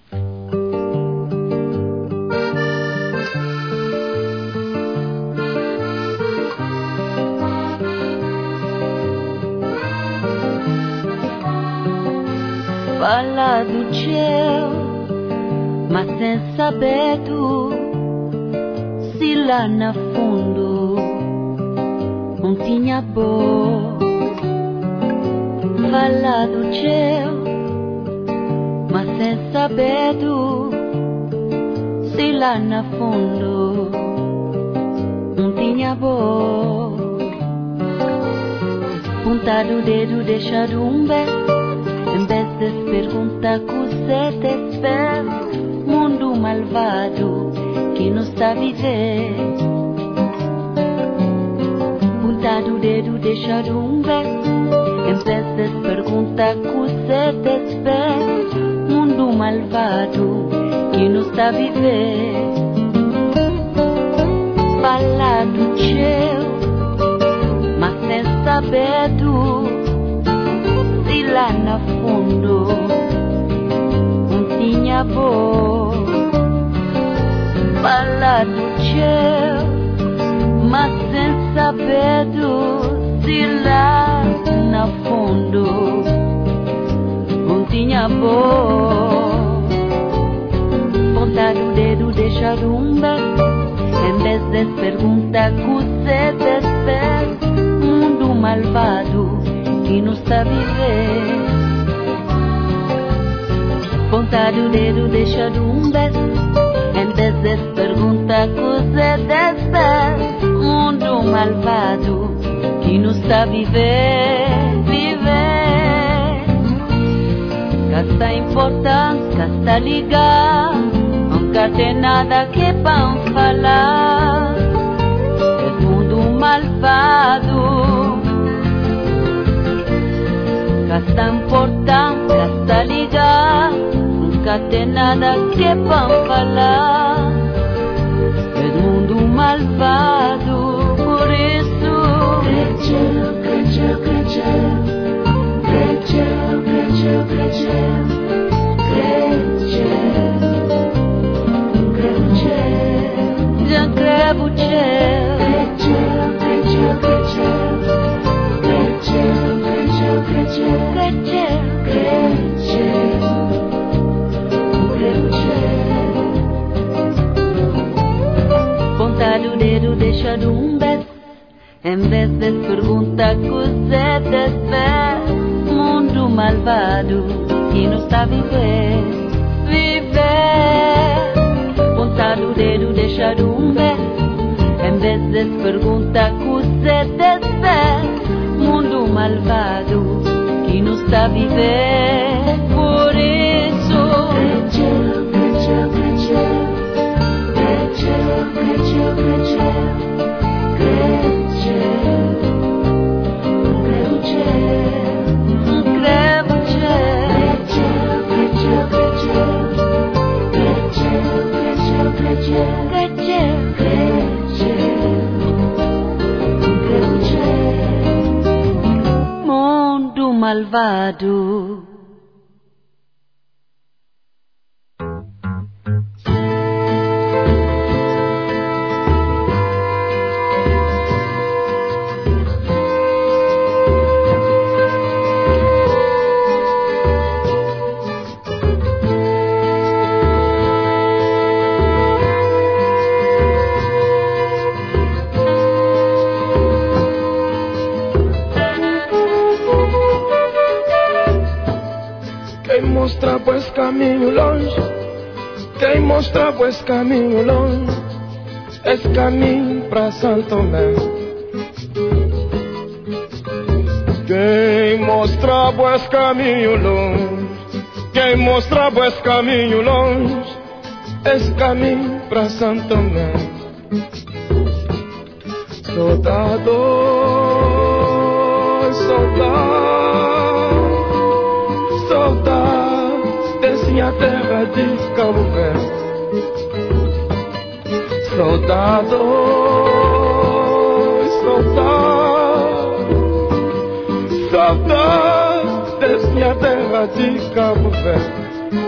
Fala do céu, mas sem saber tu, se lá na fundo não tinha bom. Fala do céu, mas sem saber tu, se lá na fundo não tinha bom. Punta do dedo, deixa um beijo. Em vez de perguntar que você te espera, mundo malvado que não está a viver. Punta do dedo, deixa um beijo. Em vez de perguntar que você te espera, mundo malvado que não está a viver. Fala do céu, mas sem saber do. E lá na fundo não tinha bom. Fala do céu, mas sem saber do. Se lá na fundo não tinha bom. Ponta do dedo, deixa um beijo. Em vez de perguntar que você espera, mundo malvado que não está a viver. Ponta do dedo, deixa um beijo. Em vez de perguntar que você espera, mundo malvado que não está a viver. Viver. Cá importante, cá ligar. Nunca tem nada que para falar. É mundo malvado. Está importante, está ligado, nunca tem nada que para falar. É mundo malvado, por isso crecheu, crecheu, crecheu, crecheu, crecheu, crecheu, crecheu, crecheu, já crevo, crecheu, crecheu, crecheu. Ponta do dedo, deixa um beijo. Em vez de perguntar que você te espera, mundo malvado que não está a viver. Viver. Ponta do dedo, deixa um beijo. Em vez de perguntar que você te espera, mundo malvado que não está a viver. Por isso crecheu, crecheu, crecheu, crecheu, crecheu, crecheu, crecheu, crecheu, crecheu, crecheu, crecheu, crecheu, mundo malvado. mostra pues caminho longe, quem mostra pues caminho longe, esse caminho pra Santo Tomé. Quem mostra pues caminho longe, quem mostra pues caminho longe, esse caminho pra Santo Tomé. Soldado, soldado, soldado desse minha terra de Cabo Verde. Soldado, soldado, soldado desse minha terra de Cabo Verde.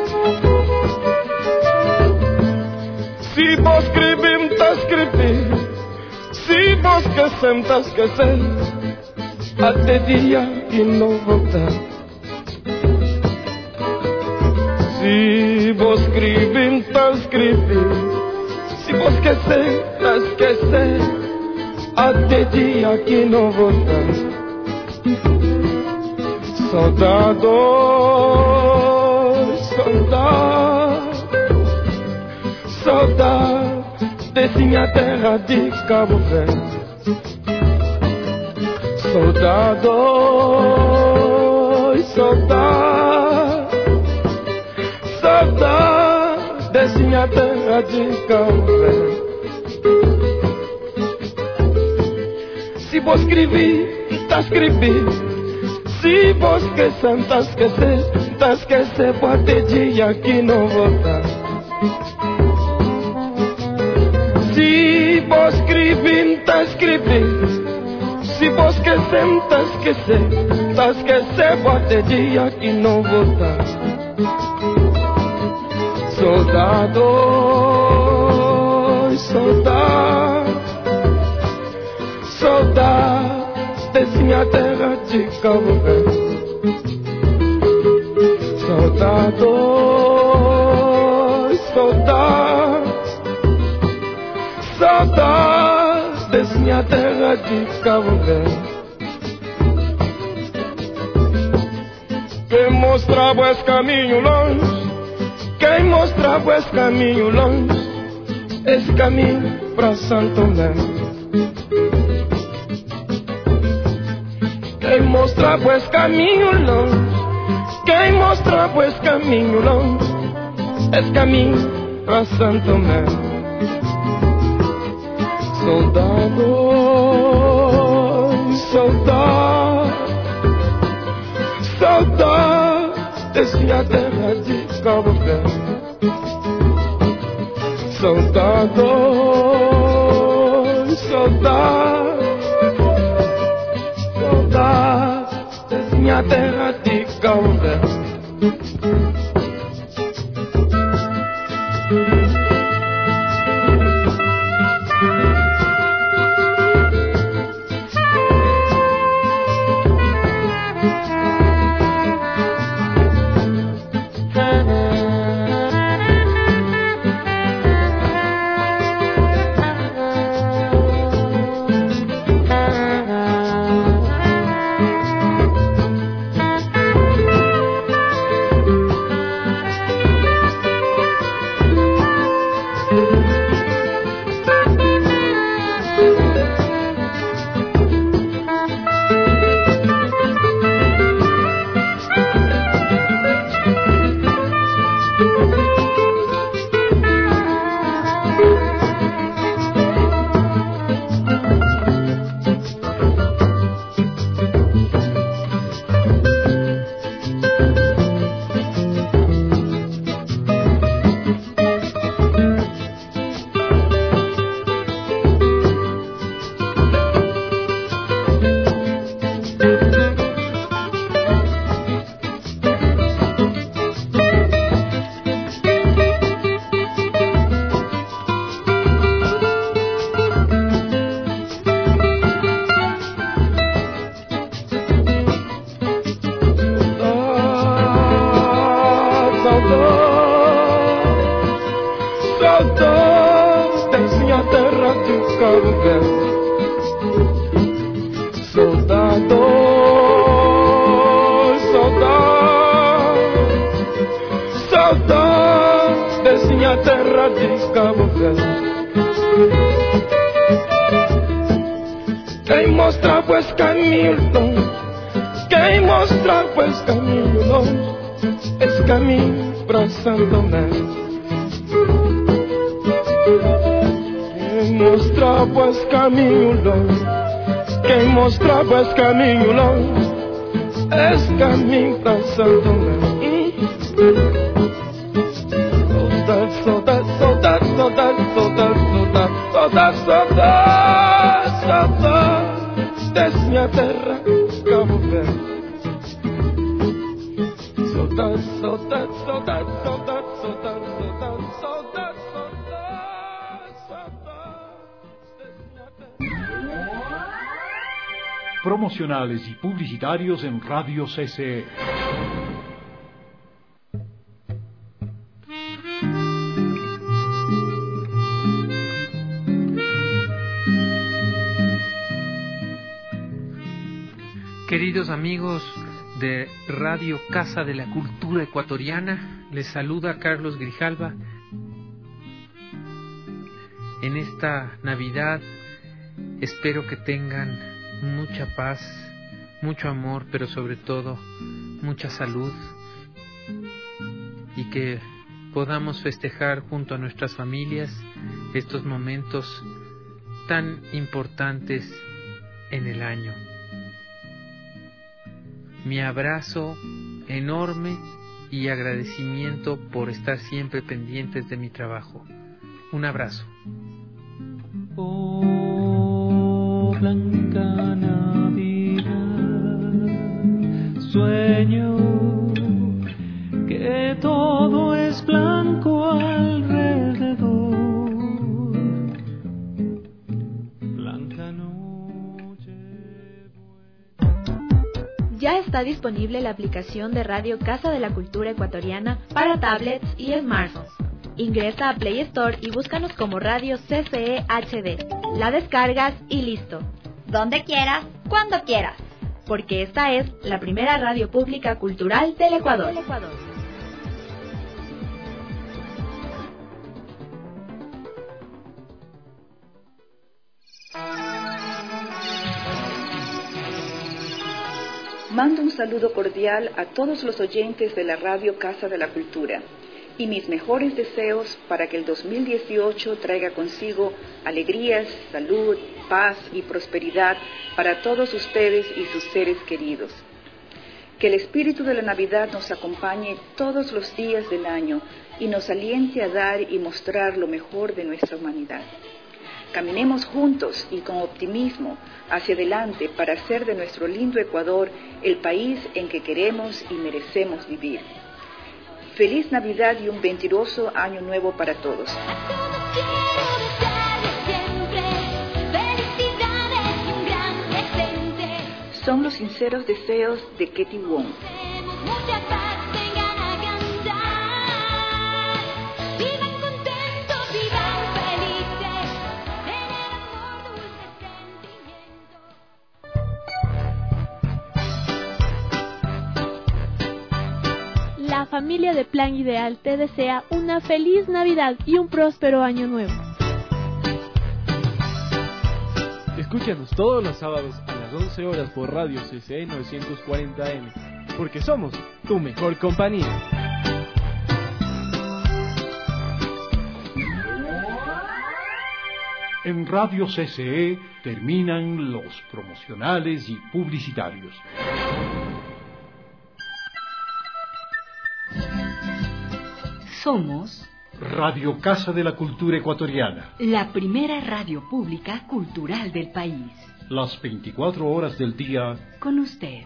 Se vos escrevem, tá escrevendo. Se vos esquecem, tá esquecendo. Até dia que não voltar. Se vos escrevem, tá escrevendo. Se vos esquecer, tá esquecendo. Até dia que não voltar. Soldado, soldado, soldado desse minha terra de Cabo Verde. Soldado, soldado, soldado desse minha terra de Cabo Verde. Se vou escrever, tá escrevendo. Se vou esquecer, tá esquecer, tá esquecer, pode ter dia que não voltar. Se vou escrever, tá escrevendo. Se vou esquecer, tá esquecer, tá esquecer, pode ter dia que não voltar. Soldado, soldado, soldado desse minha terra de Cabo Verde. Soldado, soldado, soldado desse minha terra de Cabo Verde. Quem mostrava esse caminho longe, quem mostrava esse caminho longe, esse caminho pra Santo Tomé. Quem mostrava esse caminho longe, quem mostrava esse caminho longe, esse caminho pra Santo Tomé. Soldado, soldado, soldado desse minha terra de Cabo Verde. Soldado, soldado, soldado desse minha terra de Cabo Verde. Quem mostrar pues caminho longe, quem mostrar pues caminho longe, esse caminho pra Santo Tomé. Quem mostrar pues caminho longe, quem mostrar pues caminho longe, esse caminho pra Santo Tomé. Saudade, saudade, saudade, saudade, saudade, saudade, saudade, saudade desse minha terra, Cabo Verde. Saudade, saudade, saudade, saudade, saudade, saudade, saudade, saudade. Promocionales y publicitarios en Radio CCE. Queridos amigos de Radio Casa de la Cultura Ecuatoriana, les saluda Carlos Grijalva. En esta Navidad espero que tengan mucha paz, mucho amor, pero sobre todo mucha salud, y que podamos festejar junto a nuestras familias estos momentos tan importantes en el año. Mi abrazo enorme y agradecimiento por estar siempre pendientes de mi trabajo. Un abrazo. Oh, blanca Navidad, sueño que todo es blanco alrededor. Blanca noche. Ya está disponible la aplicación de Radio Casa de la Cultura Ecuatoriana para tablets y smartphones. Ingresa a Play Store y búscanos como Radio CCE HD. La descargas y listo. Donde quieras, cuando quieras. Porque esta es la primera radio pública cultural del Ecuador. Mando un saludo cordial a todos los oyentes de la Radio Casa de la Cultura y mis mejores deseos para que el 2018 traiga consigo alegrías, salud, paz y prosperidad para todos ustedes y sus seres queridos. Que el espíritu de la Navidad nos acompañe todos los días del año y nos aliente a dar y mostrar lo mejor de nuestra humanidad. Caminemos juntos y con optimismo hacia adelante para hacer de nuestro lindo Ecuador el país en que queremos y merecemos vivir. Feliz Navidad y un venturoso año nuevo para todos. Son los sinceros deseos de Ketty Wong. La familia de Plan Ideal te desea una feliz Navidad y un próspero año nuevo. Escúchanos todos los sábados a las 11 horas por Radio CCE 940 AM, porque somos tu mejor compañía. En Radio CCE terminan los promocionales y publicitarios. Somos Radio Casa de la Cultura Ecuatoriana, la primera radio pública cultural del país. Las 24 horas del día con usted.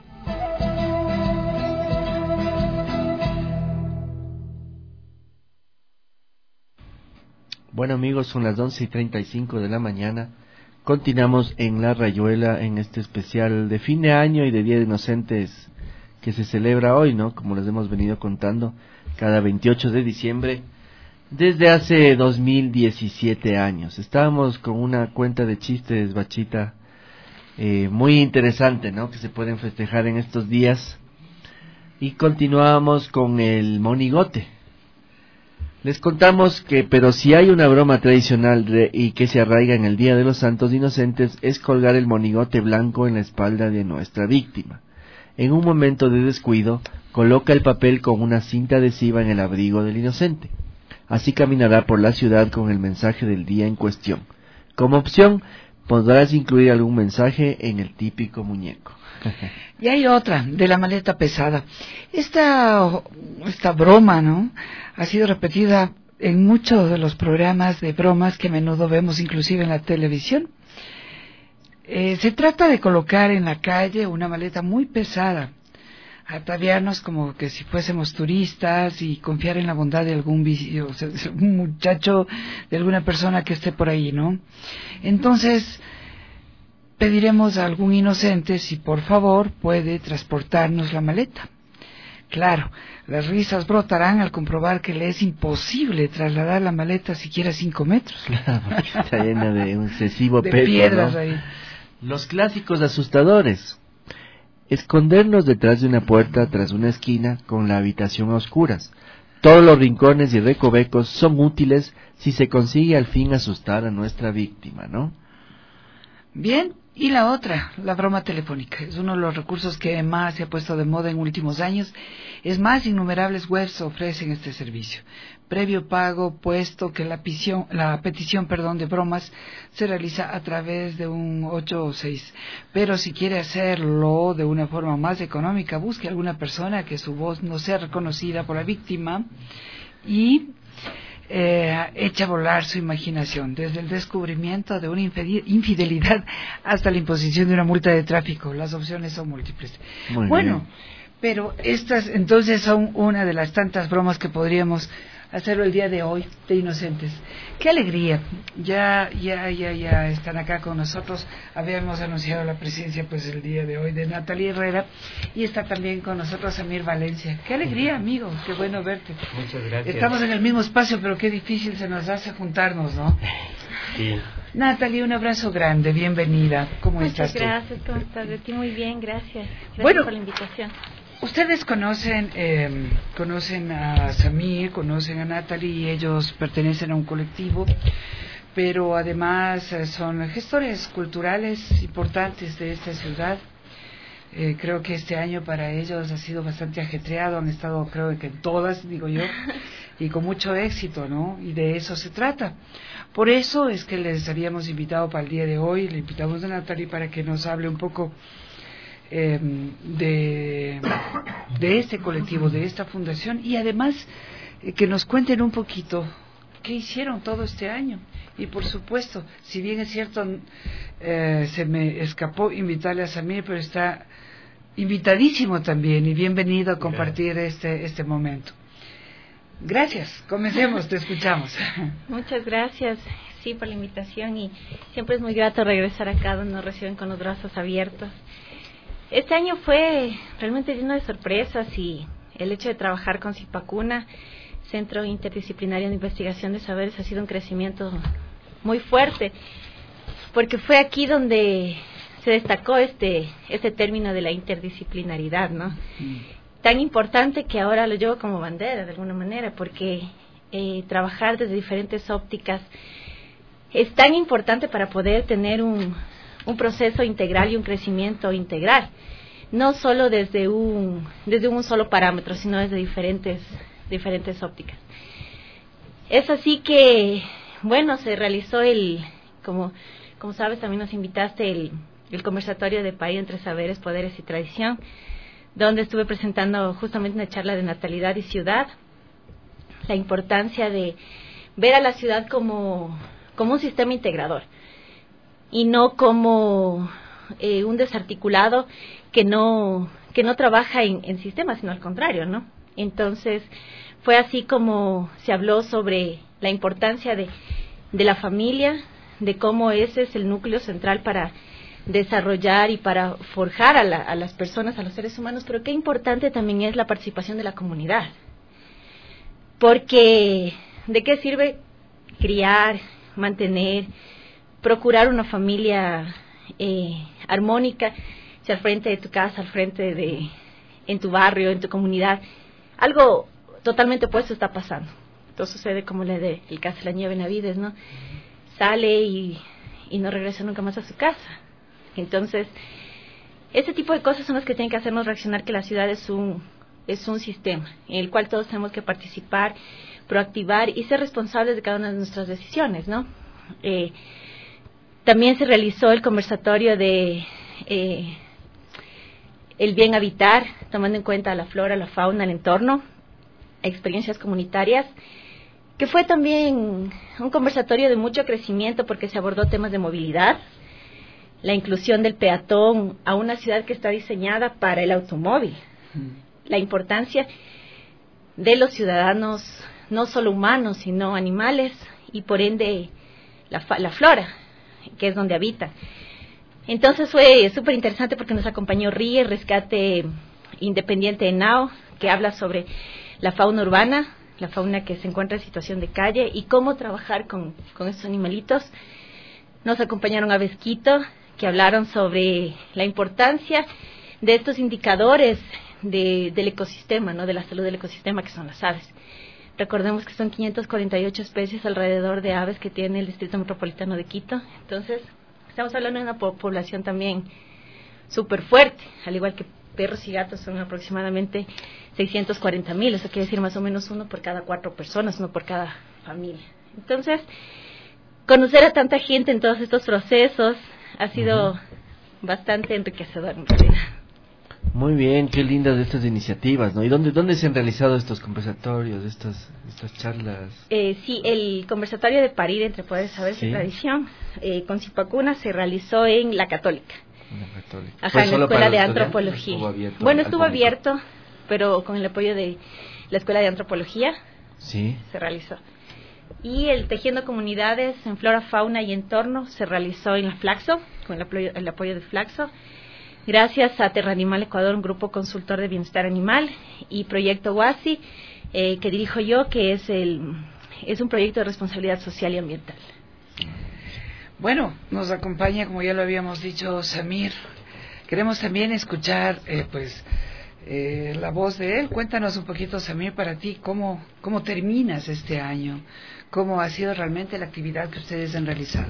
Bueno amigos, son las 11:35 de la mañana. Continuamos en La Rayuela en este especial de fin de año y de Día de Inocentes que se celebra hoy, ¿no? Como les hemos venido contando, cada 28 de diciembre, desde hace 2017 años. Estábamos con una cuenta de chistes, Bachita, muy interesante, ¿no? Que se pueden festejar en estos días. Y continuábamos con el monigote. Les contamos que, pero si hay una broma tradicional y que se arraiga en el Día de los Santos Inocentes, es colgar el monigote blanco en la espalda de nuestra víctima. En un momento de descuido, coloca el papel con una cinta adhesiva en el abrigo del inocente. Así caminará por la ciudad con el mensaje del día en cuestión. Como opción, podrás incluir algún mensaje en el típico muñeco. Y hay otra, de la maleta pesada. Esta broma, ¿no?, ha sido repetida en muchos de los programas de bromas que a menudo vemos inclusive en la televisión. Se trata de colocar en la calle una maleta muy pesada, ataviarnos como que si fuésemos turistas y confiar en la bondad de algún un muchacho, de alguna persona que esté por ahí, ¿no? Entonces pediremos a algún inocente si por favor puede transportarnos la maleta. Claro, las risas brotarán al comprobar que le es imposible trasladar la maleta siquiera 5 metros. Claro, porque está llena de un excesivo de peso, piedras, ¿no? ahí. Los clásicos asustadores. Escondernos detrás de una puerta tras una esquina con la habitación a oscuras. Todos los rincones y recovecos son útiles si se consigue al fin asustar a nuestra víctima, ¿no? Bien, y la otra, la broma telefónica. Es uno de los recursos que más se ha puesto de moda en últimos años. Es más, innumerables webs ofrecen este servicio. Previo pago, puesto que la petición de bromas se realiza a través de un 806. Pero si quiere hacerlo de una forma más económica, busque alguna persona que su voz no sea reconocida por la víctima y echa a volar su imaginación, desde el descubrimiento de una infidelidad hasta la imposición de una multa de tráfico. Las opciones son múltiples. Muy bueno, bien. Pero estas entonces son una de las tantas bromas que podríamos hacerlo el día de hoy de Inocentes. ¡Qué alegría! Ya están acá con nosotros. Habíamos anunciado la presencia pues el día de hoy de Natalia Herrera y está también con nosotros Amir Valencia. ¡Qué alegría, amigo! ¡Qué bueno verte! Muchas gracias. Estamos en el mismo espacio, pero qué difícil se nos hace juntarnos, ¿no? Sí. Natalia, un abrazo grande, bienvenida. ¿Cómo estás tú? Muchas gracias, ¿cómo estás? De ti muy bien, gracias. Gracias Bueno, por la invitación. Ustedes conocen a Samir, conocen a Natalie y ellos pertenecen a un colectivo, pero además son gestores culturales importantes de esta ciudad. Creo que este año para ellos ha sido bastante ajetreado, han estado creo que en todas, digo yo, y con mucho éxito, ¿no? Y de eso se trata. Por eso es que les habíamos invitado para el día de hoy, le invitamos a Natalie para que nos hable un poco de este colectivo, de esta fundación y además que nos cuenten un poquito qué hicieron todo este año. Y por supuesto, si bien es cierto, se me escapó invitarle a Samir, pero está invitadísimo también y bienvenido a compartir este momento. Gracias, comencemos, te escuchamos. Muchas gracias, sí, por la invitación y siempre es muy grato regresar acá donde nos reciben con los brazos abiertos. Este año fue realmente lleno de sorpresas y el hecho de trabajar con Cipacuna, Centro Interdisciplinario de Investigación de Saberes, ha sido un crecimiento muy fuerte, porque fue aquí donde se destacó este término de la interdisciplinaridad, ¿no? Tan importante que ahora lo llevo como bandera de alguna manera, porque trabajar desde diferentes ópticas es tan importante para poder tener un proceso integral y un crecimiento integral, no solo desde un solo parámetro, sino desde diferentes ópticas. Es así que, bueno, se realizó como sabes, también nos invitaste el conversatorio de País entre Saberes, Poderes y Tradición, donde estuve presentando justamente una charla de natalidad y ciudad, la importancia de ver a la ciudad como un sistema integrador, y no como un desarticulado que no trabaja en sistemas, sino al contrario, ¿no? Entonces, fue así como se habló sobre la importancia de la familia, de cómo ese es el núcleo central para desarrollar y para forjar a las personas, a los seres humanos, pero qué importante también es la participación de la comunidad. Porque, ¿de qué sirve criar, mantener, procurar una familia armónica si al frente de tu casa, al frente en tu barrio, en tu comunidad, algo totalmente opuesto está pasando? todo sucede como el caso de la niña Benavides, ¿no? Sale y no regresa nunca más a su casa. Entonces, ese tipo de cosas son las que tienen que hacernos reaccionar que la ciudad es un sistema en el cual todos tenemos que participar, proactivar y ser responsables de cada una de nuestras decisiones, ¿no? También se realizó el conversatorio de el bien habitar, tomando en cuenta la flora, la fauna, el entorno, experiencias comunitarias, que fue también un conversatorio de mucho crecimiento porque se abordó temas de movilidad, la inclusión del peatón a una ciudad que está diseñada para el automóvil, la importancia de los ciudadanos, no solo humanos, sino animales, y por ende la flora, que es donde habitan. Entonces fue súper interesante porque nos acompañó RIE, Rescate Independiente de Nao, que habla sobre la fauna urbana, la fauna que se encuentra en situación de calle y cómo trabajar con estos animalitos. Nos acompañaron Aves Quito, que hablaron sobre la importancia de estos indicadores del ecosistema, ¿no? De la salud del ecosistema, que son las aves. Recordemos que son 548 especies alrededor de aves que tiene el Distrito Metropolitano de Quito. Entonces, estamos hablando de una población también súper fuerte, al igual que perros y gatos son aproximadamente 640,000, eso quiere decir más o menos 1 por cada 4 personas, 1 por cada familia. Entonces, conocer a tanta gente en todos estos procesos ha sido bastante enriquecedor en realidad. Muy bien, qué lindas estas iniciativas, ¿no? ¿Y dónde se han realizado estos conversatorios, estas charlas? Sí, el conversatorio de Parir entre Poderes, Saberes y Tradición con Zipacuna se realizó en la Católica. Ajá, en la Escuela de Antropología. Estuvo abierto, pero con el apoyo de la Escuela de Antropología se realizó. Y el Tejiendo Comunidades en Flora, Fauna y Entorno se realizó en la Flaxo, con el apoyo de Flaxo. Gracias a Terra Animal Ecuador, un grupo consultor de bienestar animal, y Proyecto WASI, que dirijo yo, que es un proyecto de responsabilidad social y ambiental. Bueno, nos acompaña, como ya lo habíamos dicho, Samir. Queremos también escuchar la voz de él. Cuéntanos un poquito, Samir, para ti, ¿cómo terminas este año? ¿Cómo ha sido realmente la actividad que ustedes han realizado?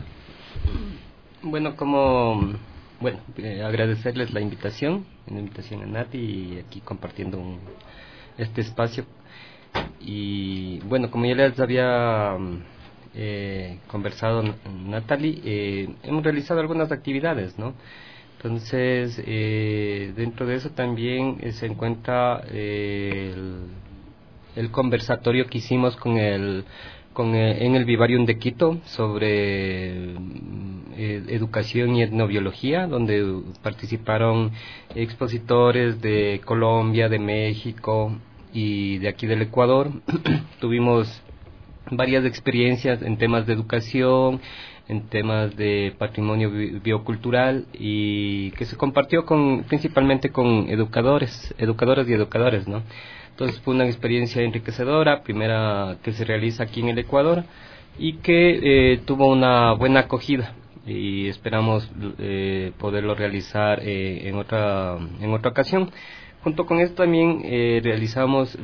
Agradecerles la invitación a Nati, y aquí compartiendo este espacio. Y bueno, como ya les había conversado Natalie, hemos realizado algunas actividades, ¿no? Entonces, dentro de eso también se encuentra el conversatorio que hicimos en el Vivarium de Quito sobre educación y etnobiología, donde participaron expositores de Colombia, de México y de aquí del Ecuador. Tuvimos varias experiencias en temas de educación, en temas de patrimonio biocultural, y que se compartió principalmente con educadoras y educadores, ¿no? Entonces fue una experiencia enriquecedora, primera que se realiza aquí en el Ecuador, y que tuvo una buena acogida, y esperamos poderlo realizar en otra ocasión. Junto con esto también realizamos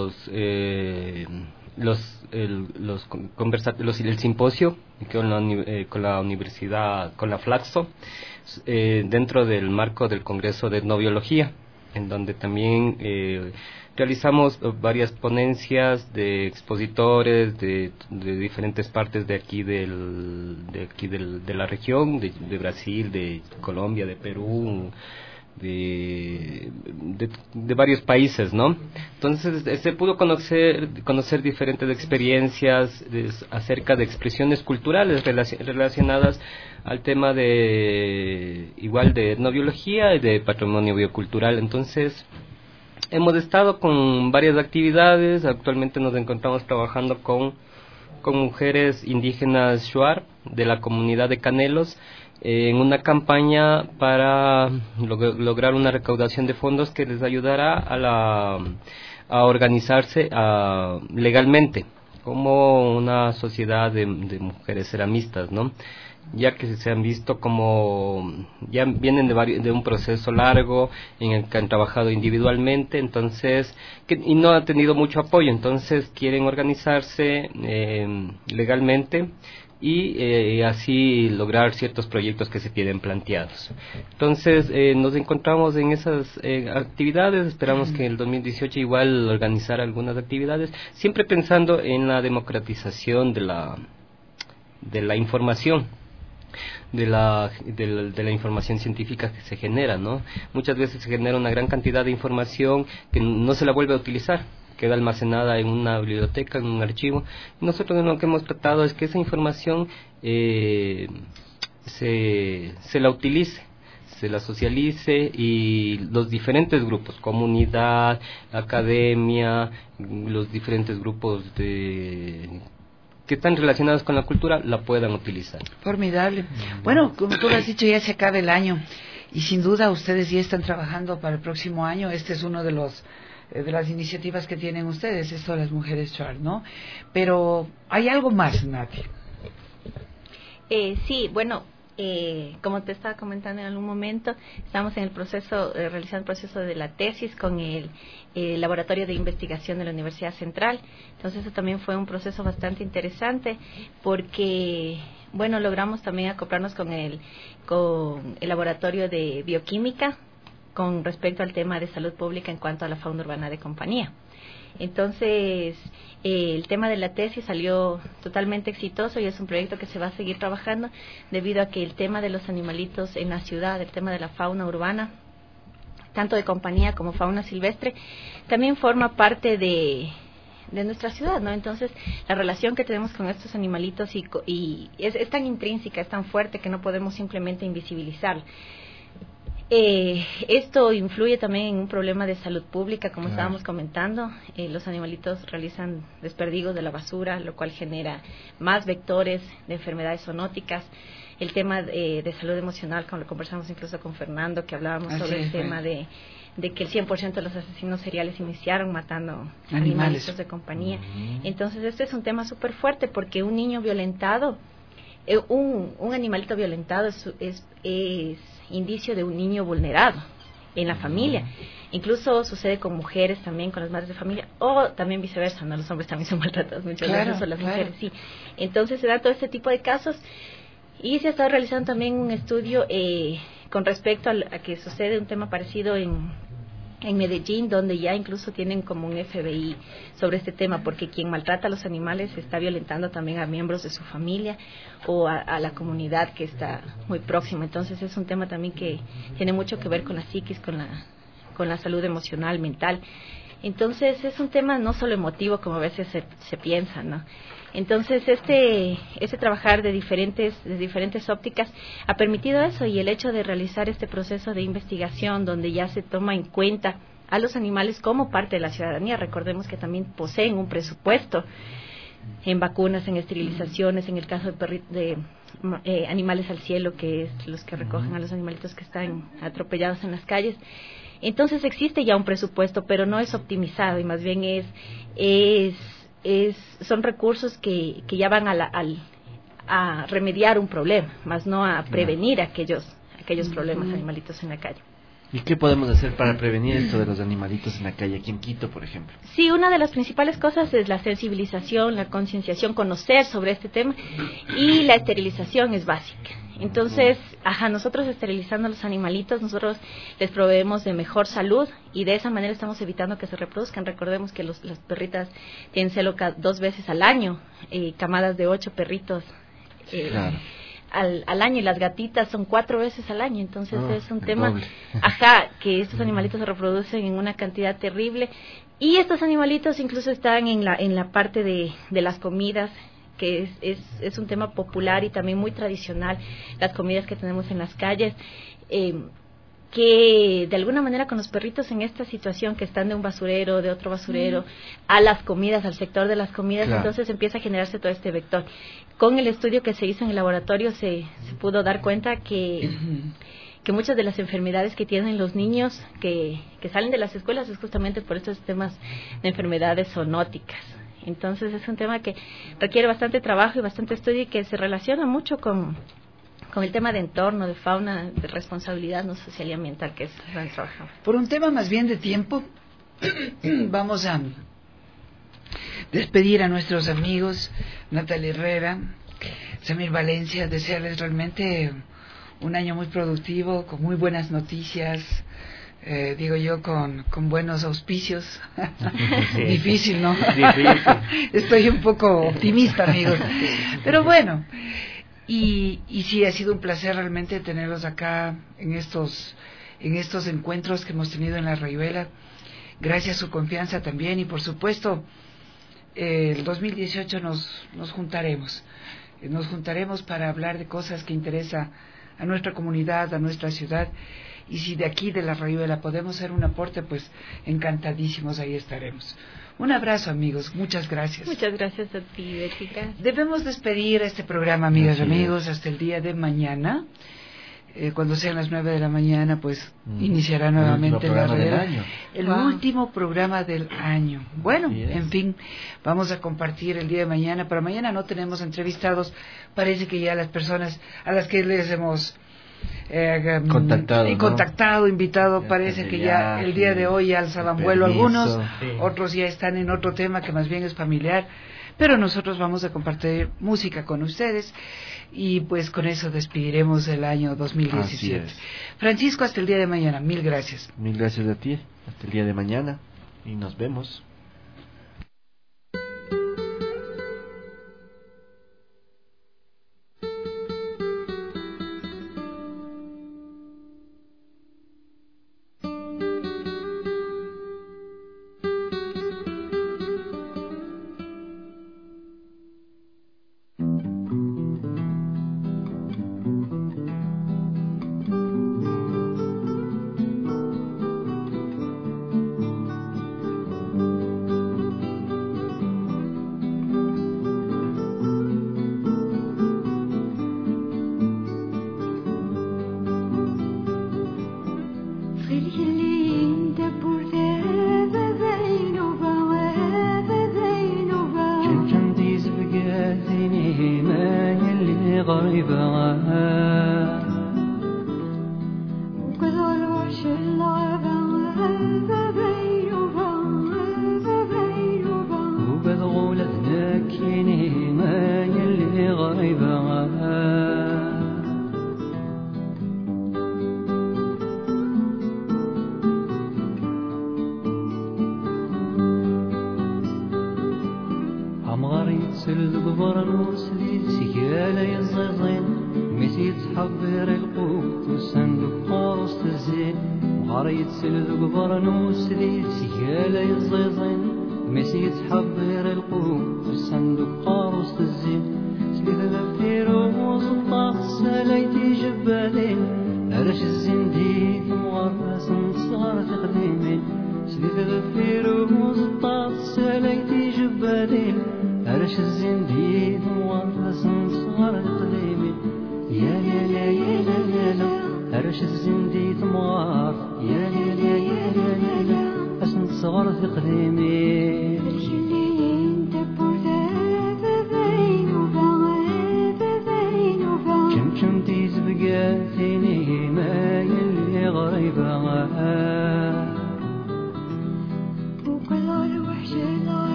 el simposio con la universidad, con la Flaxo, dentro del marco del Congreso de Etnobiología, en donde también realizamos varias ponencias de expositores de diferentes partes de aquí de la región, de Brasil, de Colombia, de Perú, de varios países, ¿no? Entonces se pudo conocer diferentes experiencias acerca de expresiones culturales relacionadas al tema de etnobiología y de patrimonio biocultural. Entonces hemos estado con varias actividades. Actualmente nos encontramos trabajando con mujeres indígenas Shuar de la comunidad de Canelos, en una campaña para lograr una recaudación de fondos que les ayudará a organizarse legalmente como una sociedad de mujeres ceramistas, ¿no? ya que se han visto como ya vienen de un proceso largo en el que han trabajado individualmente, entonces y no han tenido mucho apoyo, entonces quieren organizarse legalmente y así lograr ciertos proyectos que se tienen planteados. Entonces nos encontramos en esas actividades, esperamos que en el 2018 igual organizar algunas actividades, siempre pensando en la democratización de la información, de la información científica que se genera, ¿no? Muchas veces se genera una gran cantidad de información que no se la vuelve a utilizar, queda almacenada en una biblioteca, en un archivo. Nosotros lo que hemos tratado es que esa información se la utilice, se la socialice y los diferentes grupos, comunidad, academia, los diferentes grupos que están relacionados con la cultura la puedan utilizar. Formidable. Bueno, como tú lo has dicho, ya se acaba el año y sin duda ustedes ya están trabajando para el próximo año. Este es uno de las iniciativas que tienen ustedes, esto de las mujeres Char, ¿no? Pero hay algo más, Nati. Sí, bueno, como te estaba comentando en algún momento, estamos en el proceso, realizando el proceso de la tesis con el Laboratorio de Investigación de la Universidad Central. Entonces eso también fue un proceso bastante interesante porque, bueno, logramos también acoplarnos con el Laboratorio de Bioquímica con respecto al tema de salud pública en cuanto a la fauna urbana de compañía. Entonces, el tema de la tesis salió totalmente exitoso y es un proyecto que se va a seguir trabajando debido a que el tema de los animalitos en la ciudad, el tema de la fauna urbana, tanto de compañía como fauna silvestre, también forma parte de nuestra ciudad, ¿no? Entonces, la relación que tenemos con estos animalitos y es tan intrínseca, es tan fuerte que no podemos simplemente invisibilizarlo. Esto influye también en un problema de salud pública, como estábamos comentando. Los animalitos realizan desperdigos de la basura, lo cual genera más vectores de enfermedades zoonóticas. El tema de salud emocional, como lo conversamos incluso con Fernando, que hablábamos sobre el tema de que el 100% de los asesinos seriales iniciaron matando animalitos de compañía. Entonces, este es un tema súper fuerte porque un niño violentado, un animalito violentado es indicio de un niño vulnerado en la familia. Incluso sucede con mujeres también, con las madres de familia, o también viceversa, ¿no? Los hombres también son maltratados muchas veces, o las mujeres, sí. Entonces se da todo este tipo de casos y se ha estado realizando también un estudio con respecto a que sucede un tema parecido en Medellín, donde ya incluso tienen como un FBI sobre este tema, porque quien maltrata a los animales está violentando también a miembros de su familia o a la comunidad que está muy próxima. Entonces es un tema también que tiene mucho que ver con la psiquis, con la salud emocional, mental. Entonces es un tema no solo emotivo como a veces se piensa, ¿no? Entonces este trabajar de diferentes ópticas ha permitido eso, y el hecho de realizar este proceso de investigación donde ya se toma en cuenta a los animales como parte de la ciudadanía. Recordemos que también poseen un presupuesto en vacunas, en esterilizaciones, en el caso de animales al cielo, que es los que recogen a los animalitos que están atropellados en las calles. Entonces existe ya un presupuesto, pero no es optimizado, y más bien son recursos que ya van a remediar un problema, más no a prevenir aquellos problemas animalitos en la calle. ¿Y qué podemos hacer para prevenir esto de los animalitos en la calle, aquí en Quito, por ejemplo? Sí, una de las principales cosas es la sensibilización, la concienciación, conocer sobre este tema, y la esterilización es básica. Entonces, nosotros esterilizando a los animalitos, nosotros les proveemos de mejor salud y de esa manera estamos evitando que se reproduzcan. Recordemos que las perritas tienen celo 2 veces al año, camadas de 8 perritos al año, y las gatitas son 4 veces al año. Entonces es un tema, que estos animalitos se reproducen en una cantidad terrible, y estos animalitos incluso están en la parte de las comidas, que es un tema popular y también muy tradicional, las comidas que tenemos en las calles, que de alguna manera con los perritos en esta situación que están de un basurero, de otro basurero, a las comidas, al sector de las comidas, entonces empieza a generarse todo este vector. Con el estudio que se hizo en el laboratorio se pudo dar cuenta que muchas de las enfermedades que tienen los niños que salen de las escuelas es justamente por estos temas de enfermedades zoonóticas. Entonces es un tema que requiere bastante trabajo y bastante estudio, y que se relaciona mucho con con el tema de entorno, de fauna, de responsabilidad no social y ambiental, que es donde trabajamos. Por un tema más bien de tiempo, vamos a despedir a nuestros amigos, Natalia Herrera, Samir Valencia, desearles realmente un año muy productivo, con muy buenas noticias, digo yo, con buenos auspicios. Sí. Difícil, ¿no? Difícil. Estoy un poco optimista, amigos. Pero bueno, y sí, ha sido un placer realmente tenerlos acá en estos encuentros que hemos tenido en La Rayuela. Gracias a su confianza también, y por supuesto, el 2018 nos juntaremos. Nos juntaremos para hablar de cosas que interesan a nuestra comunidad, a nuestra ciudad, y si de aquí de La Rayuela podemos hacer un aporte, pues encantadísimos, ahí estaremos. Un abrazo, amigos, muchas gracias. Muchas gracias a ti, Betty. Debemos despedir este programa, amigas y amigos, hasta el día de mañana. Cuando sean las 9 de la mañana, pues iniciará nuevamente La Rayuela, el último programa del año. Bueno, en fin, vamos a compartir el día de mañana. Para mañana no tenemos entrevistados. Parece que ya las personas a las que les hemos contactado, invitado, parece que ya el día de hoy ya alzaban vuelo algunos, otros ya están en otro tema que más bien es familiar, pero nosotros vamos a compartir música con ustedes, y pues con eso despediremos el año 2017. Francisco, hasta el día de mañana, mil gracias. Mil gracias a ti, hasta el día de mañana, y nos vemos.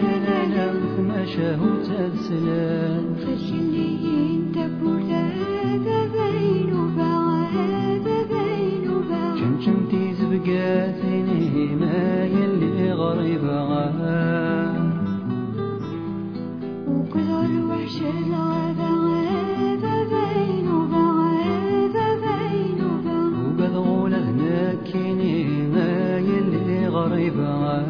Feliz شمشمتي زبقاتني ما يلي غريبة وكل الوحش وقد غول هناكيني ما يلي غريبة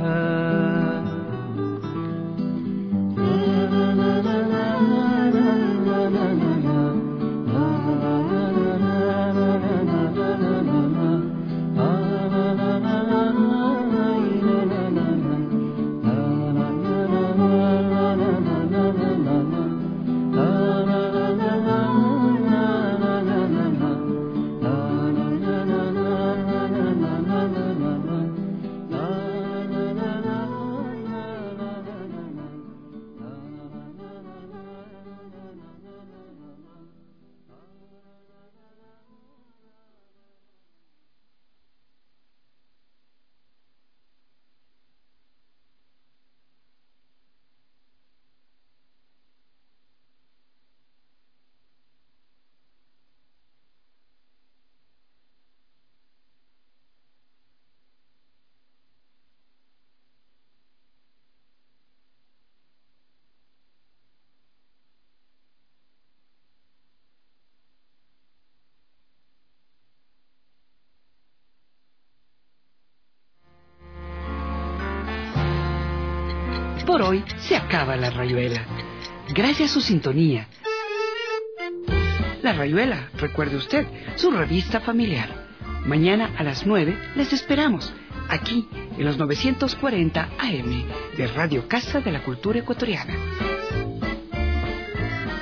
Por hoy se acaba La Rayuela. Gracias a su sintonía. La Rayuela, recuerde usted, su revista familiar. Mañana a las 9 les esperamos, aquí en los 940 AM de Radio Casa de la Cultura Ecuatoriana.